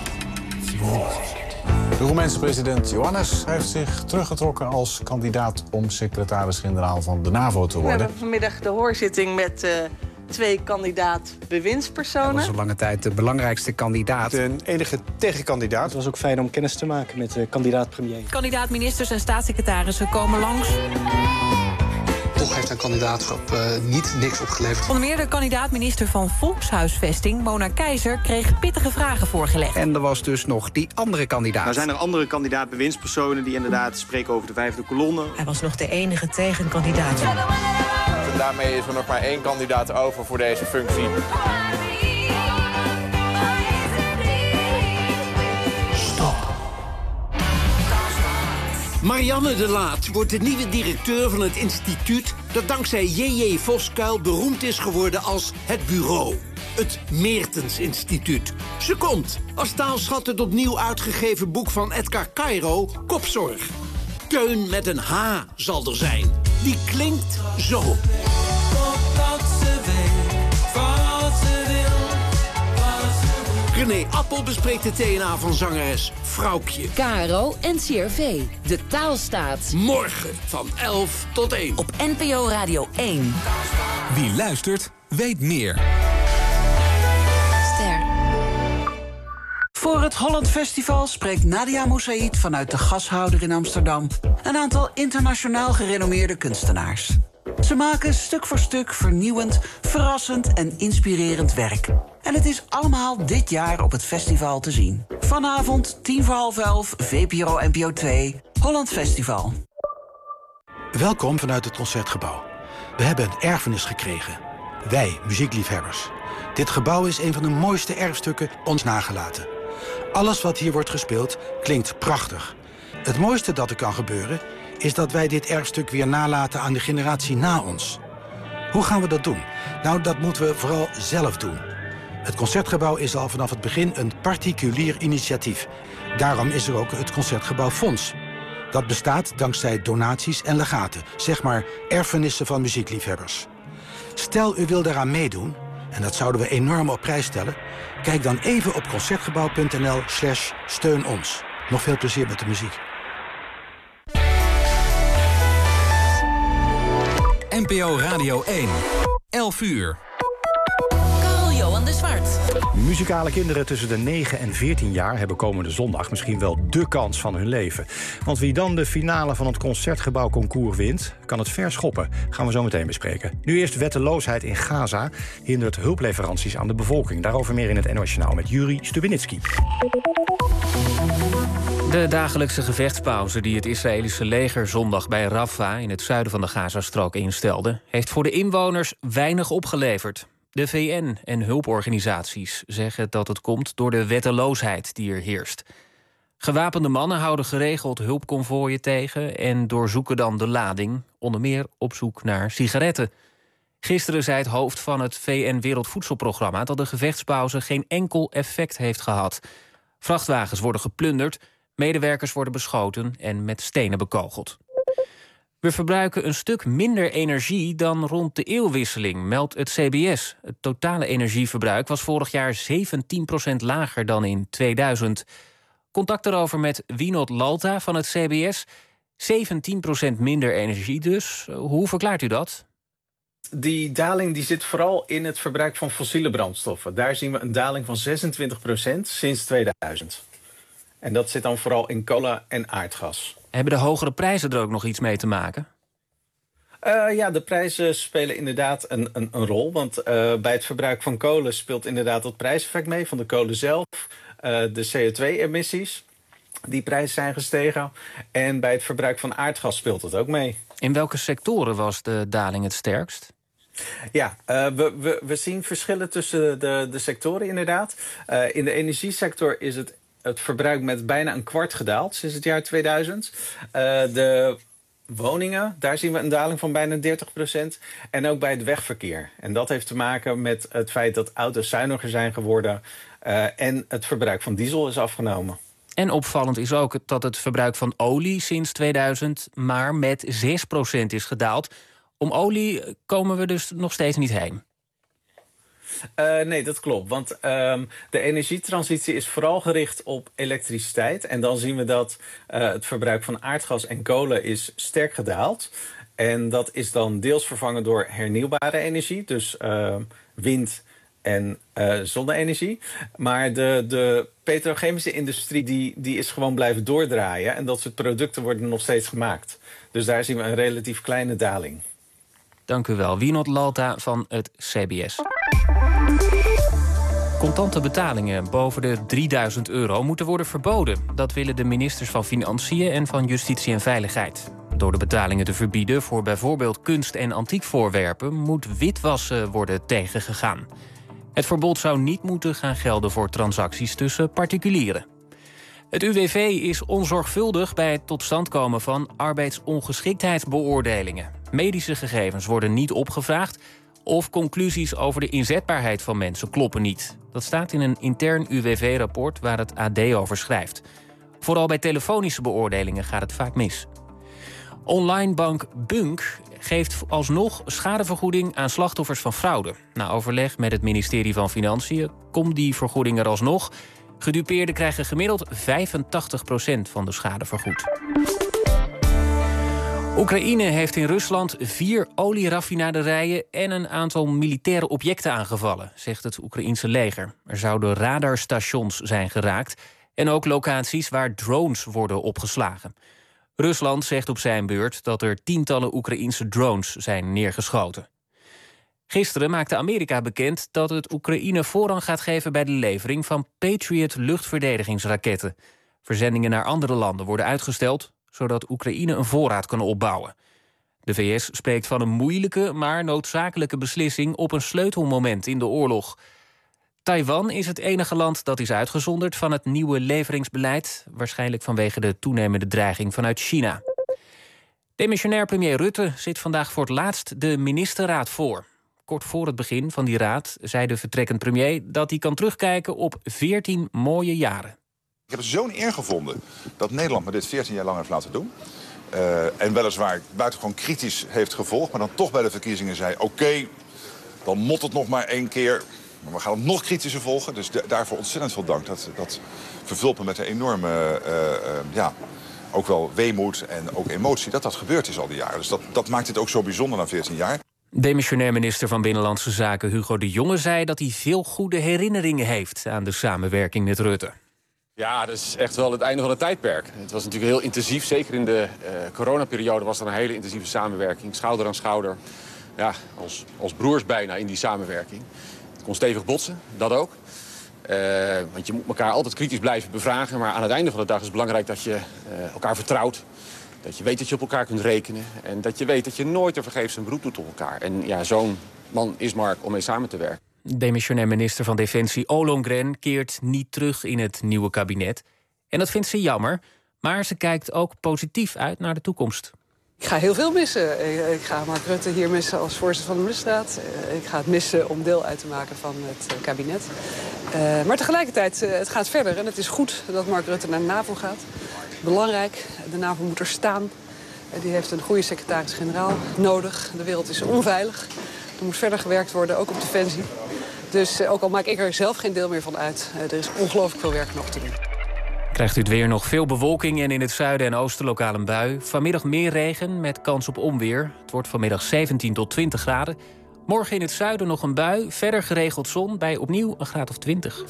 De Roemeense president Iohannis heeft zich teruggetrokken als kandidaat om secretaris-generaal van de NAVO te worden. We hebben vanmiddag de hoorzitting met uh, twee kandidaat bewindspersonen. Hij was al lange tijd de belangrijkste kandidaat. De enige tegenkandidaat. Het was ook fijn om kennis te maken met de kandidaat-premier. Kandidaat-ministers en staatssecretarissen komen langs. Toch heeft een kandidaatschap uh, niet niks opgeleverd. Onder meer de kandidaat-minister van Volkshuisvesting, Mona Keizer, kreeg pittige vragen voorgelegd. En er was dus nog die andere kandidaat. Nou zijn er andere kandidaat-bewindspersonen die inderdaad spreken over de vijfde kolonne. Hij was nog de enige tegenkandidaat. En daarmee is er nog maar één kandidaat over voor deze functie. Marianne de Laat wordt de nieuwe directeur van het instituut dat dankzij J J Voskuil beroemd is geworden als het bureau. Het Meertens Instituut. Ze komt als taalschat het opnieuw uitgegeven boek van Edgar Cairo, Kopzorg. Teun met een H zal er zijn. Die klinkt zo. René Appel bespreekt de T N A van zangeres Vrouwkje. Caro en C R V, de taalstaat. Morgen van elf tot één. Op N P O Radio één. Wie luistert, weet meer. Ster. Voor het Holland Festival spreekt Nadia Moussaïd vanuit de Gashouder in Amsterdam een aantal internationaal gerenommeerde kunstenaars. Ze maken stuk voor stuk vernieuwend, verrassend en inspirerend werk. En het is allemaal dit jaar op het festival te zien. Vanavond, tien voor half elf, V P R O N P O twee, Holland Festival. Welkom vanuit het Concertgebouw. We hebben een erfenis gekregen. Wij, muziekliefhebbers. Dit gebouw is een van de mooiste erfstukken ons nagelaten. Alles wat hier wordt gespeeld klinkt prachtig. Het mooiste dat er kan gebeuren is dat wij dit erfstuk weer nalaten aan de generatie na ons. Hoe gaan we dat doen? Nou, dat moeten we vooral zelf doen. Het Concertgebouw is al vanaf het begin een particulier initiatief. Daarom is er ook het Concertgebouw Fonds. Dat bestaat dankzij donaties en legaten, zeg maar erfenissen van muziekliefhebbers. Stel u wil daaraan meedoen, en dat zouden we enorm op prijs stellen, kijk dan even op concertgebouw.nl slash steun ons. Nog veel plezier met de muziek. N P O Radio één, elf uur. Carl-Johan de Zwart. Muzikale kinderen tussen de negen en veertien jaar hebben komende zondag misschien wel dé kans van hun leven. Want wie dan de finale van het Concertgebouwconcours wint, kan het verschoppen. Gaan we zo meteen bespreken. Nu eerst wetteloosheid in Gaza hindert hulpleveranties aan de bevolking. Daarover meer in het N O S Journaal met Juri Stubenitski. De dagelijkse gevechtspauze die het Israëlische leger zondag bij Rafah in het zuiden van de Gazastrook instelde, heeft voor de inwoners weinig opgeleverd. De V N en hulporganisaties zeggen dat het komt door de wetteloosheid die er heerst. Gewapende mannen houden geregeld hulpconvooien tegen en doorzoeken dan de lading, onder meer op zoek naar sigaretten. Gisteren zei het hoofd van het V N Wereldvoedselprogramma dat de gevechtspauze geen enkel effect heeft gehad. Vrachtwagens worden geplunderd, medewerkers worden beschoten en met stenen bekogeld. We verbruiken een stuk minder energie dan rond de eeuwwisseling, meldt het C B S. Het totale energieverbruik was vorig jaar zeventien procent lager dan in tweeduizend. Contact erover met Winod Lalta van het C B S. zeventien procent minder energie dus. Hoe verklaart u dat? Die daling die zit vooral in het verbruik van fossiele brandstoffen. Daar zien we een daling van zesentwintig procent sinds tweeduizend. En dat zit dan vooral in kolen en aardgas. Hebben de hogere prijzen er ook nog iets mee te maken? Uh, ja, de prijzen spelen inderdaad een, een, een rol. Want uh, bij het verbruik van kolen speelt inderdaad het prijseffect mee van de kolen zelf. Uh, de C O twee emissies, die prijzen zijn gestegen. En bij het verbruik van aardgas speelt het ook mee. In welke sectoren was de daling het sterkst? Ja, uh, we, we, we zien verschillen tussen de, de sectoren inderdaad. Uh, in de energiesector is het, het verbruik met bijna een kwart gedaald sinds het jaar tweeduizend. Uh, de woningen, daar zien we een daling van bijna dertig procent. En ook bij het wegverkeer. En dat heeft te maken met het feit dat auto's zuiniger zijn geworden. Uh, en het verbruik van diesel is afgenomen. En opvallend is ook dat het verbruik van olie sinds tweeduizend maar met zes procent is gedaald. Om olie komen we dus nog steeds niet heen. Uh, nee, dat klopt. Want uh, de energietransitie is vooral gericht op elektriciteit. En dan zien we dat uh, het verbruik van aardgas en kolen is sterk gedaald. En dat is dan deels vervangen door hernieuwbare energie. Dus uh, wind en uh, zonne-energie. Maar de, de petrochemische industrie die, die is gewoon blijven doordraaien. En dat soort producten worden nog steeds gemaakt. Dus daar zien we een relatief kleine daling. Dank u wel. Wienot Lalta van het C B S. Contante betalingen boven de drieduizend euro moeten worden verboden. Dat willen de ministers van Financiën en van Justitie en Veiligheid. Door de betalingen te verbieden voor bijvoorbeeld kunst- en antiekvoorwerpen moet witwassen worden tegengegaan. Het verbod zou niet moeten gaan gelden voor transacties tussen particulieren. Het U W V is onzorgvuldig bij het tot stand komen van arbeidsongeschiktheidsbeoordelingen. Medische gegevens worden niet opgevraagd of conclusies over de inzetbaarheid van mensen kloppen niet. Dat staat in een intern U W V-rapport waar het A D over schrijft. Vooral bij telefonische beoordelingen gaat het vaak mis. Onlinebank Bunk geeft alsnog schadevergoeding aan slachtoffers van fraude. Na overleg met het ministerie van Financiën komt die vergoeding er alsnog. Gedupeerden krijgen gemiddeld vijfentachtig procent van de schade vergoed. Oekraïne heeft in Rusland vier olieraffinaderijen en een aantal militaire objecten aangevallen, zegt het Oekraïense leger. Er zouden radarstations zijn geraakt en ook locaties waar drones worden opgeslagen. Rusland zegt op zijn beurt dat er tientallen Oekraïense drones zijn neergeschoten. Gisteren maakte Amerika bekend dat het Oekraïne voorrang gaat geven bij de levering van Patriot luchtverdedigingsraketten. Verzendingen naar andere landen worden uitgesteld, zodat Oekraïne een voorraad kan opbouwen. De V S spreekt van een moeilijke, maar noodzakelijke beslissing op een sleutelmoment in de oorlog. Taiwan is het enige land dat is uitgezonderd van het nieuwe leveringsbeleid, waarschijnlijk vanwege de toenemende dreiging vanuit China. Demissionair premier Rutte zit vandaag voor het laatst de ministerraad voor. Kort voor het begin van die raad zei de vertrekkend premier dat hij kan terugkijken op veertien mooie jaren. Ik heb het zo'n eer gevonden dat Nederland me dit veertien jaar lang heeft laten doen. Uh, en weliswaar buitengewoon kritisch heeft gevolgd, maar dan toch bij de verkiezingen zei, oké, okay, dan mot het nog maar één keer. Maar we gaan het nog kritischer volgen. Dus de, daarvoor ontzettend veel dank. Dat, dat vervult me met een enorme, uh, uh, ja, ook wel weemoed en ook emotie dat dat gebeurd is al die jaren. Dus dat, dat maakt het ook zo bijzonder na veertien jaar. Demissionair minister van Binnenlandse Zaken Hugo de Jonge zei dat hij veel goede herinneringen heeft aan de samenwerking met Rutte. Ja, dat is echt wel het einde van het tijdperk. Het was natuurlijk heel intensief. Zeker in de uh, coronaperiode was er een hele intensieve samenwerking. Schouder aan schouder. Ja, als, als broers bijna in die samenwerking. Het kon stevig botsen, dat ook. Uh, want je moet elkaar altijd kritisch blijven bevragen. Maar aan het einde van de dag is het belangrijk dat je uh, elkaar vertrouwt. Dat je weet dat je op elkaar kunt rekenen. En dat je weet dat je nooit tevergeefs een beroep doet op elkaar. En ja, zo'n man is Mark om mee samen te werken. Demissionair minister van Defensie Ollongren keert niet terug in het nieuwe kabinet. En dat vindt ze jammer, maar ze kijkt ook positief uit naar de toekomst. Ik ga heel veel missen. Ik ga Mark Rutte hier missen als voorzitter van de ministerraad. Ik ga het missen om deel uit te maken van het kabinet. Uh, maar tegelijkertijd, uh, het gaat verder. En het is goed dat Mark Rutte naar de NAVO gaat. Belangrijk, de NAVO moet er staan. Uh, die heeft een goede secretaris-generaal nodig. De wereld is onveilig. Er moet verder gewerkt worden, ook op defensie. Dus uh, ook al maak ik er zelf geen deel meer van uit, uh, er is ongelooflijk veel werk nog te doen. Krijgt u het weer nog veel bewolking en in het zuiden en oosten lokaal een bui. Vanmiddag meer regen met kans op onweer. Het wordt vanmiddag zeventien tot twintig graden. Morgen in het zuiden nog een bui, verder geregeld zon bij opnieuw een graad of twintig.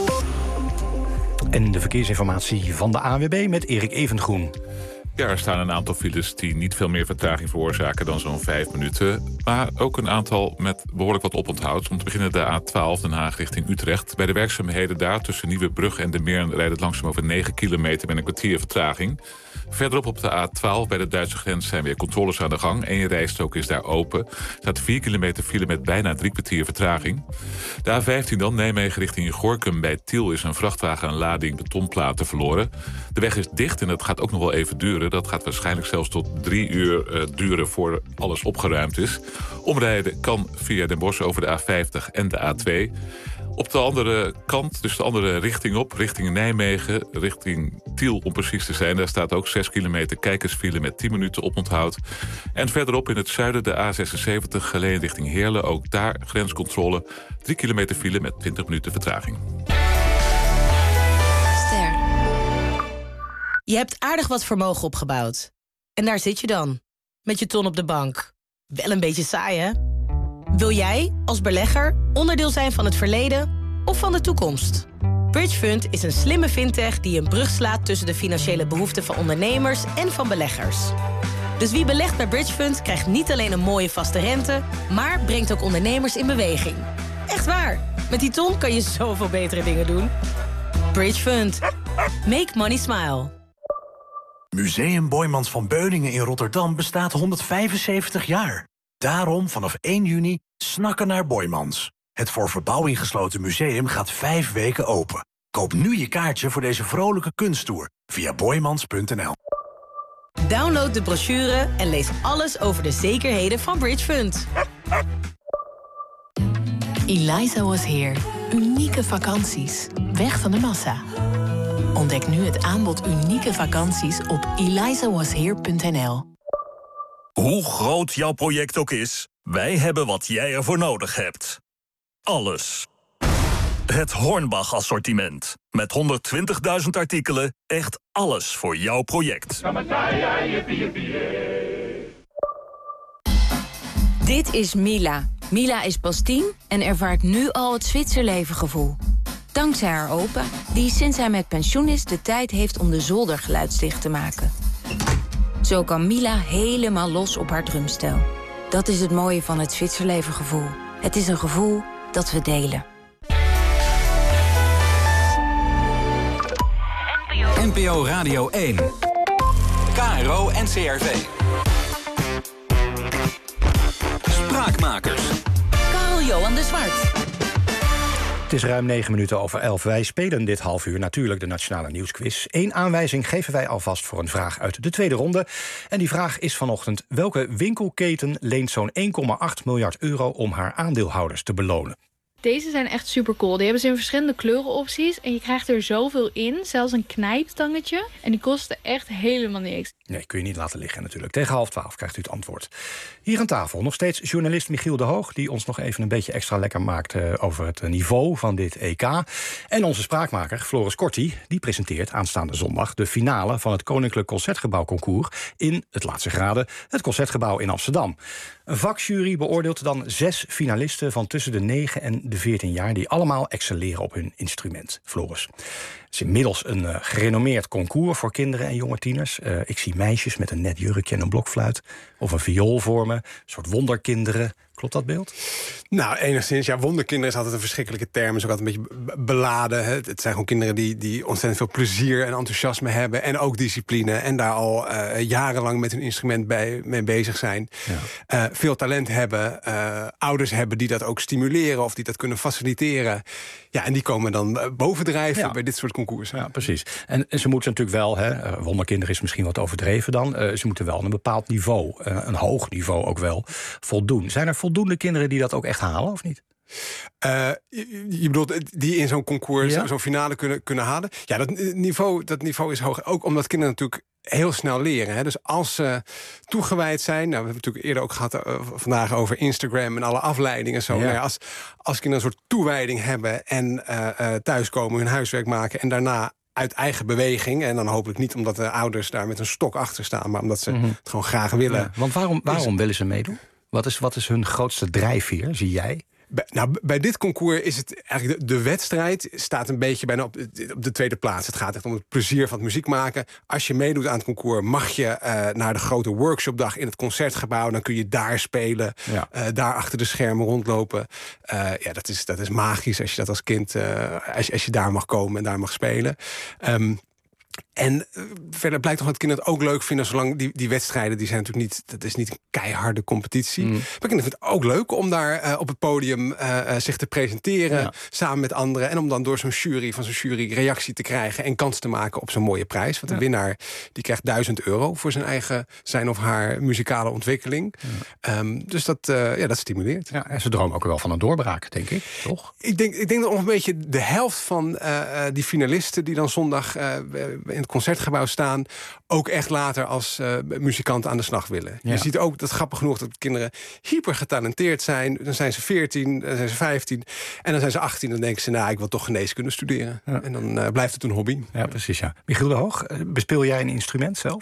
En de verkeersinformatie van de A N W B met Erik Evengroen. Ja, er staan een aantal files die niet veel meer vertraging veroorzaken dan zo'n vijf minuten. Maar ook een aantal met behoorlijk wat oponthoud. Om te beginnen de A twaalf Den Haag richting Utrecht. Bij de werkzaamheden daar tussen Nieuwebrug en de Meer rijdt het langzaam over negen kilometer met een kwartier vertraging. Verderop op de A twaalf bij de Duitse grens zijn weer controles aan de gang. Eén rijstrook is daar open. Er staat vier kilometer file met bijna drie kwartier vertraging. De A vijftien dan, Nijmegen richting Gorinchem. Bij Tiel is een vrachtwagen een lading betonplaten verloren. De weg is dicht en dat gaat ook nog wel even duren. Dat gaat waarschijnlijk zelfs tot drie uur uh, duren voor alles opgeruimd is. Omrijden kan via Den Bosch over de A vijftig en de A twee. Op de andere kant, dus de andere richting op, richting Nijmegen, richting Tiel om precies te zijn. Daar staat ook zes kilometer kijkersfile met tien minuten oponthoud. En verderop in het zuiden de A zesenzeventig, Geleen richting Heerlen. Ook daar grenscontrole, drie kilometer file met twintig minuten vertraging. Ster. Je hebt aardig wat vermogen opgebouwd. En daar zit je dan, met je ton op de bank. Wel een beetje saai, hè? Wil jij, als belegger, onderdeel zijn van het verleden of van de toekomst? Bridgefund is een slimme fintech die een brug slaat tussen de financiële behoeften van ondernemers en van beleggers. Dus wie belegt bij Bridgefund krijgt niet alleen een mooie vaste rente, maar brengt ook ondernemers in beweging. Echt waar, met die ton kan je zoveel betere dingen doen. Bridgefund. Make money smile. Museum Boijmans van Beuningen in Rotterdam bestaat honderdvijfenzeventig jaar. Daarom vanaf één juni snakken naar Boijmans. Het voor verbouwing gesloten museum gaat vijf weken open. Koop nu je kaartje voor deze vrolijke kunsttour via boijmans punt n l. Download de brochure en lees alles over de zekerheden van Bridgefund. Eliza Was Here. Unieke vakanties. Weg van de massa. Ontdek nu het aanbod unieke vakanties op eliza was here punt n l. Hoe groot jouw project ook is, wij hebben wat jij ervoor nodig hebt. Alles. Het Hornbach-assortiment. Met honderdtwintigduizend artikelen, echt alles voor jouw project. Dit is Mila. Mila is pas tien en ervaart nu al het Zwitserlevengevoel. Dankzij haar opa, die sinds hij met pensioen is de tijd heeft om de zolder geluidsdicht te maken. Zo kan Mila helemaal los op haar drumstel. Dat is het mooie van het Zwitserlevengevoel. Het is een gevoel dat we delen. N P O Radio één. K R O en C R V. Spraakmakers. Karel-Johan de Zwart. Het is ruim negen minuten over elf. Wij spelen dit half uur natuurlijk de Nationale Nieuwsquiz. Eén aanwijzing geven wij alvast voor een vraag uit de tweede ronde. En die vraag is vanochtend: welke winkelketen leent zo'n één komma acht miljard euro om haar aandeelhouders te belonen? Deze zijn echt super cool. Die hebben ze in verschillende kleurenopties. En je krijgt er zoveel in. Zelfs een knijptangetje. En die kosten echt helemaal niks. Nee, kun je niet laten liggen natuurlijk. Tegen half twaalf krijgt u het antwoord. Hier aan tafel nog steeds journalist Michiel de Hoog, die ons nog even een beetje extra lekker maakt uh, over het niveau van dit E K. En onze spraakmaker Floris Korti, die presenteert aanstaande zondag de finale van het Koninklijk Concertgebouwconcours in het laatste graden, het Concertgebouw in Amsterdam. Een vakjury beoordeelt dan zes finalisten van tussen de negen en de veertien jaar... die allemaal excelleren op hun instrument. Floris. Het is inmiddels een uh, gerenommeerd concours voor kinderen en jonge tieners. Uh, ik zie meisjes met een net jurkje en een blokfluit of een viool vormen. Een soort wonderkinderen. Klopt dat beeld? Nou, enigszins. Ja, wonderkinderen is altijd een verschrikkelijke term. Is ook altijd een beetje beladen. Hè. Het zijn gewoon kinderen die, die ontzettend veel plezier en enthousiasme hebben. En ook discipline. En daar al uh, jarenlang met hun instrument bij, mee bezig zijn. Ja. Uh, veel talent hebben. Uh, ouders hebben die dat ook stimuleren of die dat kunnen faciliteren. Ja, en die komen dan bovendrijven ja. bij dit soort concoursen. Ja, precies. En, en ze moeten natuurlijk wel, hè, wonderkinderen is misschien wat overdreven dan. Uh, ze moeten wel een bepaald niveau, uh, een hoog niveau ook wel, voldoen. Zijn er voldoende kinderen die dat ook echt halen, of niet? Uh, je, je bedoelt die in zo'n concours, ja? zo'n finale kunnen, kunnen halen? Ja, dat niveau, dat niveau is hoog. Ook omdat kinderen natuurlijk heel snel leren. Hè? Dus als ze toegewijd zijn... Nou, we hebben het natuurlijk eerder ook gehad uh, vandaag over Instagram en alle afleidingen. Zo. Ja. Nou ja, als, als kinderen een soort toewijding hebben en uh, uh, thuiskomen, hun huiswerk maken en daarna uit eigen beweging. En dan hopelijk niet omdat de ouders daar met een stok achter staan, maar omdat ze mm-hmm. het gewoon graag willen. Ja, want waarom, waarom is, willen ze meedoen? Wat is, wat is hun grootste drijfveer, zie jij? Bij, nou, bij dit concours is het eigenlijk de, de wedstrijd staat een beetje bijna op de, op de tweede plaats. Het gaat echt om het plezier van het muziek maken. Als je meedoet aan het concours, mag je uh, naar de grote workshopdag in het Concertgebouw. Dan kun je daar spelen, ja. uh, daar achter de schermen rondlopen. Uh, ja, dat is, dat is magisch als je dat als kind, uh, als, als je daar mag komen en daar mag spelen. Um, En uh, verder blijkt toch dat kinderen het ook leuk vinden, zolang die, die wedstrijden, die zijn natuurlijk niet, dat is niet een keiharde competitie. Mm. Maar kinderen vinden het ook leuk om daar uh, op het podium uh, uh, zich te presenteren, ja. samen met anderen. En om dan door zo'n jury, van zo'n jury reactie te krijgen en kans te maken op zo'n mooie prijs. Want de ja. winnaar, die krijgt duizend euro voor zijn eigen, zijn of haar muzikale ontwikkeling. Ja. Um, dus dat, uh, ja, dat stimuleert. Ja, en ze dromen ook wel van een doorbraak, denk ik, toch? Ik denk, ik denk dat ongeveer een beetje de helft van uh, die finalisten die dan zondag uh, in het Concertgebouw staan, ook echt later als uh, muzikant aan de slag willen. Ja. Je ziet ook, dat grappig genoeg, dat kinderen hyper getalenteerd zijn. Dan zijn ze veertien, dan zijn ze vijftien en dan zijn ze achttien. Dan denken ze, nou, ik wil toch geneeskunde studeren. Ja. En dan uh, blijft het een hobby. Ja, precies, ja. Michiel de Hoog, bespeel jij een instrument zelf?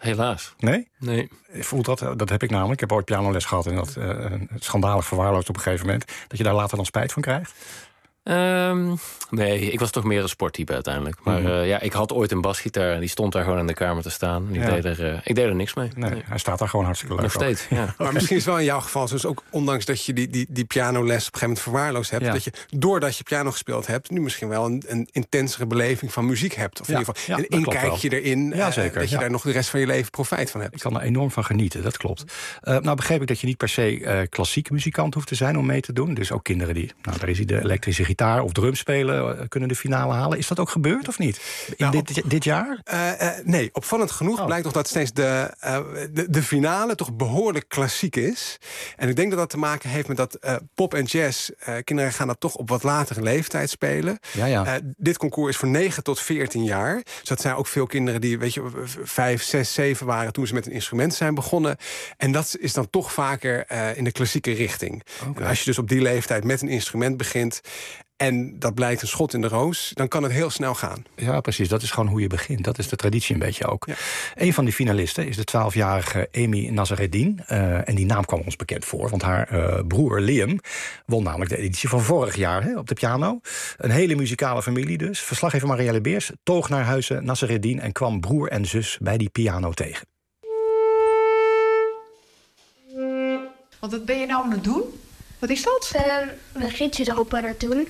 Helaas. Nee? Nee. Voelt dat, dat heb ik namelijk. Ik heb ooit pianoles gehad en dat uh, schandalig verwaarloosd op een gegeven moment. Dat je daar later dan spijt van krijgt? Um, nee, ik was toch meer een sporttype uiteindelijk. Maar mm-hmm. uh, ja, ik had ooit een basgitaar en die stond daar gewoon in de kamer te staan. En ik, ja. deed, er, uh, ik deed er niks mee. Nee, nee, hij staat daar gewoon hartstikke leuk. Nog steeds, ja. Maar misschien is het wel in jouw geval, dus ook ondanks dat je die, die, die pianoles op een gegeven moment verwaarloosd hebt, ja. dat je, doordat je piano gespeeld hebt, nu misschien wel een, een intensere beleving van muziek hebt. Of in ja. ieder geval ja, een inkijkje erin. Ja, zeker. Uh, dat je ja. daar nog de rest van je leven profijt van hebt. Ik kan er enorm van genieten, dat klopt. Uh, nou begreep ik dat je niet per se uh, klassiek muzikant hoeft te zijn om mee te doen. Dus ook kinderen die, nou daar is hij, de elektrische gitaar of drum spelen, kunnen de finale halen. Is dat ook gebeurd of niet? In nou, dit, op, dit jaar? Uh, uh, nee, opvallend genoeg oh. blijkt toch dat steeds de, uh, de, de finale toch behoorlijk klassiek is. En ik denk dat dat te maken heeft met dat uh, pop en jazz, uh, kinderen gaan dat toch op wat latere leeftijd spelen. Ja, ja. Uh, dit concours is voor negen tot veertien jaar. Dus dat zijn ook veel kinderen die, weet je, vijf, zes, zeven waren toen ze met een instrument zijn begonnen. En dat is dan toch vaker uh, in de klassieke richting. Okay. En als je dus op die leeftijd met een instrument begint en dat blijkt een schot in de roos, dan kan het heel snel gaan. Ja, precies. Dat is gewoon hoe je begint. Dat is de traditie een beetje ook. Ja. Een van die finalisten is de twaalfjarige Amy Nazareddine. Uh, en die naam kwam ons bekend voor, want haar uh, broer Liam won namelijk de editie van vorig jaar hè, op de piano. Een hele muzikale familie dus. Verslaggever Marielle Beers toog naar huizen Nazareddine en kwam broer en zus bij die piano tegen. Want wat ben je nou aan het doen? Wat is dat? Um, een gietje erop aan het doen.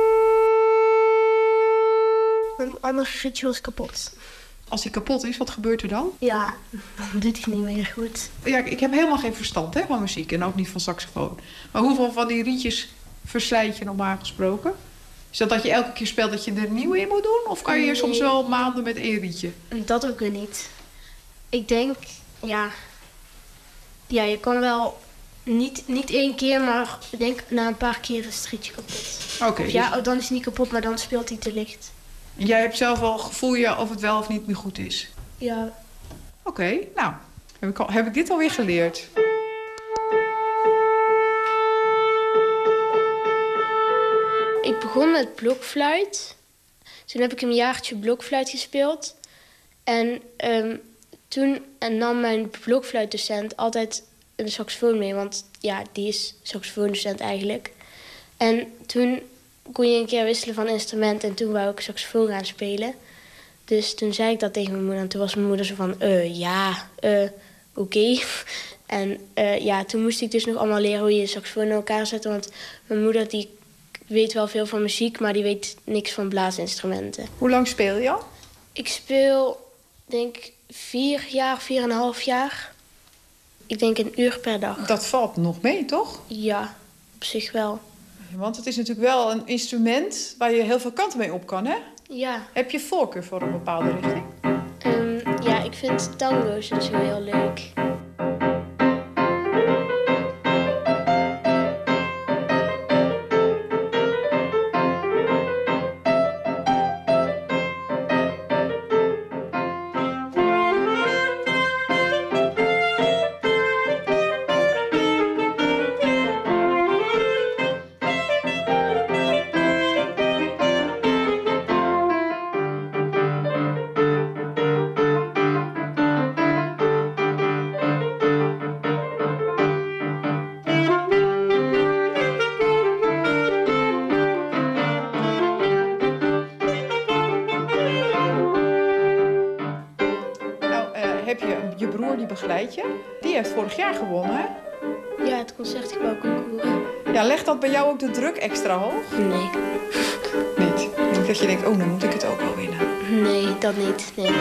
Mijn andere gietje was kapot. Als die kapot is, wat gebeurt er dan? Ja, dan doet hij niet meer goed. Ja, ik heb helemaal geen verstand hè, van muziek en ook niet van saxofoon. Maar hoeveel van die rietjes verslijt je normaal gesproken? Is dat dat je elke keer speelt dat je er een nieuwe in moet doen? Of kan je nee. soms wel maanden met één rietje? Dat ook weer niet. Ik denk, ja... Ja, je kan wel... Niet, niet één keer, maar ik denk na een paar keer is het rietje kapot. Oké. Okay, ja, dus... dan is het niet kapot, maar dan speelt hij te licht. En jij hebt zelf al gevoel je of het wel of niet meer goed is? Ja. Oké, okay, nou, heb ik, al, heb ik dit alweer geleerd. Ik begon met blokfluit. Toen heb ik een jaartje blokfluit gespeeld. En um, toen nam mijn blokfluitdocent altijd een saxofoon mee, want ja, die is saxofoondocent eigenlijk. En toen kon je een keer wisselen van instrument en toen wou ik saxofoon gaan spelen. Dus toen zei ik dat tegen mijn moeder en toen was mijn moeder zo van, uh, ja, uh, oké. Okay. En uh, ja, toen moest ik dus nog allemaal leren hoe je saxofoon in elkaar zet, want mijn moeder die weet wel veel van muziek, maar die weet niks van blaasinstrumenten. Hoe lang speel je al? Ik speel, denk ik, vier jaar, vier en een half jaar. Ik denk een uur per dag. Dat valt nog mee, toch? Ja, op zich wel. Want het is natuurlijk wel een instrument waar je heel veel kanten mee op kan, hè? Ja. Heb je voorkeur voor een bepaalde richting? Um, ja, ik vind tango's en zo heel leuk. Die heeft vorig jaar gewonnen, hè? Ja, het Concertgebouwconcours. Ja, legt dat bij jou ook de druk extra hoog? Nee. Niet? Niet dat je denkt, oh, dan moet ik het ook wel winnen. Nee, dat niet, nee.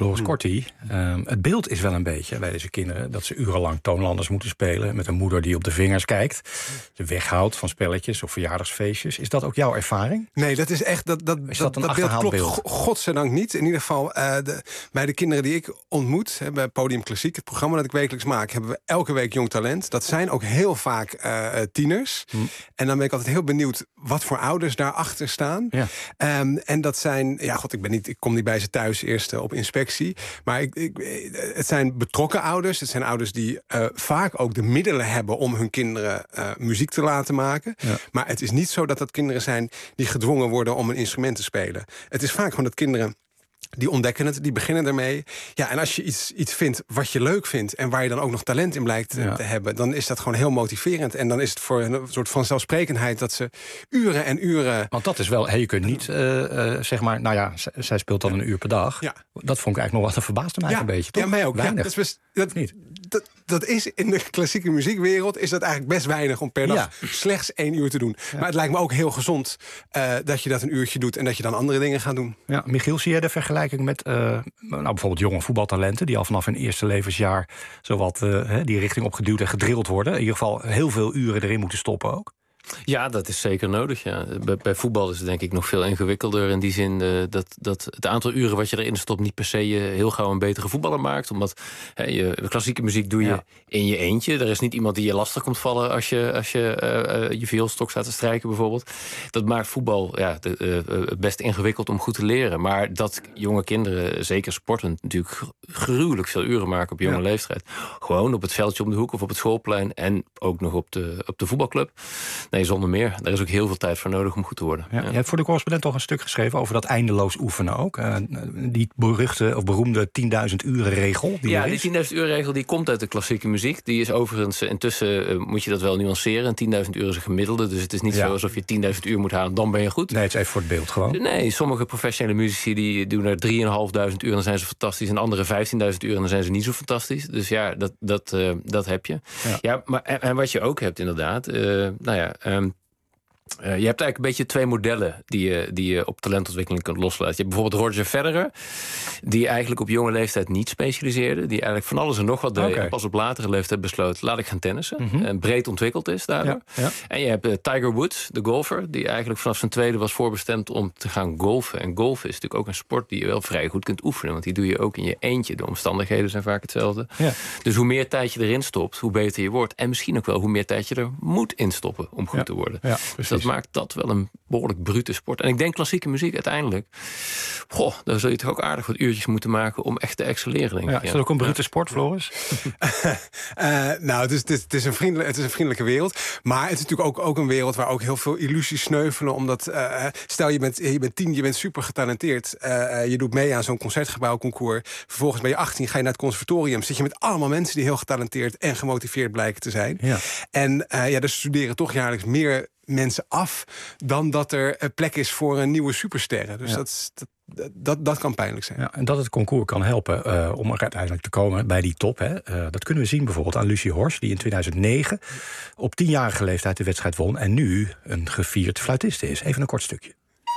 Floris Korti, um, het beeld is wel een beetje bij deze kinderen dat ze urenlang toonlanders moeten spelen met een moeder die op de vingers kijkt, ze weghoudt van spelletjes of verjaardagsfeestjes. Is dat ook jouw ervaring? Nee, dat is echt dat dat is dat, dat een dat beeld klopt beeld? go- godzijdank niet. In ieder geval uh, de, bij de kinderen die ik ontmoet, hè, bij Podium Klassiek, het programma dat ik wekelijks maak, hebben we elke week jong talent. Dat zijn ook heel vaak uh, tieners. Hm. En dan ben ik altijd heel benieuwd wat voor ouders daarachter staan. Ja. Um, en dat zijn, ja, god, ik ben niet, ik kom niet bij ze thuis eerst uh, op inspectie, maar ik, ik, het zijn betrokken ouders. Het zijn ouders die uh, vaak ook de middelen hebben om hun kinderen uh, muziek te laten maken. Ja. Maar het is niet zo dat dat kinderen zijn die gedwongen worden om een instrument te spelen. Het is vaak gewoon dat kinderen die ontdekken het, die beginnen ermee. Ja, en als je iets, iets vindt wat je leuk vindt en waar je dan ook nog talent in blijkt ja. te hebben, dan is dat gewoon heel motiverend. En dan is het voor een soort van zelfsprekendheid dat ze uren en uren. Want dat is wel, hey, je kunt niet uh, uh, zeg maar, nou ja, z- zij speelt dan een uur per dag. Ja. Dat vond ik eigenlijk nog wat, dat verbaasde mij ja. een beetje. Toch? Ja, mij ook. Weinig. Ja, dat, is, dat, niet. Dat, dat is in de klassieke muziekwereld is dat eigenlijk best weinig om per dag ja. slechts één uur te doen. Ja. Maar het lijkt me ook heel gezond uh, dat je dat een uurtje doet en dat je dan andere dingen gaat doen. Ja, Michiel, zie jij de vergelijking met uh, nou, bijvoorbeeld jonge voetbaltalenten die al vanaf hun eerste levensjaar zowat uh, die richting opgeduwd en gedrild worden? In ieder geval heel veel uren erin moeten stoppen ook. Ja, dat is zeker nodig. Ja. Bij, bij voetbal is het denk ik nog veel ingewikkelder. In die zin uh, dat, dat het aantal uren wat je erin stopt niet per se je heel gauw een betere voetballer maakt. Omdat hè, je, klassieke muziek doe je ja. in je eentje. Er is niet iemand die je lastig komt vallen als je, als je uh, uh, je vioolstok staat te strijken bijvoorbeeld. Dat maakt voetbal ja, de, uh, best ingewikkeld om goed te leren. Maar dat jonge kinderen, zeker sportend, natuurlijk gruwelijk veel uren maken op jonge ja. leeftijd. Gewoon op het veldje om de hoek of op het schoolplein en ook nog op de, op de voetbalclub. Nee, zonder meer. Daar is ook heel veel tijd voor nodig om goed te worden. Ja, ja. Je hebt voor de correspondent toch een stuk geschreven over dat eindeloos oefenen ook. Uh, die beruchte of beroemde tienduizend uren regel. Die ja, die tienduizend uren regel die komt uit de klassieke muziek. Die is overigens, intussen uh, moet je dat wel nuanceren. tienduizend uur is een gemiddelde. Dus het is niet ja. zo alsof je tienduizend uur moet halen, dan ben je goed. Nee, het is even voor het beeld gewoon. Nee, sommige professionele muzici die doen er drieënhalfduizend uur en dan zijn ze fantastisch. En andere vijftienduizend uur en dan zijn ze niet zo fantastisch. Dus ja, dat, dat, uh, dat heb je. Ja, ja maar en, en wat je ook hebt inderdaad. Uh, nou ja... Um, Uh, je hebt eigenlijk een beetje twee modellen die je, die je op talentontwikkeling kunt loslaten. Je hebt bijvoorbeeld Roger Federer, die eigenlijk op jonge leeftijd niet specialiseerde. Die eigenlijk van alles en nog wat deed. Okay. En pas op latere leeftijd besloot, laat ik gaan tennissen. Mm-hmm. En breed ontwikkeld is daardoor. Ja, ja. En je hebt uh, Tiger Woods, de golfer, die eigenlijk vanaf zijn tweede was voorbestemd om te gaan golfen. En golfen is natuurlijk ook een sport die je wel vrij goed kunt oefenen. Want die doe je ook in je eentje. De omstandigheden zijn vaak hetzelfde. Ja. Dus hoe meer tijd je erin stopt, hoe beter je wordt. En misschien ook wel hoe meer tijd je er moet instoppen om goed ja. te worden. Ja, dus dat maakt dat wel een behoorlijk brute sport. En ik denk klassieke muziek uiteindelijk, goh, daar zul je toch ook aardig wat uurtjes moeten maken om echt te excelleren. Denk ik. Ja, is dat ook een brute sport, Floris? uh, nou, het is, het, is, het, is een vriendelijk, het is een vriendelijke wereld. Maar het is natuurlijk ook, ook een wereld waar ook heel veel illusies sneuvelen. Omdat, uh, stel je bent, je bent tien, je bent super getalenteerd. Uh, je doet mee aan zo'n concertgebouwconcours. Vervolgens ben je achttien, ga je naar het conservatorium. Zit je met allemaal mensen die heel getalenteerd en gemotiveerd blijken te zijn. Ja. En uh, ja, dus studeren toch jaarlijks meer mensen af dan dat er plek is voor een nieuwe supersterren. Dus ja. dat, dat, dat, dat kan pijnlijk zijn. Ja, en dat het concours kan helpen uh, om er uiteindelijk te komen bij die top. Hè. Uh, dat kunnen we zien bijvoorbeeld aan Lucie Horst, die in tweeduizend negen op tienjarige leeftijd de wedstrijd won en nu een gevierd fluitiste is. Even een kort stukje.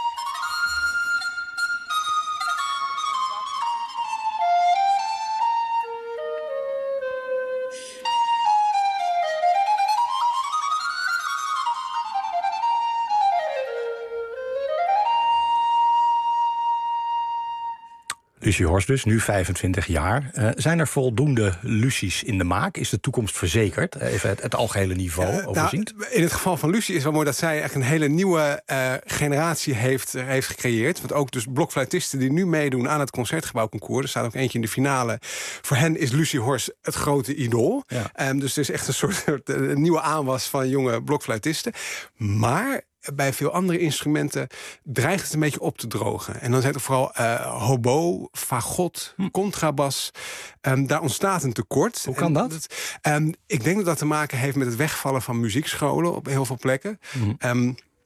Lucie Horst dus, nu vijfentwintig jaar. Uh, zijn er voldoende Lucies in de maak? Is de toekomst verzekerd? Even het, het algehele niveau uh, overziend. Nou, in het geval van Lucie is wel mooi dat zij echt een hele nieuwe uh, generatie heeft, uh, heeft gecreëerd. Want ook dus blokfluitisten die nu meedoen aan het concertgebouwconcours. Er staat ook eentje in de finale. Voor hen is Lucie Horst het grote idool. Ja. Um, dus het is echt een soort een nieuwe aanwas van jonge blokfluitisten. Maar bij veel andere instrumenten dreigt het een beetje op te drogen. En dan zijn er vooral uh, hobo, fagot, hm. contrabas. Um, daar ontstaat een tekort. Hoe kan dat? dat um, ik denk dat dat te maken heeft met het wegvallen van muziekscholen op heel veel plekken. Hm. Um,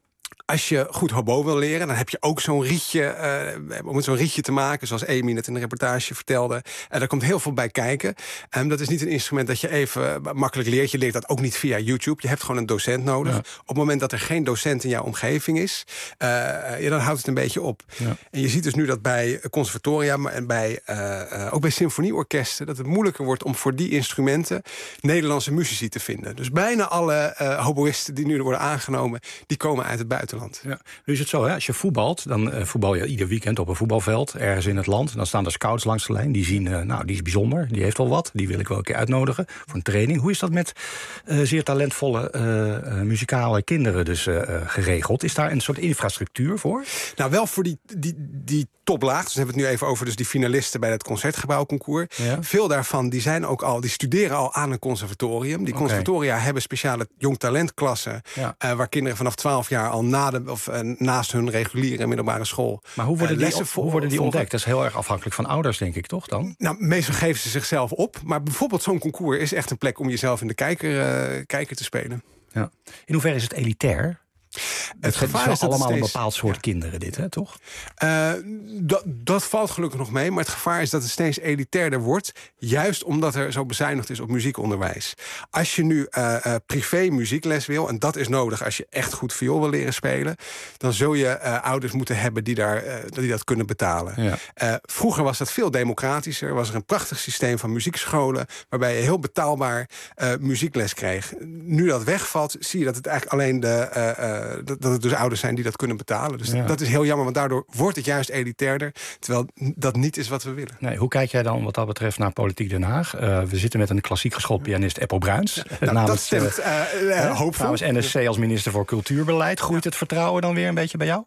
Als je goed hobo wil leren, dan heb je ook zo'n rietje, uh, om zo'n rietje te maken, zoals Amy net in de reportage vertelde. En uh, daar komt heel veel bij kijken. Um, dat is niet een instrument dat je even makkelijk leert. Je leert dat ook niet via YouTube. Je hebt gewoon een docent nodig. Ja. Op het moment dat er geen docent in jouw omgeving is, uh, ja, dan houdt het een beetje op. Ja. En je ziet dus nu dat bij conservatoria, maar en bij, uh, uh, ook bij symfonieorkesten, dat het moeilijker wordt om voor die instrumenten Nederlandse muzici te vinden. Dus bijna alle uh, hoboïsten die nu worden aangenomen, die komen uit het buitenland. Ja. Nu is het zo, hè? Als je voetbalt, dan uh, voetbal je ieder weekend op een voetbalveld ergens in het land. Dan staan er scouts langs de lijn. Die zien, uh, nou, die is bijzonder, die heeft wel wat. Die wil ik wel een keer uitnodigen voor een training. Hoe is dat met uh, zeer talentvolle uh, uh, muzikale kinderen dus uh, uh, geregeld? Is daar een soort infrastructuur voor? Nou, wel voor die, die, die toplaag. Dus we hebben het nu even over dus die finalisten bij het Concertgebouwconcours. Ja. Veel daarvan die zijn ook al, die studeren al aan een conservatorium. Die conservatoria okay. hebben speciale jong talentklassen, ja. uh, waar kinderen vanaf twaalf jaar al na de, of, uh, naast hun reguliere middelbare school. Maar hoe worden, uh, die, op, hoe worden die ontdekt? Dat is heel erg afhankelijk van ouders, denk ik, toch dan? Nou, meestal geven ze zichzelf op. Maar bijvoorbeeld zo'n concours is echt een plek om jezelf in de kijker, uh, kijker te spelen. Ja. In hoeverre is het elitair? Het, het gevaar is, is allemaal steeds, een bepaald soort ja. kinderen, dit, hè, toch? Uh, dat, dat valt gelukkig nog mee. Maar het gevaar is dat het steeds elitairder wordt. Juist omdat er zo bezuinigd is op muziekonderwijs. Als je nu uh, uh, privé muziekles wil, en dat is nodig als je echt goed viool wil leren spelen, dan zul je uh, ouders moeten hebben die, daar, uh, die dat kunnen betalen. Ja. Uh, vroeger was dat veel democratischer. Was er een prachtig systeem van muziekscholen, waarbij je heel betaalbaar uh, muziekles kreeg. Nu dat wegvalt, zie je dat het eigenlijk alleen de Uh, uh, dat het dus ouders zijn die dat kunnen betalen. Dus ja. dat is heel jammer, want daardoor wordt het juist elitairder, terwijl dat niet is wat we willen. Nee, hoe kijk jij dan wat dat betreft naar Politiek Den Haag? Uh, we zitten met een klassiek geschoold pianist, Eppo Bruins. Ja, nou, namens, dat stemt uh, uh, hoopvol. Namens N S C als minister voor Cultuurbeleid. Groeit ja. het vertrouwen dan weer een beetje bij jou?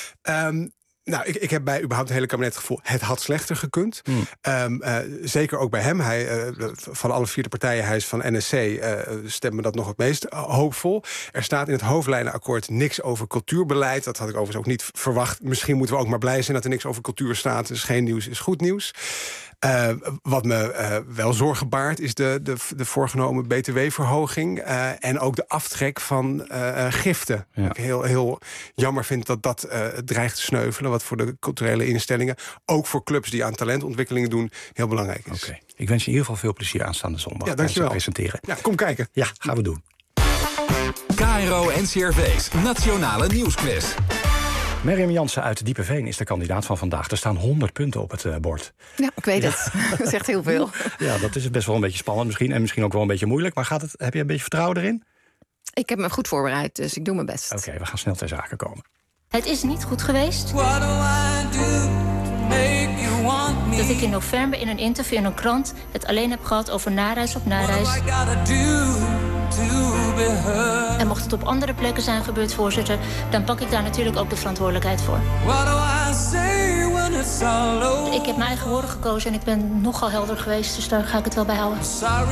Um, Nou, ik, ik heb bij überhaupt het hele kabinet het gevoel, het had slechter gekund. Hmm. Um, uh, zeker ook bij hem. Hij, uh, van alle vier de partijen, hij is van N S C, uh, stemmen dat nog het meest hoopvol. Er staat in het hoofdlijnenakkoord niks over cultuurbeleid. Dat had ik overigens ook niet verwacht. Misschien moeten we ook maar blij zijn dat er niks over cultuur staat. Dus geen nieuws is goed nieuws. Uh, wat me uh, wel zorgen baart is de, de, de voorgenomen B T W-verhoging. Uh, en ook de aftrek van uh, giften. Ja. Ik heel, heel jammer vind dat dat uh, dreigt te sneuvelen. Wat voor de culturele instellingen, ook voor clubs die aan talentontwikkelingen doen, heel belangrijk is. Okay. Ik wens je in ieder geval veel plezier aanstaande zondag. Ja, dankjewel. Presenteren. Ja, kom kijken. Ja, gaan we doen. K R O N C R V's Nationale Nieuwsquiz. Merriam Jansen uit Diepenveen is de kandidaat van vandaag. Er staan honderd punten op het uh, bord. Ja, ik weet ja. het. Dat zegt heel veel. Ja, dat is best wel een beetje spannend misschien. En misschien ook wel een beetje moeilijk. Maar gaat het, heb je een beetje vertrouwen erin? Ik heb me goed voorbereid, dus ik doe mijn best. Oké, okay, we gaan snel ter zake komen. Het is niet goed geweest dat ik in november in een interview in een krant het alleen heb gehad over nareis op nareis. En mocht het op andere plekken zijn gebeurd, voorzitter, dan pak ik daar natuurlijk ook de verantwoordelijkheid voor. Ik heb mijn eigen woorden gekozen en ik ben nogal helder geweest, dus daar ga ik het wel bij houden.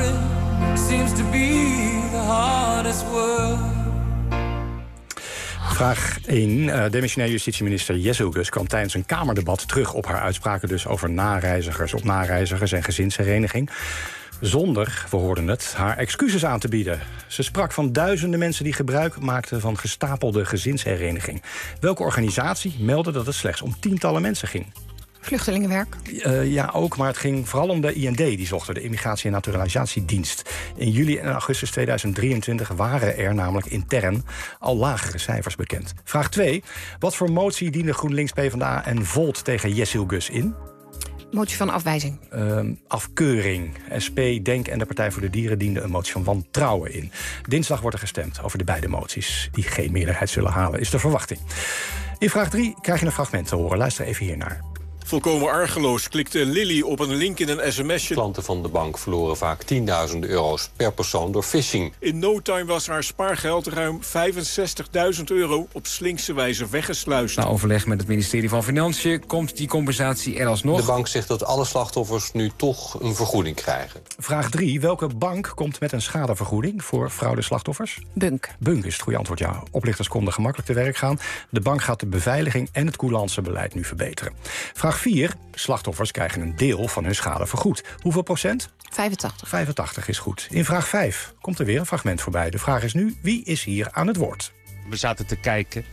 Vraag één. Uh, demissionair justitieminister Jesselgus kwam tijdens een Kamerdebat terug op haar uitspraken dus over nareizigers op nareizigers en gezinshereniging. Zonder, we hoorden het, haar excuses aan te bieden. Ze sprak van duizenden mensen die gebruik maakten van gestapelde gezinshereniging. Welke organisatie meldde dat het slechts om tientallen mensen ging? Vluchtelingenwerk? Uh, ja, ook, maar het ging vooral om de I N D. Die zochten de Immigratie- en Naturalisatiedienst. In juli en augustus tweeduizend drieëntwintig waren er namelijk intern al lagere cijfers bekend. Vraag twee. Wat voor motie diende GroenLinks, PvdA en Volt tegen Jesselgus in? Motie van afwijzing. Uh, afkeuring. S P, Denk en de Partij voor de Dieren dienden een motie van wantrouwen in. Dinsdag wordt er gestemd over de beide moties. Die geen meerderheid zullen halen, is de verwachting. In vraag drie krijg je een fragment te horen. Luister even hiernaar. Volkomen argeloos klikte Lily op een link in een sms'je. Klanten van de bank verloren vaak tienduizenden euro's per persoon door phishing. In no time was haar spaargeld ruim vijfenzestigduizend euro op slinkse wijze weggesluist. Na overleg met het ministerie van Financiën komt die compensatie er alsnog. De bank zegt dat alle slachtoffers nu toch een vergoeding krijgen. Vraag drie. Welke bank komt met een schadevergoeding voor fraudeslachtoffers? Bunk. Bunk is het goede antwoord, ja. Oplichters konden gemakkelijk te werk gaan. De bank gaat de beveiliging en het coulancebeleid nu verbeteren. Vraag vier. Slachtoffers krijgen een deel van hun schade vergoed. Hoeveel procent? vijfentachtig. vijfentachtig is goed. In vraag vijf komt er weer een fragment voorbij. De vraag is nu, wie is hier aan het woord? We zaten te kijken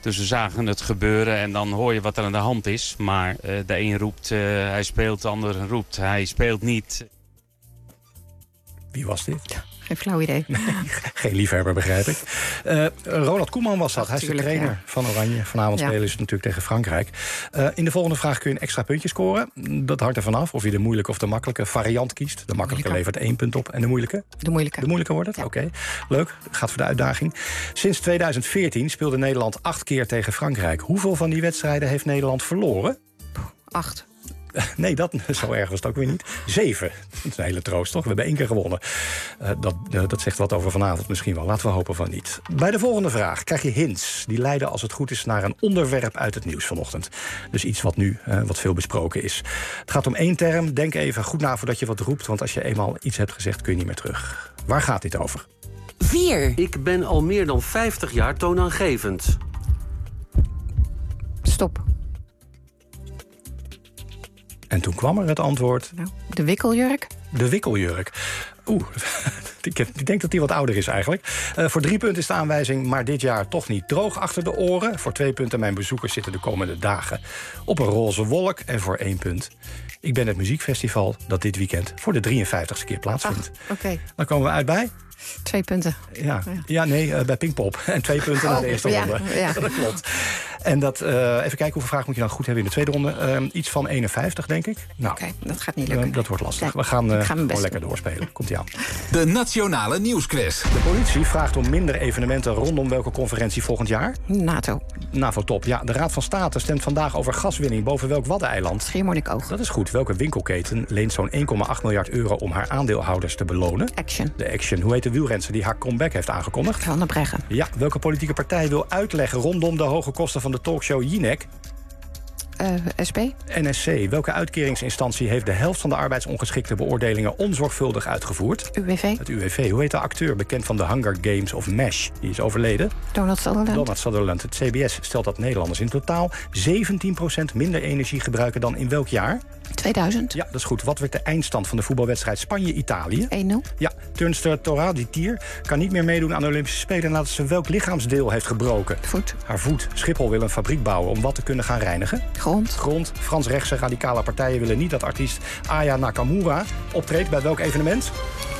Dus we zagen het gebeuren en dan hoor je wat er aan de hand is. Maar uh, de een roept uh, hij speelt, de ander roept hij speelt niet. Wie was dit? Geen flauw idee. Nee, geen liefhebber, begrijp ik. Uh, Ronald Koeman was dat. Hij is de trainer ja. van Oranje. Vanavond ja. spelen ze natuurlijk tegen Frankrijk. Uh, in de volgende vraag kun je een extra puntje scoren. Dat hangt er vanaf of je de moeilijke of de makkelijke variant kiest. De makkelijke moeilijke. levert één punt op. En de moeilijke? De moeilijke. De moeilijke wordt het? Ja. Oké. Okay. Leuk. Gaat voor de uitdaging. Sinds tweeduizend veertien speelde Nederland acht keer tegen Frankrijk. Hoeveel van die wedstrijden heeft Nederland verloren? Acht. Nee, dat, zo erg was het ook weer niet. Zeven. Dat is een hele troost, toch? We hebben één keer gewonnen. Uh, dat, uh, dat zegt wat over vanavond misschien wel. Laten we hopen van niet. Bij de volgende vraag krijg je hints. Die leiden, als het goed is, naar een onderwerp uit het nieuws vanochtend. Dus iets wat nu uh, wat veel besproken is. Het gaat om één term. Denk even goed na voordat je wat roept. Want als je eenmaal iets hebt gezegd, kun je niet meer terug. Waar gaat dit over? Vier. Ik ben al meer dan vijftig jaar toonaangevend. Stop. En toen kwam er het antwoord... Nou, de wikkeljurk. De wikkeljurk. Oeh, ik, heb, ik denk dat die wat ouder is eigenlijk. Uh, voor drie punten is de aanwijzing, maar dit jaar toch niet droog achter de oren. Voor twee punten, mijn bezoekers zitten de komende dagen op een roze wolk. En voor één punt, ik ben het muziekfestival dat dit weekend voor de drieënvijftigste keer plaatsvindt. Oké. Okay. Dan komen we uit bij... Twee punten. Ja, ja nee, uh, bij Pinkpop. En twee punten oh, na de eerste ja, ronde. Ja. Dat klopt. En dat, uh, even kijken, hoeveel vragen moet je dan goed hebben in de tweede ronde? Uh, iets van eenenvijftig, denk ik. Nou, Oké, okay, dat gaat niet lukken. Uh, dat wordt lastig. We gaan, uh, gewoon lekker doorspelen. Komt-ie aan. De Nationale Nieuwsquiz. De politie vraagt om minder evenementen rondom welke conferentie volgend jaar? NATO. NAVO-top. Ja, de Raad van State stemt vandaag over gaswinning boven welk Waddeneiland? Schiermonnikoog. Dat is goed. Welke winkelketen leent zo'n één komma acht miljard euro om haar aandeelhouders te belonen? Action. De Action. Hoe heet de wielrenster die haar comeback heeft aangekondigd? Van der Breggen. Ja, welke politieke partij wil uitleggen rondom de hoge kosten van de talkshow Jinek? Uh, S P. N S C. Welke uitkeringsinstantie heeft de helft van de arbeidsongeschikte beoordelingen onzorgvuldig uitgevoerd? U W V. Het U W V. Hoe heet de acteur bekend van de Hunger Games of MASH? Die is overleden. Donald Sutherland. Donald Sutherland. Het C B S stelt dat Nederlanders in totaal zeventien procent minder energie gebruiken dan in welk jaar? tweeduizend. Ja, dat is goed. Wat werd de eindstand van de voetbalwedstrijd Spanje-Italië? één nul. Ja, turnster Tora Ditier kan niet meer meedoen aan de Olympische Spelen nadat ze welk lichaamsdeel heeft gebroken? Voet. Haar voet. Schiphol wil een fabriek bouwen om wat te kunnen gaan reinigen? Grond. Grond. Frans-rechtse radicale partijen willen niet dat artiest Aya Nakamura optreedt bij welk evenement?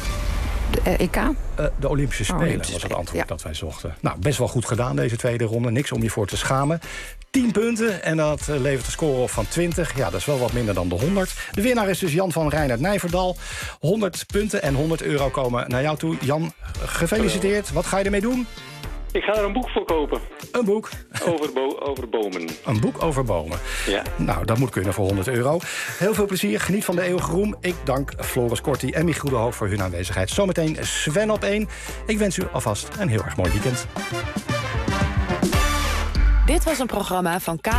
De uh, E K? Uh, de Olympische Spelen, oh, Olympische was het antwoord ja. dat wij zochten. Nou, best wel goed gedaan deze tweede ronde. Niks om je voor te schamen. tien punten en dat uh, levert een score op van twintig. Ja, dat is wel wat minder dan de honderd. De winnaar is dus Jan van Reinert-Nijverdal. honderd punten en honderd euro komen naar jou toe. Jan, gefeliciteerd. Wat ga je ermee doen? Ik ga er een boek voor kopen. Een boek? Over, bo over bomen. Een boek over bomen. Ja. Nou, dat moet kunnen voor honderd euro. Heel veel plezier. Geniet van de eeuwige roem. Ik dank Floris Korti en Michiel de Hoog voor hun aanwezigheid. Zometeen Sven op één. Ik wens u alvast een heel erg mooi weekend. Dit was een programma van K